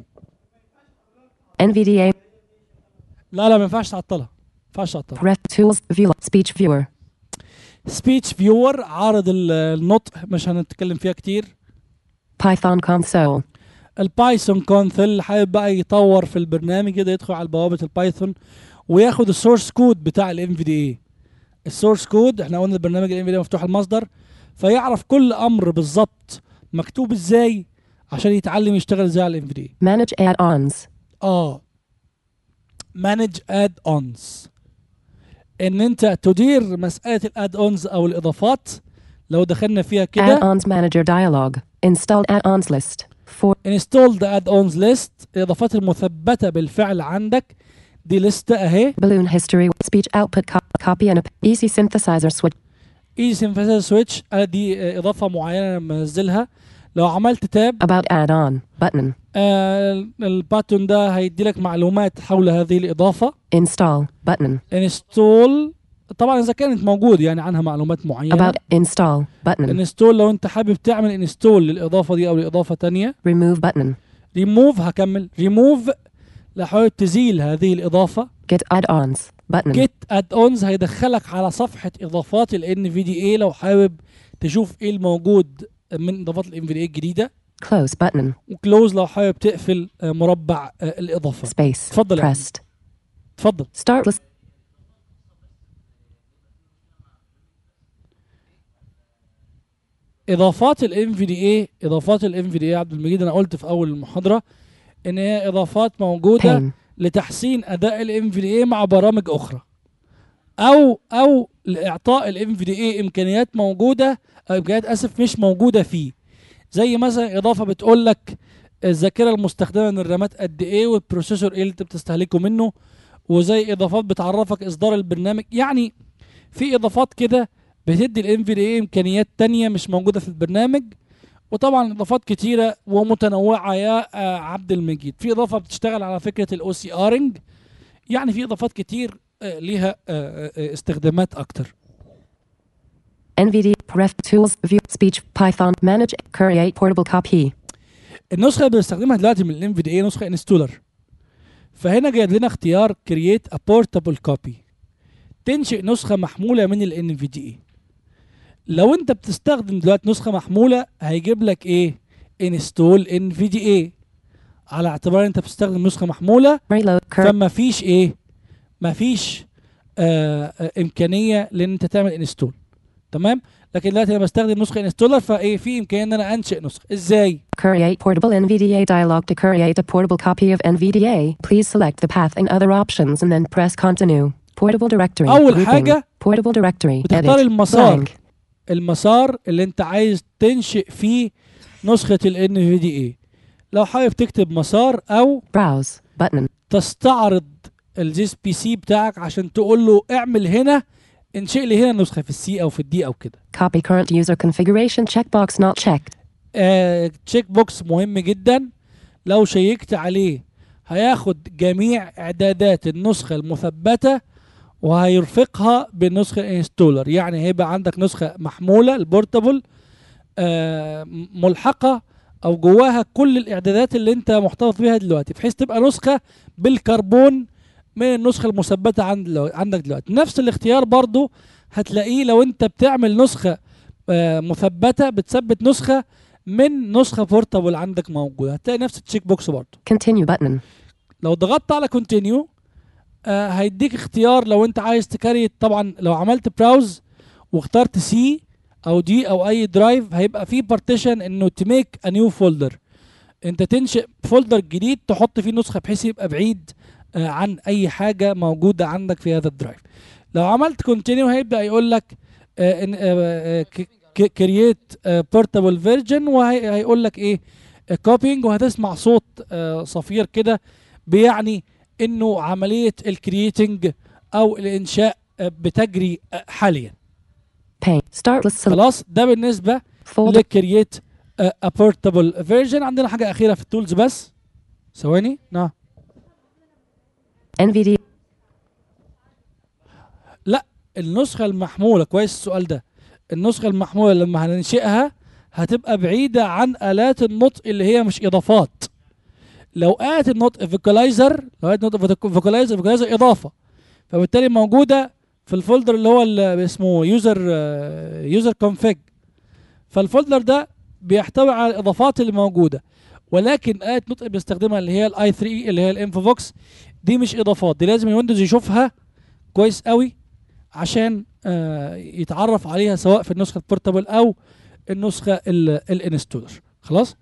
N V D A لا لا ما ينفعش تعطلها، ما ينفعش تعطلها. ref tools view speech viewer. سبيتش فيور عارض ال- النطق مش هنتكلم فيها كتير. Python console. البايثون كونسول حابب بقى يطور في البرنامج يقدر يدخل على بوابه البايثون وياخد السورس كود بتاع الام في دي اي. السورس كود احنا قلنا البرنامج الام في دي مفتوح المصدر، فيعرف كل امر بالظبط مكتوب ازاي عشان يتعلم يشتغل ازاي على الام في دي. Manage add-ons. اه manage add-ons، ان انت تدير مساله الاد اونز او الاضافات. لو دخلنا فيها كده Add-ons manager dialog. Installed add-ons list. For install the add-ons list، الاضافات المثبته بالفعل عندك دي لسته اهي. balloon history. Speech output co- copy and a easy synthesizer switch. ايزي سينثيسيس سويتش دي اضافه معينه لما انزلها. لو عملت تاب About add-on button. آه الباتون ده هيدي لك معلومات حول هذه الاضافه. Install button. انستول طبعا اذا كانت موجود يعني عنها معلومات معينه. About install button. انستول لو انت حابب تعمل انستول للاضافه دي او لاضافه تانية. Remove button. ريموف هكمل ريموف لو حابب تزيل هذه الاضافه. Get add-ons button. جيت اد اونز هيدخلك على صفحه اضافات الان في دي اي لو حابب تشوف ايه الموجود من اضافات الان في دي اي الجديده. Close button. وكلوز لو حابب تقفل آه، مربع آه، الاضافه. Space. اتفضل يا عم. Pressed. اتفضل. Start list. اضافات الام في دي اي اضافات الام في دي اي عبد المجيد انا قلت في اول المحاضره ان هي اضافات موجوده Pane. لتحسين اداء الام في دي اي مع برامج اخرى، او او لاعطاء الام في دي اي امكانيات موجوده او امكانيات اسف مش موجوده فيه. زي مثلا اضافه بتقول لك الذاكره المستخدمه من الرامات قد ايه والبروسيسور ايه اللي انت بتستهلكه منه، وزي اضافات بتعرفك اصدار البرنامج. يعني في اضافات كده بتدي الام في دي اي امكانيات تانية مش موجوده في البرنامج. وطبعا اضافات كتيره ومتنوعه يا آه، عبد المجيد. في اضافه بتشتغل على فكره الاو سي ارنج، يعني في اضافات كتير آه، ليها آه، آه، استخدامات اكتر. N V D A. Ref tools. View speech. Python. Manage. Create portable copy. النسخه اللي بنستخدمها دلوقتي من الام في دي اي نسخه انستولر، فهنا جايب لنا اختيار كرييت ا بورتابل كوبي، تنشئ نسخه محموله من الان في دي اي. لو انت بتستخدم دلوقتي نسخه محموله هيجيب لك ايه؟ انستول ان في دي اي، على اعتبار انت بتستخدم نسخه محموله Reload. Cur- فما فيش ايه؟ ما فيش آه آه امكانيه لان انت تعمل انستول. تمام. لكن دلوقتي انا بستخدم نسخه انستولر فايه في امكانيه ان انا انشئ نسخه. ازاي؟ Create portable N V D A dialog. To create a portable copy of N V D A, please select the path and other options and then press continue. Portable directory. أول Grouping. حاجة Portable directory. بتختار Edit. المسار. Blank. المسار اللي انت عايز تنشئ فيه نسخه الان في دي اي. لو حابب تكتب مسار او Browse button. تستعرض الجيس بي سي بتاعك عشان تقول له اعمل هنا انشئ لي هنا نسخه في السي او في الدي او كده. Copy current user configuration checkbox not checked. آه تشيك بوكس مهم جدا، لو شيكت عليه هياخد جميع اعدادات النسخه المثبته وهيرفقها بالنسخه الانستولر. يعني هيبقى عندك نسخه محموله البورتابل آه ملحقه او جواها كل الاعدادات اللي انت محتفظ بيها دلوقتي، بحيث تبقى نسخه بالكربون من النسخه المثبته عند عندك دلوقتي. نفس الاختيار برضو هتلاقيه لو انت بتعمل نسخه آه مثبته بتثبت نسخه من نسخه بورتابل عندك موجوده، هتلاقي نفس التشيك بوكس برضو. Continue button. لو ضغطت على كونتينيو آه هيديك اختيار لو انت عايز تكريت. طبعا لو عملت براوز واخترت سي او دي او اي درايف هيبقى فيه بارتيشن انه تميك ا نيو فولدر، انت تنشئ فولدر جديد تحط فيه نسخه بحيث يبقى بعيد آه عن اي حاجه موجوده عندك في هذا الدرايف. لو عملت كونتينيو هيبدا يقول لك كرييت بورتابل فيرجن وهيقول لك ايه كوبينج، وهتسمع صوت آه صفير كده بيعني انه عمليه الكرييتنج او الانشاء آه بتجري آه حاليا. Pane. Start list. Select. خلاص ده بالنسبه Folder. لكرييت ا بورتابل فيرجن. عندنا حاجه اخيره في التولز بس ثواني. نعم N V D A. لا النسخه المحموله، كويس السؤال ده. النسخه المحموله لما هننشئها هتبقى بعيده عن الات النطق اللي هي مش اضافات. لو آلة النطق فوكالايزر، لو آلة النطق فوكالايزر فوكالايزر اضافه، فبالتالي موجوده في الفولدر اللي هو اللي اسمه يوزر يوزر كونفيج. فالفولدر ده بيحتوي على الاضافات اللي موجوده، ولكن آلة نطق بيستخدمها اللي هي الاي ثري اللي هي الانفوفوكس دي مش اضافات، دي لازم الويندوز يشوفها كويس قوي عشان آه يتعرف عليها سواء في النسخه البورتابل او النسخه الانستولر. خلاص.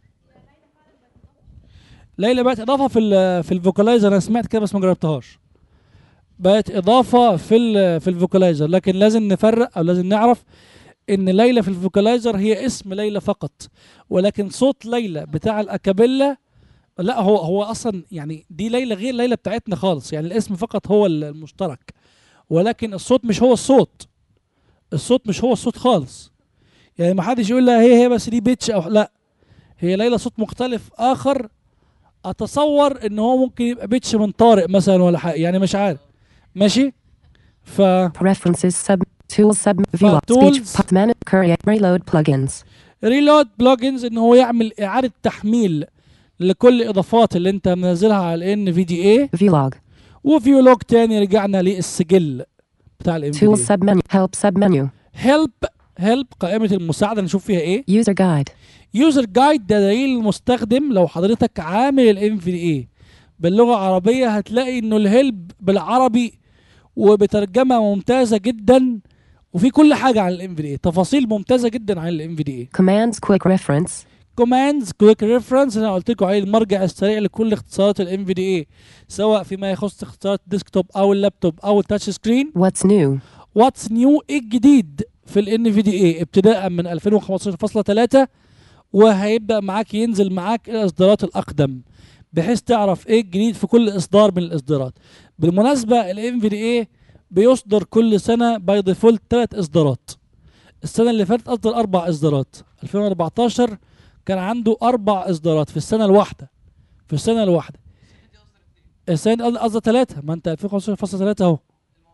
ليلى بقت اضافه في ال في الفوكالايزر، انا سمعت كده بس ما جربتهاش. بقت اضافه في ال في الفوكالايزر، لكن لازم نفرق او لازم نعرف ان ليلى في الفوكالايزر هي اسم ليلى فقط، ولكن صوت ليلى بتاع الاكابيلا لا، هو هو اصلا يعني دي ليلى غير ليلى بتاعتنا خالص، يعني الاسم فقط هو المشترك، ولكن الصوت مش هو الصوت. الصوت مش هو الصوت خالص. يعني ما حدش يقول لا هي هي بس دي بيتش او لا، هي ليلى صوت مختلف اخر. اتصور ان هو ممكن يبقى بيتش من طارق مثلا ولا حاجه، يعني مش عارف. ماشي. ف Preferences sub tools sub view tools. speech pop man create reload plugins. ريلود بلجنز ان هو يعمل اعاده تحميل لكل الاضافات اللي انت منزلها على ان في دي اي. Viewlog وفيو لوج تاني رجعنا للسجل بتاع الان في tools دي. submenu help submenu هيلب هيلب قائمه المساعده نشوف فيها ايه. user guide يوزر جايد ده دليل المستخدم. لو حضرتك عامل الام في دي اي باللغه العربيه هتلاقي انه الهيلب بالعربي وبترجمه ممتازه جدا، وفي كل حاجه عن الام في دي اي، تفاصيل ممتازه جدا عن الام في دي اي. commands quick reference كوماندز كويك ريفرنس انا قلت لكم عليه المرجع السريع لكل اختصارات الام في دي اي، سواء فيما يخص اختصارات الديسكتوب او اللابتوب او التاتش سكرين. what's new واتس نيو ايه الجديد في الان في دي اي ابتداء من ألفين وخمستاشر فاصلة ثلاثة، وهيبدا معاك ينزل معاك الاصدارات الاقدم بحيث تعرف ايه الجديد في كل اصدار من الاصدارات. بالمناسبه الام في دي اي بيصدر كل سنه باي ديفولت ثلاث اصدارات. السنه اللي فاتت اصدر اربع اصدارات. ألفين وأربعتاشر كان عنده اربع اصدارات في السنه الواحده. في السنه الواحده السنه دي قصدي ثلاثه، ما انت ألفين وخمستاشر فاصلة ثلاثة اهو.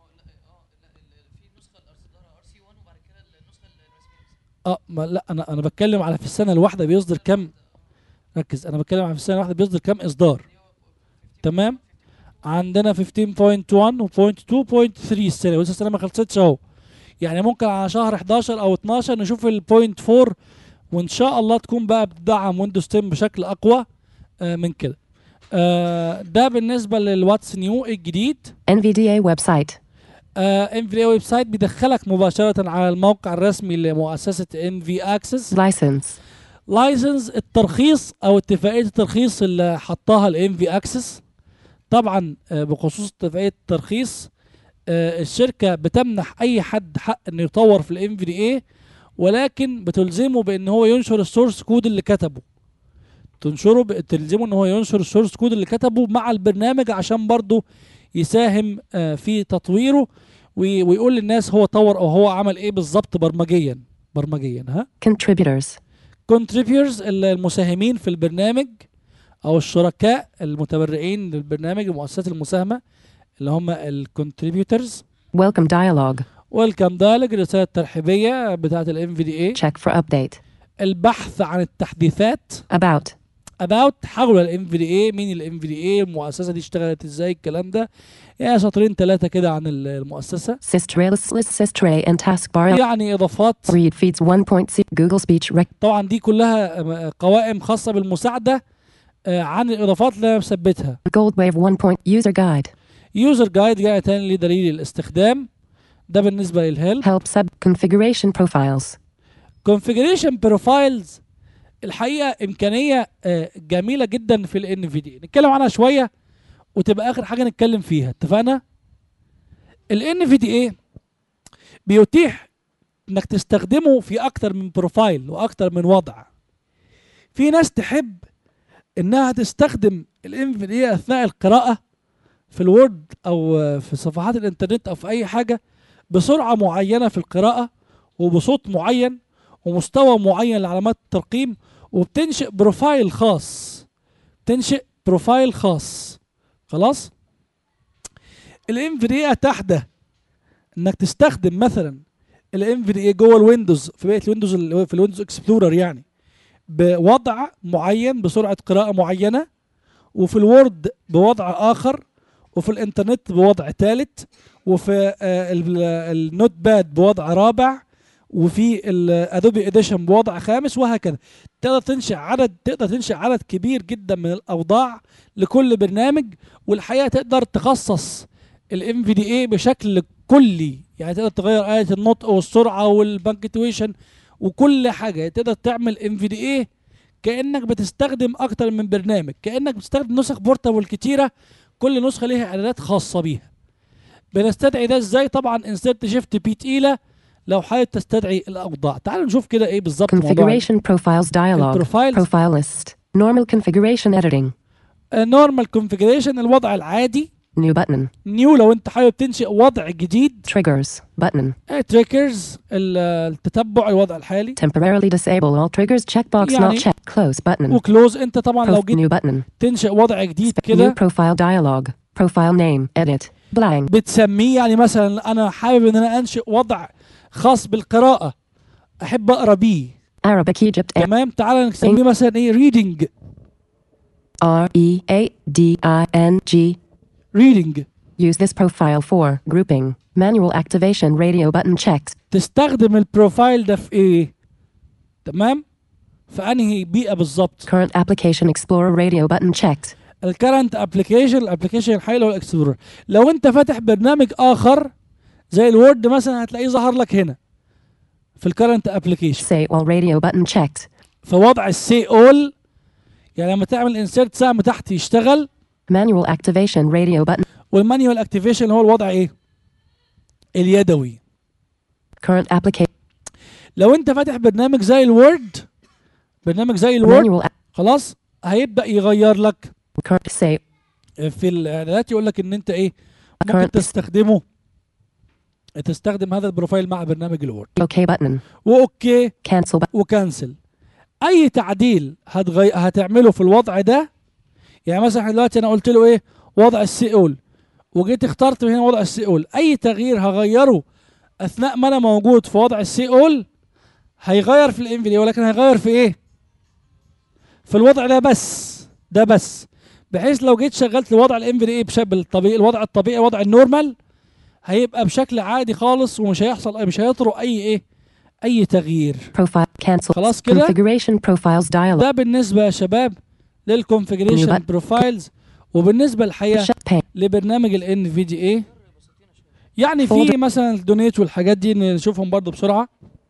اه ما لا انا انا بتكلم على في السنه الواحده بيصدر كم. ركز، انا بتكلم على في السنه الواحده بيصدر كم اصدار. تمام. عندنا خمستاشر نقطة واحد و اتنين نقطة ثلاثة السنه، ولسه السنه ما خلصتش اهو. يعني ممكن على شهر حداشر او اتناشر نشوف البوينت أربعة، وان شاء الله تكون بقى بتدعم ويندوز عشرة بشكل اقوى آه من كده. آه ده بالنسبه للواتس نيو الجديد. إن في دي إيه website ان في دي ويب سايت بيدخلك مباشره على الموقع الرسمي لمؤسسه ان في اكسس. license لايسنس الترخيص او اتفاقيه الترخيص اللي حطاها الان في اكسس. طبعا آه بخصوص اتفاقيه الترخيص آه الشركه بتمنح اي حد حق انه يطور في الام في دي اي، ولكن بتلزمه بان هو ينشر السورس كود اللي كتبه. تنشره بتلزمه ان هو ينشر السورس كود اللي كتبه مع البرنامج عشان برضه يساهم آه في تطويره ويقول للناس هو طور او هو عمل ايه بالظبط برمجيا. برمجيا ها. contributors contributors المساهمين في البرنامج او الشركاء المتبرعين للبرنامج، المؤسسات المساهمه اللي هم الكونتريبيوترز. welcome dialog ويلكم دايلوج الرساله الترحيبيه بتاعه الام في دي اي. check for update البحث عن التحديثات. about about حول الام في دي اي، مين الام في دي اي، المؤسسه دي اشتغلت ازاي، الكلام ده. يعني سطرين ثلاثه كده عن المؤسسه. systray list systray and taskbar يعني اضافات. read feeds one point six Google speech rec طبعا دي كلها قوائم خاصه بالمساعده عن الاضافات اللي انا مثبتها. gold wave one point user guide يوزر جايد جاي تاني لدليل الاستخدام. ده بالنسبه للهيلب. help sub configuration profiles configuration profiles الحقيقه امكانيه جميله جدا في الان في دي، نتكلم عنها شويه وتبقى اخر حاجه نتكلم فيها. اتفقنا؟ الان في دي اي بيتيح انك تستخدمه في اكتر من بروفايل واكتر من وضع. في ناس تحب انها تستخدم الان في دي اثناء القراءه في الوورد او في صفحات الانترنت او في اي حاجه بسرعه معينه في القراءه وبصوت معين ومستوى معين لعلامات الترقيم، وبتنشئ بروفايل خاص. تنشئ بروفايل خاص. خلاص. الام في دي اتاح ده انك تستخدم مثلا الام في دي جوه الويندوز في بقيه الويندوز في الويندوز اكسبلورر يعني بوضع معين بسرعه قراءه معينه، وفي الوورد بوضع اخر، وفي الانترنت بوضع ثالث، وفي آه النوت باد بوضع رابع، وفي الادوبي اديشن بوضع خامس، وهكذا. تقدر تنشئ عدد تقدر تنشئ عدد كبير جدا من الاوضاع لكل برنامج، والحقيقه تقدر تخصص الام في دي اي بشكل كلي، يعني تقدر تغير آلة النطق والسرعه والبنكتويشن وكل حاجه. تقدر تعمل ام في دي اي كانك بتستخدم اكتر من برنامج، كانك بتستخدم نسخ بورتابل كتيره، كل نسخه ليها اعدادات خاصه بيها. بنستدعي ده ازاي؟ طبعا انسرت شيفت بي تقيله لو حابب تستدعي الاوضاع. تعالوا نشوف كده ايه بالظبط موضوع Configuration profiles dialog. البروفايلز. Profile list. Normal configuration editing. نورمال كونفيجريشن الوضع العادي. New button. نيو لو انت حابب تنشئ وضع جديد. Triggers button. تريكرز التتبع الوضع الحالي. Temporarily disable all triggers checkbox يعني not checked. Close button. وكلوز انت طبعا لو Prof- جيت new button. تنشئ وضع جديد New كده profile dialog. Profile name. Edit. Blank. بتسميه، يعني مثلا انا حابب ان انا انشئ وضع خاص بالقراءة، احب اقرا بيه. Arabic Egypt. تمام، تعال نسميه مثلا ايه reading. R E A D I N G. reading. Use this profile for grouping. Manual activation radio button checked. تستخدم البروفايل ده في ايه؟ تمام، في انهي بيئة بالظبط؟ Current application explorer radio button checked. الكرنت ابلكيشن الابلكيشن الحالي اللي هو الاكسبلورر. لو انت فاتح برنامج اخر زي الوورد مثلا هتلاقيه ظهر لك هنا في الكرنت ابلكيشن Say all radio button checked. في وضع السي اول، يعني لما تعمل انسيرت سهم تحت يشتغل. Manual activation radio button. والمانيوال اكتيفيشن اللي هو الوضع ايه؟ اليدوي. Current application. لو انت فاتح برنامج زي الوورد برنامج زي الوورد Manual. خلاص هيبدأ يغير لك Current say. في الاعدادات، يقول لك ان انت ايه ممكن Current. تستخدمه تستخدم هذا البروفايل مع برنامج الوورد. OK button. واوكي Cancel button. وكنسل. اي تعديل هتغي... هتعمله في الوضع ده، يعني مثلا دلوقتي انا قلت له ايه وضع السي اول، وجيت اخترت من هنا وضع السي اول، اي تغيير هغيره اثناء ما انا موجود في وضع السي اول هيغير في الام في دي، ولكن هيغير في ايه؟ في الوضع ده بس ده بس بحيث لو جيت شغلت الوضع الام في دي بشكل الطبيعي، الوضع الطبيعي وضع النورمال، هيبقى بشكل عادي خالص ومش هيحصل مش هيطرق اي ايه اي تغيير. Profile cancel. خلاص كده. Configuration profiles dialog. ده بالنسبه يا شباب للكونفيجريشن New button. بروفايلز. وبالنسبه الحقيقه Shut pane. لبرنامج الان في دي اي، يعني في Folder. مثلا الدونيت والحاجات دي نشوفهم برضو بسرعه.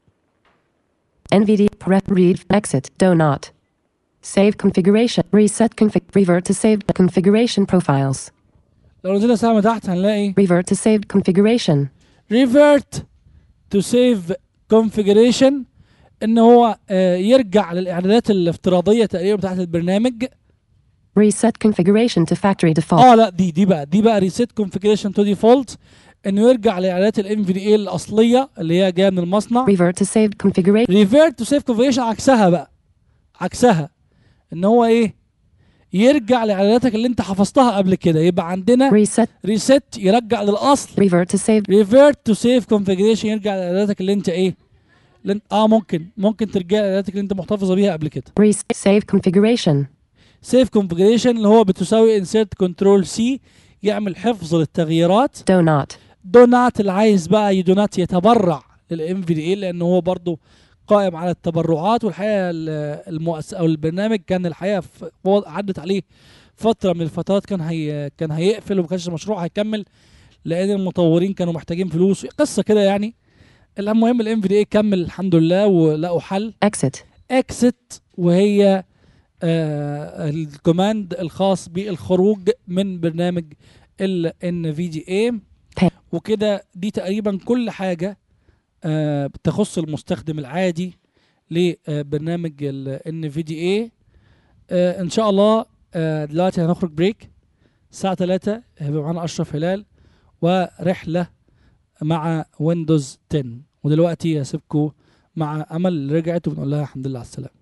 N V D prep read exit do not save configuration reset config revert to saved configuration profiles لو نزلنا سهم تحت هنلاقي revert to saved configuration revert to save configuration، ان هو آه يرجع للاعدادات الافتراضيه تقريبا بتاعت البرنامج. reset configuration to factory default اه لا دي دي بقى دي بقى reset configuration to default، انه يرجع لاعدادات الام في دي اي الاصليه اللي هي جايه من المصنع. revert to saved configuration revert to save configuration عكسها بقى عكسها ان هو ايه يرجع لاعداداتك اللي انت حفظتها قبل كده. يبقى عندنا reset reset يرجع للاصل، revert to saved revert to save configuration يرجع لاعداداتك اللي انت ايه اللي انت اه ممكن ممكن ترجع لاعداداتك اللي انت محتفظه بيها قبل كده. reset save configuration save configuration اللي هو بتساوي insert control C يعمل حفظ للتغييرات. do not do not اللي عايز بقى يدو نوت يتبرع للام في دي اي لانه هو برضو قائم على التبرعات. والحقيقه المؤسسه او البرنامج كان الحقيقه عدت عليه فتره من الفترات كان هي كان هيقفل وما كانش المشروع هيكمل لان المطورين كانوا محتاجين فلوس، قصه كده يعني. المهم الام في دي اي كمل الحمد لله ولقوا حل. exit اكسيت وهي آه الكوماند الخاص بالخروج من برنامج ال ان في دي اي. وكده دي تقريبا كل حاجه آه بتخص المستخدم العادي لبرنامج ال ان في دي اي. آه ان شاء الله آه دلوقتي هنخرج بريك الساعه ثلاثة، هيبقى معانا اشرف هلال ورحله مع ويندوز عشرة. ودلوقتي هسيبكم مع امل اللي رجعت وبنقول لها الحمد لله على السلامه.